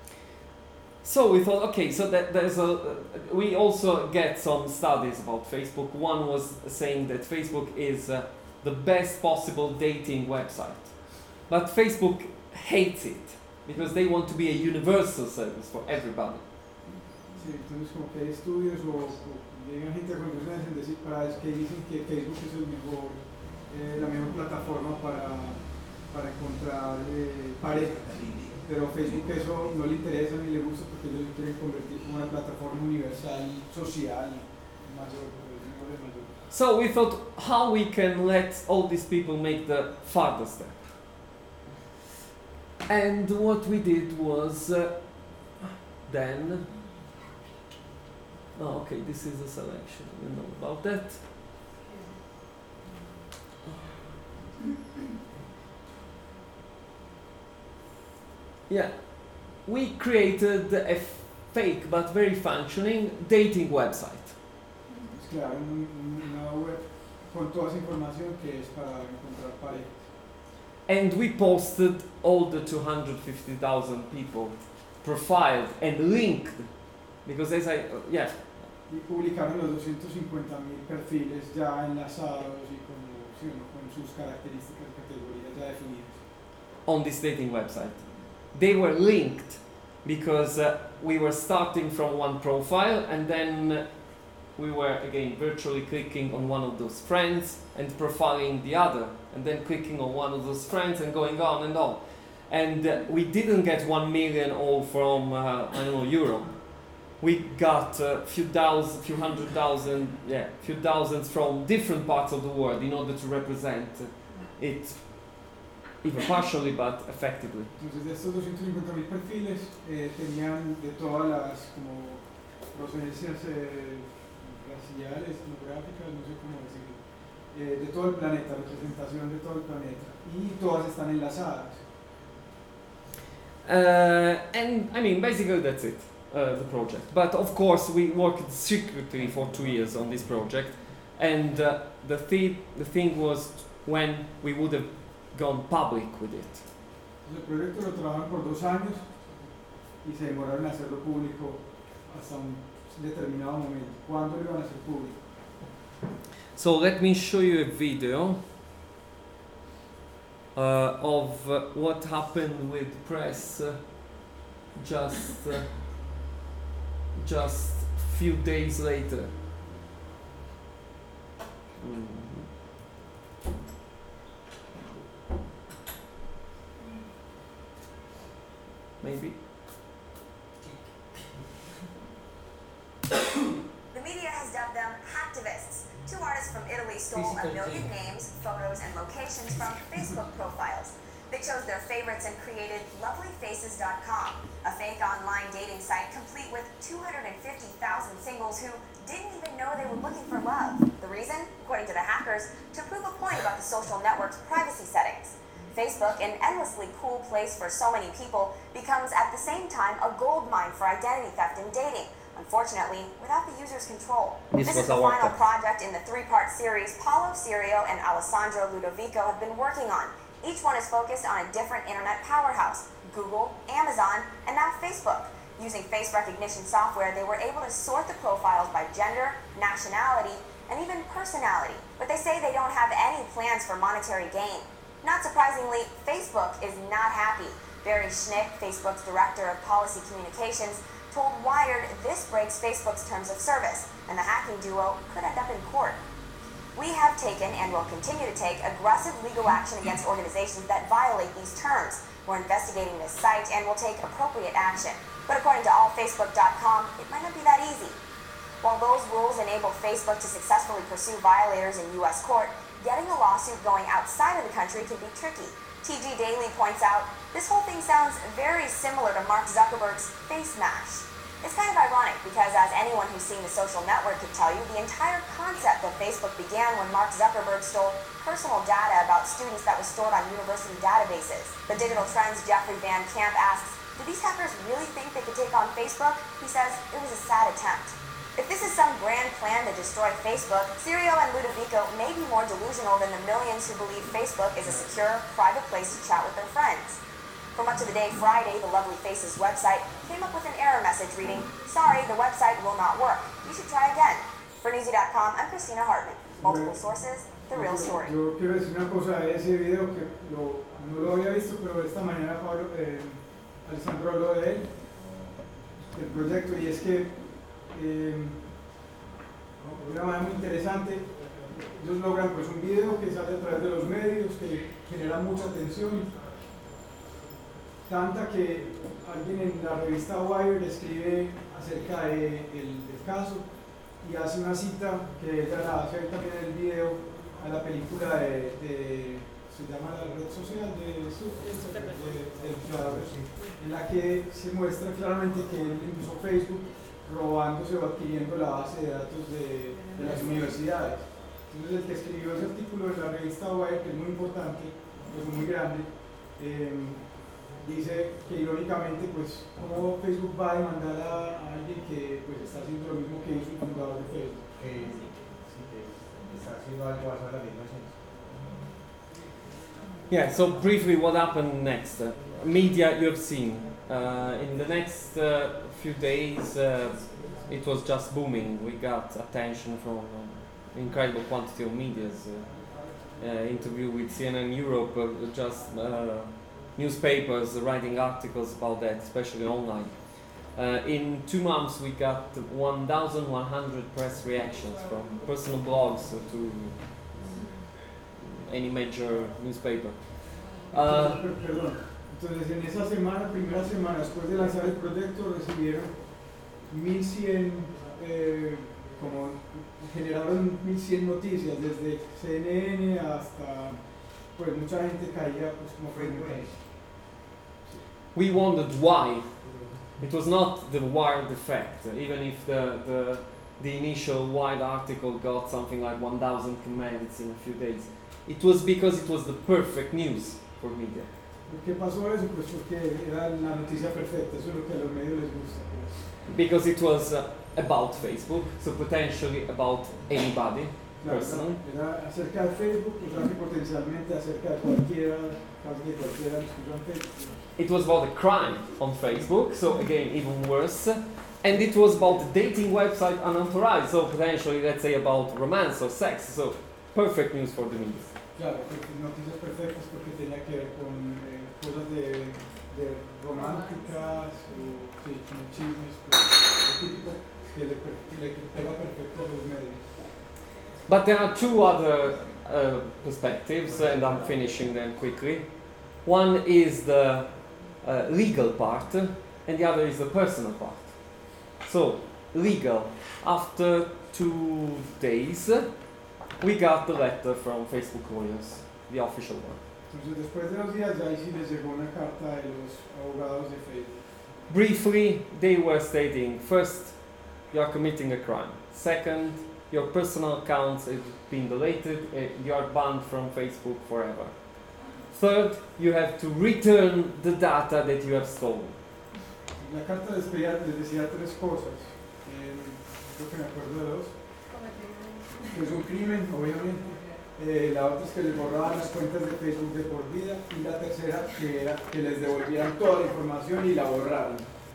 So we thought, okay, so that there's a, uh, we also get some studies about Facebook. One was saying that Facebook is uh, the best possible dating website. But Facebook hates it because they want to be a universal service for everybody. Sí, entonces como que hay estudios o, o llegan gente a conclusiones en decir, para, es que dicen que Facebook es el mejor, eh, la mejor plataforma para, para encontrar eh, parejas. Pero Facebook eso no le interesa ni le gusta porque ellos quieren convertir como una plataforma universal, social, mayor, mayor. So we thought how we can let all these people make the farther step. And what we did was uh, then, oh, okay, this is a selection, you know about that. Yeah, we created a fake but very functioning dating website. Es crear un, un, una web con toda esa información que es para encontrar parejas. And we posted all the two hundred fifty thousand people profiled and linked, because as I, uh, yeah. Y publicaron los doscientos cincuenta mil perfiles ya enlazados y con, sí, ¿no? con sus características, categorías ya definidas. On this dating website. They were linked because uh, we were starting from one profile and then uh, we were again virtually clicking on one of those friends and profiling the other, and then clicking on one of those friends and going on and on. And uh, we didn't get one million all from, uh, I don't know, Europe. We got a uh, few thousand, few hundred thousand, yeah, few thousands from different parts of the world in order to represent it, even partially, but effectively. Entonces de estos doscientos cincuenta mil perfiles eh, tenían de todas las como procedencias eh, raciales, etnográficas, no sé cómo decirlo, eh, de todo el planeta, representación de todo el planeta, y todas están enlazadas. Uh, and I mean, basically that's it, uh, the project. But of course, we worked secretly for two years on this project, and uh, the, th- the thing was when we would have gone public with it. El proyecto lo trabajaron por dos años y se demoraron en hacerlo público hasta un determinado momento. ¿Cuándo lo iban a hacer público? So let me show you a video uh, of uh, what happened with press uh, just uh, just few days later. Mm. Maybe. a million names, photos, and locations from Facebook profiles. They chose their favorites and created lovely faces dot com, a fake online dating site complete with two hundred fifty thousand singles who didn't even know they were looking for love. The reason, according to the hackers, to prove a point about the social network's privacy settings. Facebook, an endlessly cool place for so many people, becomes at the same time a gold mine for identity theft and dating, unfortunately, without the user's control. This This was is the our final test. project in the three-part series Paulo Sirio and Alessandro Ludovico have been working on. Each one is focused on a different internet powerhouse: Google, Amazon, and now Facebook. Using face recognition software, they were able to sort the profiles by gender, nationality, and even personality. But they say they don't have any plans for monetary gain. Not surprisingly, Facebook is not happy. Barry Schnick, Facebook's Director of Policy Communications, told Wired this breaks Facebook's terms of service, and the hacking duo could end up in court. We have taken and will continue to take aggressive legal action against organizations that violate these terms. We're investigating this site and will take appropriate action. But according to all Facebook dot com, it might not be that easy. While those rules enable Facebook to successfully pursue violators in U S court, getting a lawsuit going outside of the country can be tricky. T G Daily points out, this whole thing sounds very similar to Mark Zuckerberg's Face Mash. It's kind of ironic because, as anyone who's seen the social network could tell you, the entire concept of Facebook began when Mark Zuckerberg stole personal data about students that was stored on university databases. The Digital Trends' Jeffrey Van Camp asks, did these hackers really think they could take on Facebook? He says it was a sad attempt. If this is some grand plan to destroy Facebook, Sirio and Ludovico may be more delusional than the millions who believe Facebook is a secure, private place to chat with their friends. For much of the day Friday, the Lovely Faces website came up with an error message reading, sorry, the website will not work. You should try again. For Newsy dot com, I'm Christina Hartman. Multiple sources, the real story. Yo quiero decir una cosa de ese video que lo, no lo había visto, pero esta mañana Pablo, eh, Alessandro habló de él, del proyecto, y es que eh, de una manera muy interesante ellos logran pues un video que sale a través de los medios, que genera mucha atención, tanta que alguien en la revista Wired escribe acerca de, el, del caso y hace una cita que ella la hace también en el video a la película de, de se llama La Red Social de, de, de, de en la que se muestra claramente que él empezó Facebook robándose o adquiriendo la base de datos de, de las universidades. Entonces el que escribió ese artículo en la revista Wired, que es muy importante, es muy grande, eh, dice que irónicamente pues como Facebook va a demandar a, a alguien que pues está haciendo lo mismo que hizo el fundador de Facebook. Que sí, que está haciendo algo basado en la misma ciencia. Yeah, so briefly what happened next. Uh, media you have seen. Uh, in the next uh, few days uh, it was just booming. We got attention from um, incredible quantity of medias. Uh, uh, interview with C N N Europe, uh, just uh, newspapers writing articles about that, especially online. Uh, in two months we got one thousand one hundred press reactions from personal blogs to any major newspaper. Uh, Perdón, entonces en esa semana, primera semana después de lanzar el proyecto, recibieron mil cien, eh, como generaron mil cien noticias, desde C N N hasta, pues mucha gente caía pues como Facebook. we wondered why. It was not the Wired effect, even if the, the, the initial Wired article got something like one thousand comments in a few days. It was because it was the perfect news for media. ¿Por qué pasó eso? Pues porque era la noticia perfecta, eso es lo que a los medios les gusta. Pues. Because it was uh, about Facebook, so potentially about anybody, Claro, personally. era acerca de Facebook, o sea que potencialmente acerca de cualquiera, casi que cualquiera que escuchó en Facebook. It was about a crime on Facebook, so again, even worse. And it was about the dating website unauthorized, so potentially, let's say, about romance or sex. So, perfect news for the media. Claro, noticias perfectas porque tenía que ver con eh, cosas de, de románticas o sí, como chismes, pues, lo típico que le, que le pega perfecto a los medios. But there are two other uh, perspectives, and I'm finishing them quickly. One is the uh, legal part, and the other is the personal part. So, legal. After two days, we got the letter from Facebook Lawyers, the official one. Entonces después de dos días ya ahí sí les llegó una carta de los abogados de Facebook. Briefly, they were stating, first, you are committing a crime. Second, your personal accounts have been deleted, uh, you are banned from Facebook forever. Third, you have to return the data that you have stolen. La carta les, pedía, les decía tres cosas. Eh, creo que me acuerdo de dos. Que es un crimen, obviamente. Eh, la otra es que les borraban las cuentas de Facebook de por vida. Y la tercera que era que les devolvieran toda la información y la borraran.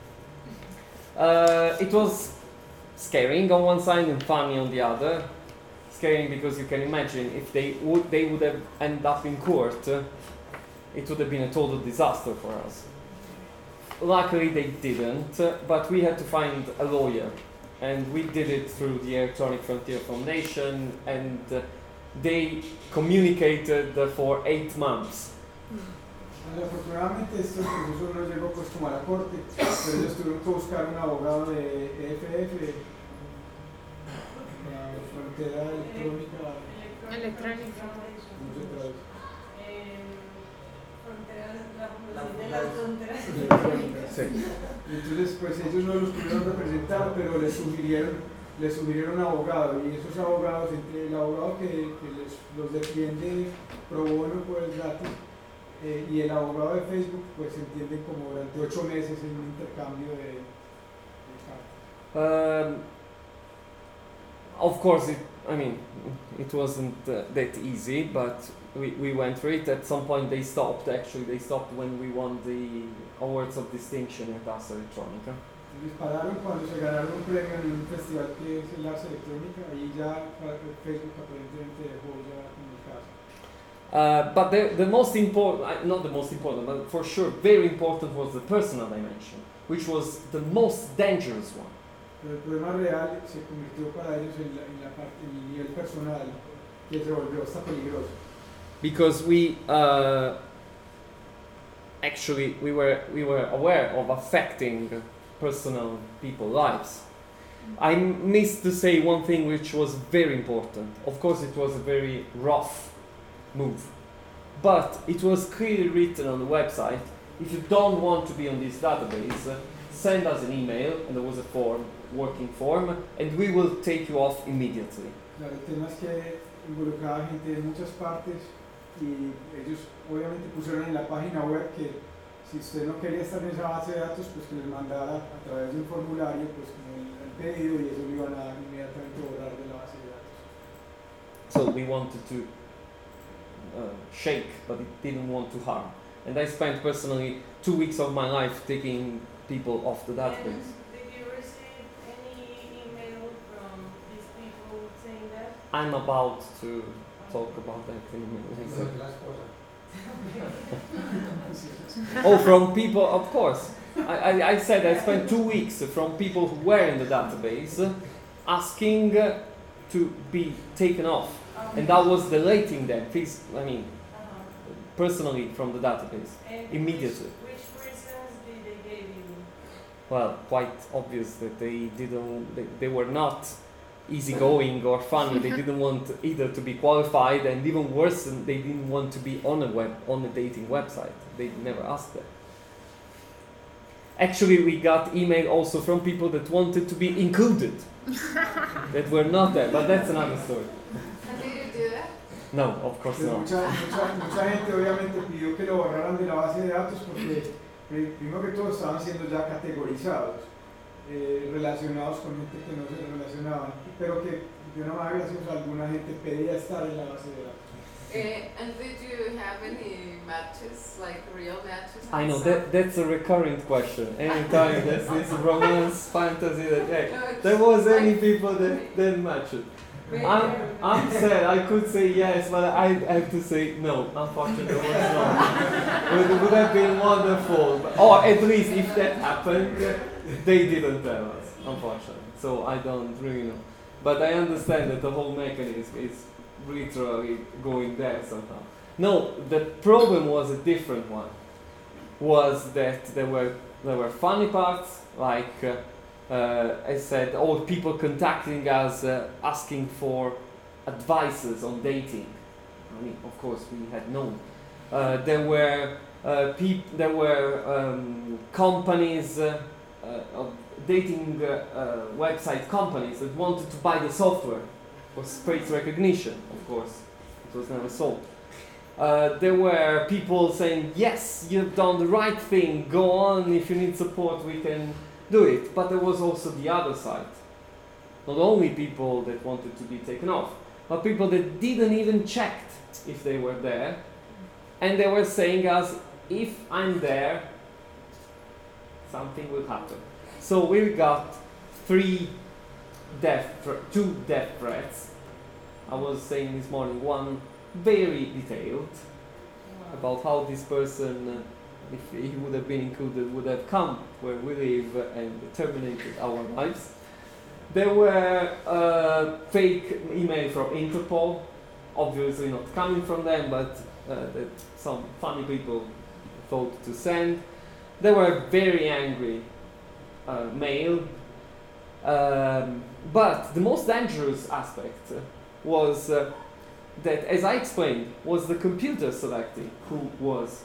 Uh, it was scaring on one side and funny on the other. Scaring because you can imagine if they would they would have ended up in court, uh, it would have been a total disaster for us. Luckily they didn't, uh, but we had to find a lawyer, and we did it through the Electronic Frontier Foundation, and uh, they communicated uh, for eight months. Bueno, afortunadamente este proceso no llegó pues como a la corte, pero ellos tuvieron que buscar un abogado de E F F, la frontera electrónica. Electrónica. ¿Cómo se traduce? De las fronteras. Sí. Entonces, pues ellos no los pudieron representar, pero les sugirieron, les sugirieron un abogado, y esos abogados, entre el abogado que, que les, los defiende pro bono pues gratis, eh, y el abogado de Facebook, pues se entienden como durante ocho meses en un intercambio de, de cartas. Um, of course, it, I mean, it wasn't uh, that easy, but we, we went through it. At some point, they stopped. Actually, they stopped when we won the awards of distinction at Ars Electronica. Entonces pararon cuando se ganaron un premio en un festival que es el Ars Electrónica, y ya Facebook aparentemente dejó ya en el caso. Uh, but the, the most important, uh, not the most important, but for sure very important was the personal dimension, which was the most dangerous one. Pero el problema real se convirtió para ellos en, la, en, la parte, en el nivel personal, que se volvió hasta peligroso. Because we uh, actually we were we were aware of affecting personal people's lives. I missed to say one thing which was very important. Of course, it was a very rough move, but it was clearly written on the website. If you don't want to be on this database, uh, send us an email, and there was a form, working form, and we will take you off immediately. Claro, el tema es que involucraba gente de muchas partes, y ellos obviamente pusieron en la página web que si usted no quería estar en esa base de datos, pues que les mandara a través de un formulario pues como el, el pedido, y ellos lo iban a inmediatamente borrar de la base de datos. So we wanted to uh, shake, but it didn't want to harm. And I spent personally two weeks of my life taking people off the database. And did you receive any email from these people saying that? I'm about to talk about that in a minute. Las cosas. Oh, from people, of course. I, I, I said I spent two weeks from people who were in the database asking uh, to be taken off. And that was deleting them, please, I mean, Uh-huh. personally from the database, And immediately. Which, which reasons did they give you? Well, quite obvious that they didn't, they, they were not easygoing or funny. They didn't want either to be qualified, and even worse, they didn't want to be on a web, on a dating website. They never asked that. Actually, we got email also from people that wanted to be included, that were not there, but that's another story. And did you do that? No, of course Pero not. mucha, mucha, mucha gente obviamente pidió que lo borraran de la base de datos porque pri- primero que todo estaban siendo ya categorizados, eh, relacionados con gente que no se relacionaban, pero que de una manera graciosa alguna gente pedía estar en la base de datos. Uh, and did you have any matches, like real matches? I know, and that, stuff? that's a recurrent question. Anytime there's this romance fantasy that, hey, No, it's there was any like- people that didn't match it. Maybe- I'm, I'm sad, I could say yes, but I have to say no, unfortunately it was not. It would, would have been wonderful, but, or at least if that happened, they didn't tell us, unfortunately. So I don't really know. But I understand that the whole mechanism is literally going there somehow. No, the problem was a different one. Was that there were there were funny parts, like uh, uh, I said, all people contacting us, uh, asking for advices on dating. I mean, of course, we had known. Uh, there were uh, peop- there were um, companies, uh, uh, of dating uh, uh, website companies that wanted to buy the software for face recognition. Of course, it was never sold. Uh, there were people saying, yes, you've done the right thing, go on, if you need support we can do it. But there was also the other side. Not only people that wanted to be taken off, but people that didn't even check if they were there. And they were saying us, if I'm there, something will happen. So we got three death, thre- two death threats. I was saying this morning, one very detailed about how this person, uh, if he would have been included, would have come where we live and terminated our lives. There were uh, fake email from Interpol, obviously not coming from them, but uh, that some funny people thought to send. There were very angry uh, mail, um, but the most dangerous aspect uh, was uh, that, as I explained, was the computer selecting who was,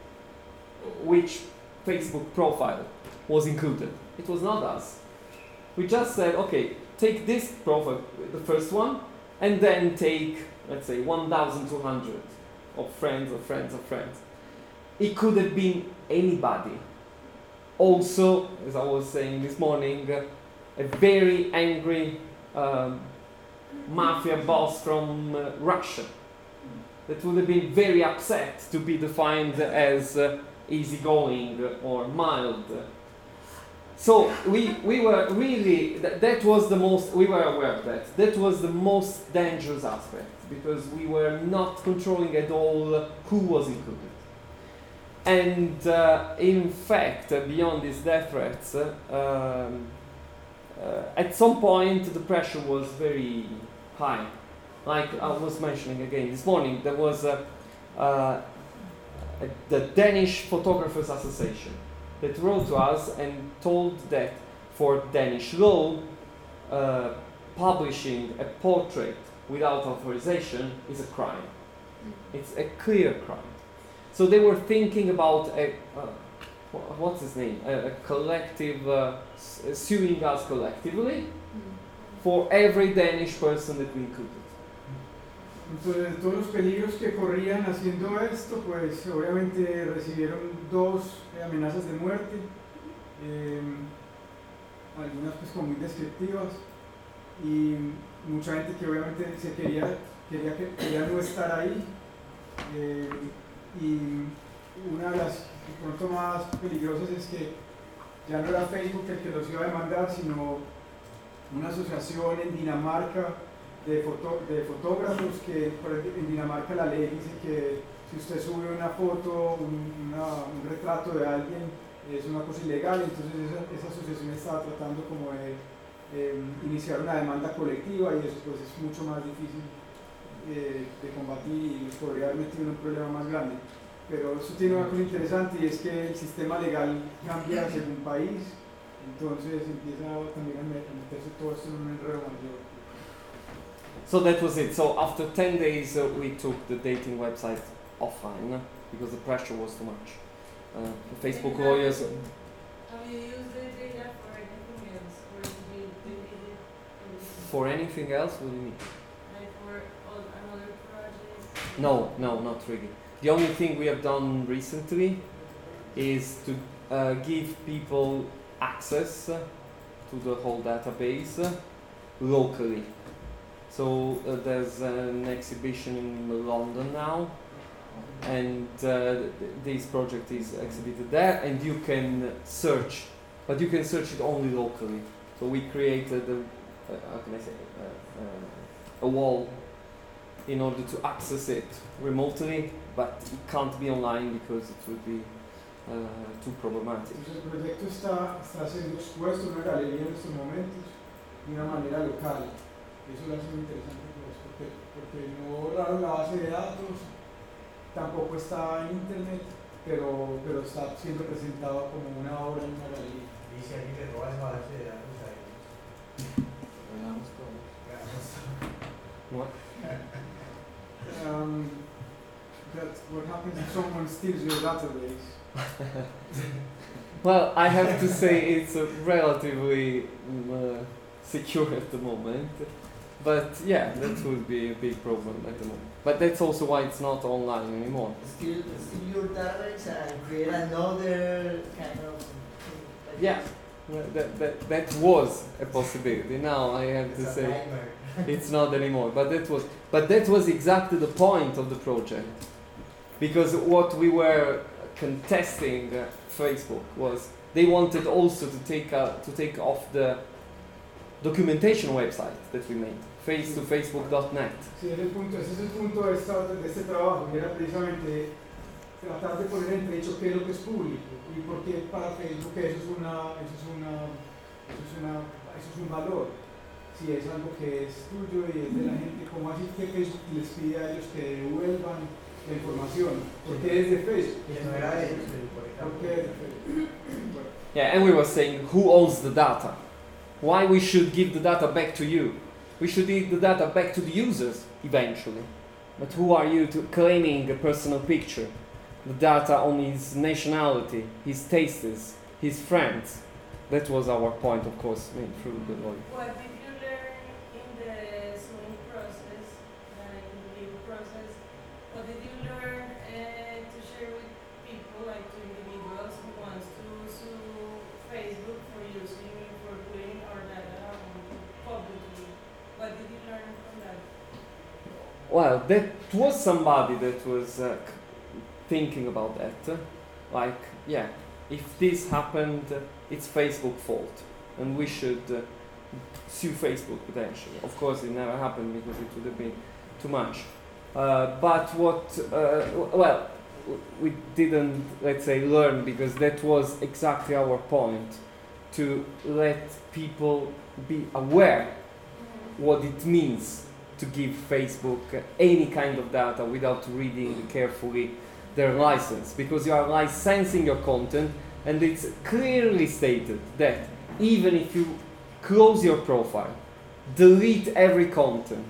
which Facebook profile was included. It was not us. We just said, okay, take this profile, the first one, and then take, let's say, one thousand two hundred of friends of friends of friends. It could have been anybody. Also, as I was saying this morning, uh, a very angry um, mafia boss from uh, Russia that would have been very upset to be defined as uh, easygoing or mild. So we, we were really, th- that was the most, we were aware of that. That was the most dangerous aspect because we were not controlling at all who was included. And uh, in fact, uh, beyond these death threats, uh, um, uh, at some point the pressure was very high. Like I was mentioning again this morning, there was a, uh, a, the Danish Photographers Association that wrote to us and told that for Danish law, uh, publishing a portrait without authorization is a crime. It's a clear crime. So they were thinking about a, uh, what's his name, a, a collective, uh, suing us collectively for every Danish person that we included. Entonces, todos los peligros que corrían haciendo esto, pues obviamente recibieron dos amenazas de muerte, eh, algunas pues como muy descriptivas, y mucha gente que obviamente se quería, quería, quería no estar ahí, eh, y una de las de pronto más peligrosas es que ya no era Facebook el que los iba a demandar, sino una asociación en Dinamarca de, foto, de fotógrafos que por ejemplo, en Dinamarca la ley dice que si usted sube una foto, un, una, un retrato de alguien, es una cosa ilegal, entonces esa, esa asociación estaba tratando como de eh, iniciar una demanda colectiva y eso pues es mucho más difícil eh, de combatir y nos podría haber metido en un problema más grande. Pero eso tiene una cosa interesante y es que el sistema legal cambia según país, entonces empieza también a meterse todo esto en un enredo mayor. So that was it. So after ten days uh, we took the dating website offline uh, because the pressure was too much. Uh, the Facebook lawyers... Have you used the data for anything else? Or did you delete it? For anything else, what do you mean? Like for all, another project? No, no, not really. The only thing we have done recently is to uh, give people access uh, to the whole database uh, locally. So uh, there's an exhibition in London now, and uh, th- this project is exhibited there, and you can search, but you can search it only locally. So we created a, uh, how can I say, uh, uh, a wall in order to access it remotely, but it can't be online because it would be uh, too problematic. Entonces el proyecto está, está siendo expuesto en una galería en estos momentos de una manera local. Eso lo hace muy interesante pues, porque, porque no borraron la base de datos, tampoco está en internet, pero, pero está siendo presentado como una obra en una galería. Y si alguien te roba esa base de datos ahí. What? Um, that what happens if someone steals your database? Well, I have to say it's uh, relatively mm, uh, secure at the moment. But yeah, that would be a big problem at the moment. But that's also why it's not online anymore. Steal, steal your database and create another kind of thing. like Yeah. this. Well, that, that, that was a possibility. Now I have It's to a say nightmare. it's not anymore. But that was but that was exactly the point of the project. Because what we were contesting uh, Facebook was they wanted also to take uh, to take off the documentation website that we made, face to facebook dot net. Sí, ese, es el punto, ese es el punto de, esta, de este trabajo, que era precisamente tratar de poner entre hecho qué es lo que es público y por qué para Facebook eso es, una, eso, es una, eso, es una, eso es un valor. Si es algo que es tuyo y es de la gente, ¿cómo así que Facebook les pide a ellos que devuelvan la información? Porque es de Facebook. Que no era de ellos, por ejemplo. ¿Por qué es de Facebook? Bueno. Yeah, and we were saying who owns the data? Why we should give the data back to you? We should give the data back to the users eventually. But who are you to claiming a personal picture? The data on his nationality, his tastes, his friends. That was our point, of course, I mean, through the lawyer. What did you learn in the Zoom process, uh, in the legal process? What did you learn uh, to share with people, like to individuals who wants to sue Facebook for using, for putting our data on publicly? What did you learn from that? Well, that was somebody that was uh, c- thinking about that. uh, Like, yeah, if this happened, uh, it's Facebook's fault, and we should uh, sue Facebook potentially. Of course, it never happened because it would have been too much. Uh, but what, uh, w- well, w- we didn't, let's say, learn because that was exactly our point, to let people be aware what it means to give Facebook uh, any kind of data without reading carefully their license, because you are licensing your content, and it's clearly stated that even if you close your profile, delete every content,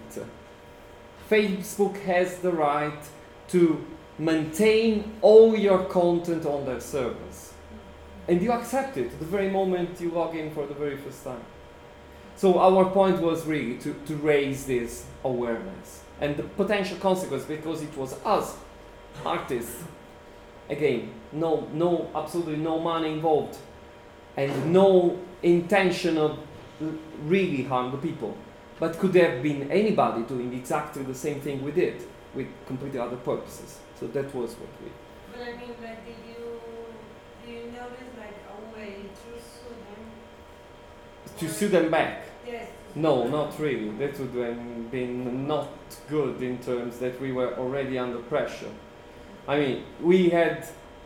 Facebook has the right to maintain all your content on their servers. And you accept it the very moment you log in for the very first time. So our point was really to, to raise this awareness and the potential consequence, because it was us, artists, again, no, no, absolutely no money involved, and no intention of r- really harm the people. But could there have been anybody doing exactly the same thing we did with completely other purposes? So that was what we. But I mean, like, did you, did you notice like a way to sue them? To Or- sue them back? Yes. No, not really. That would have been not good in terms that we were already under pressure. I mean, we had,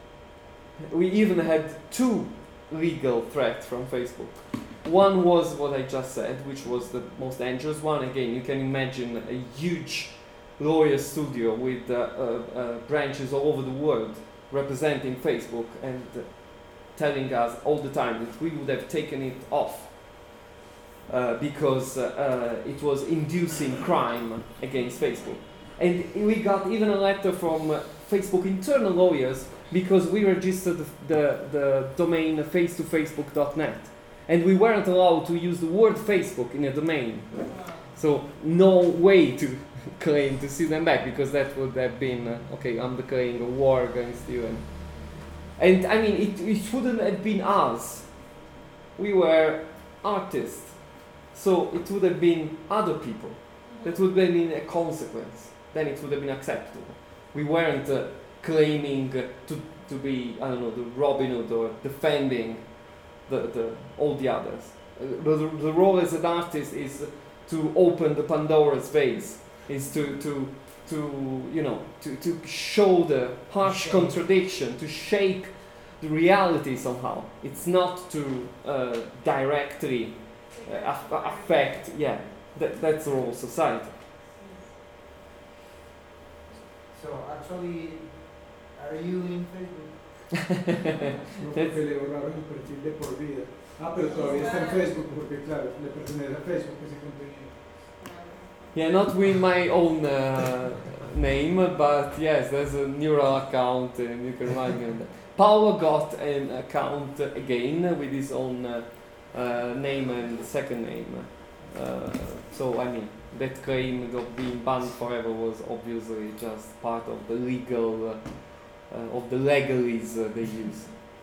we even had two legal threats from Facebook. One was what I just said, which was the most dangerous one. Again, you can imagine a huge lawyer studio with uh, uh, uh, branches all over the world representing Facebook and uh, telling us all the time that we would have taken it off uh, because uh, uh, it was inducing crime against Facebook. And we got even a letter from uh, Facebook internal lawyers because we registered the, the, the domain face to facebook dot net. And we weren't allowed to use the word Facebook in a domain. So no way to claim to sue them back, because that would have been, uh, okay, I'm declaring a war against you. And, and I mean, it, it wouldn't have been us. We were artists. So it would have been other people. That would have been a consequence. Then it would have been acceptable. We weren't uh, claiming uh, to, to be, I don't know, the Robin Hood or defending the, the, all the others. Uh, the, the role as an artist is to open the Pandora's vase, is to, to, to you know, to, to show the harsh Shake. contradiction, to shake the reality somehow. It's not to uh, directly uh, aff- affect, yeah, that, that's the role of society. So actually, are you in Facebook? No, porque le borraron el perfil de por vida. Ah, pero todavía está en Facebook, porque claro, le pertenece a Facebook ese contenido. Yeah, not with my own uh, name, but yes, there's a neural account and you can log in. Paolo got an account again with his own uh, uh, name and second name. Uh, so, I mean, that claim of being banned forever was obviously just part of the legal, uh, uh, of the legalese uh, they use.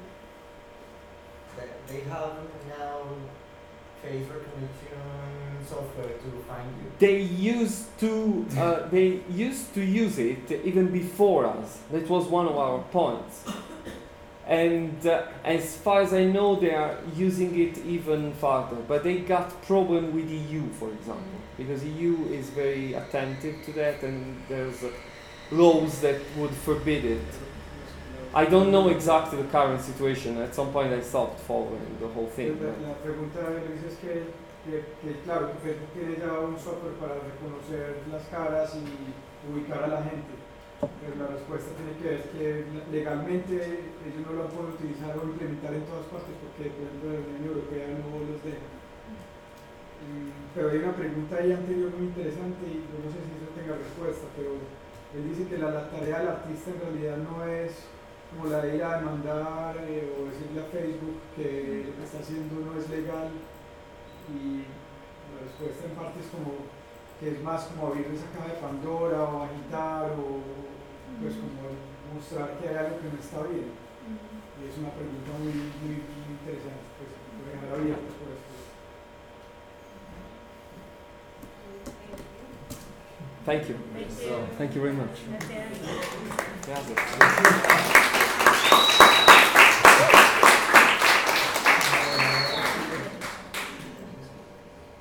They have now face recognition software to find you. They used to uh, they used to use it even before us. That was one of our points. And uh, as far as I know, they are using it even further. But they got problem with E U, for example, because E U is very attentive to that, and there's uh, laws that would forbid it. I don't know exactly the current situation. At some point I stopped following the whole thing. La, la pregunta de Luis es que, que, que, claro, que Facebook tiene ya un software para reconocer las caras y ubicar a la gente. Pero la respuesta tiene que ver que legalmente ellos no lo pueden utilizar o implementar en todas partes porque dentro de la Unión Europea no los deja. Pero hay una pregunta ahí anterior muy interesante y yo no sé si eso tenga respuesta, pero él dice que la, la tarea del artista en realidad no es como la de ir a demandar eh, o decirle a Facebook que lo que está haciendo no es legal, y la respuesta en parte es como que es más como abrir esa caja de Pandora o agitar o pues como mostrar que hay algo que no está bien. Y es una pregunta muy, muy, muy interesante, pues voy a dejar abierta por esto. Thank you. Thank you. So, thank you very much. Gracias. Gracias.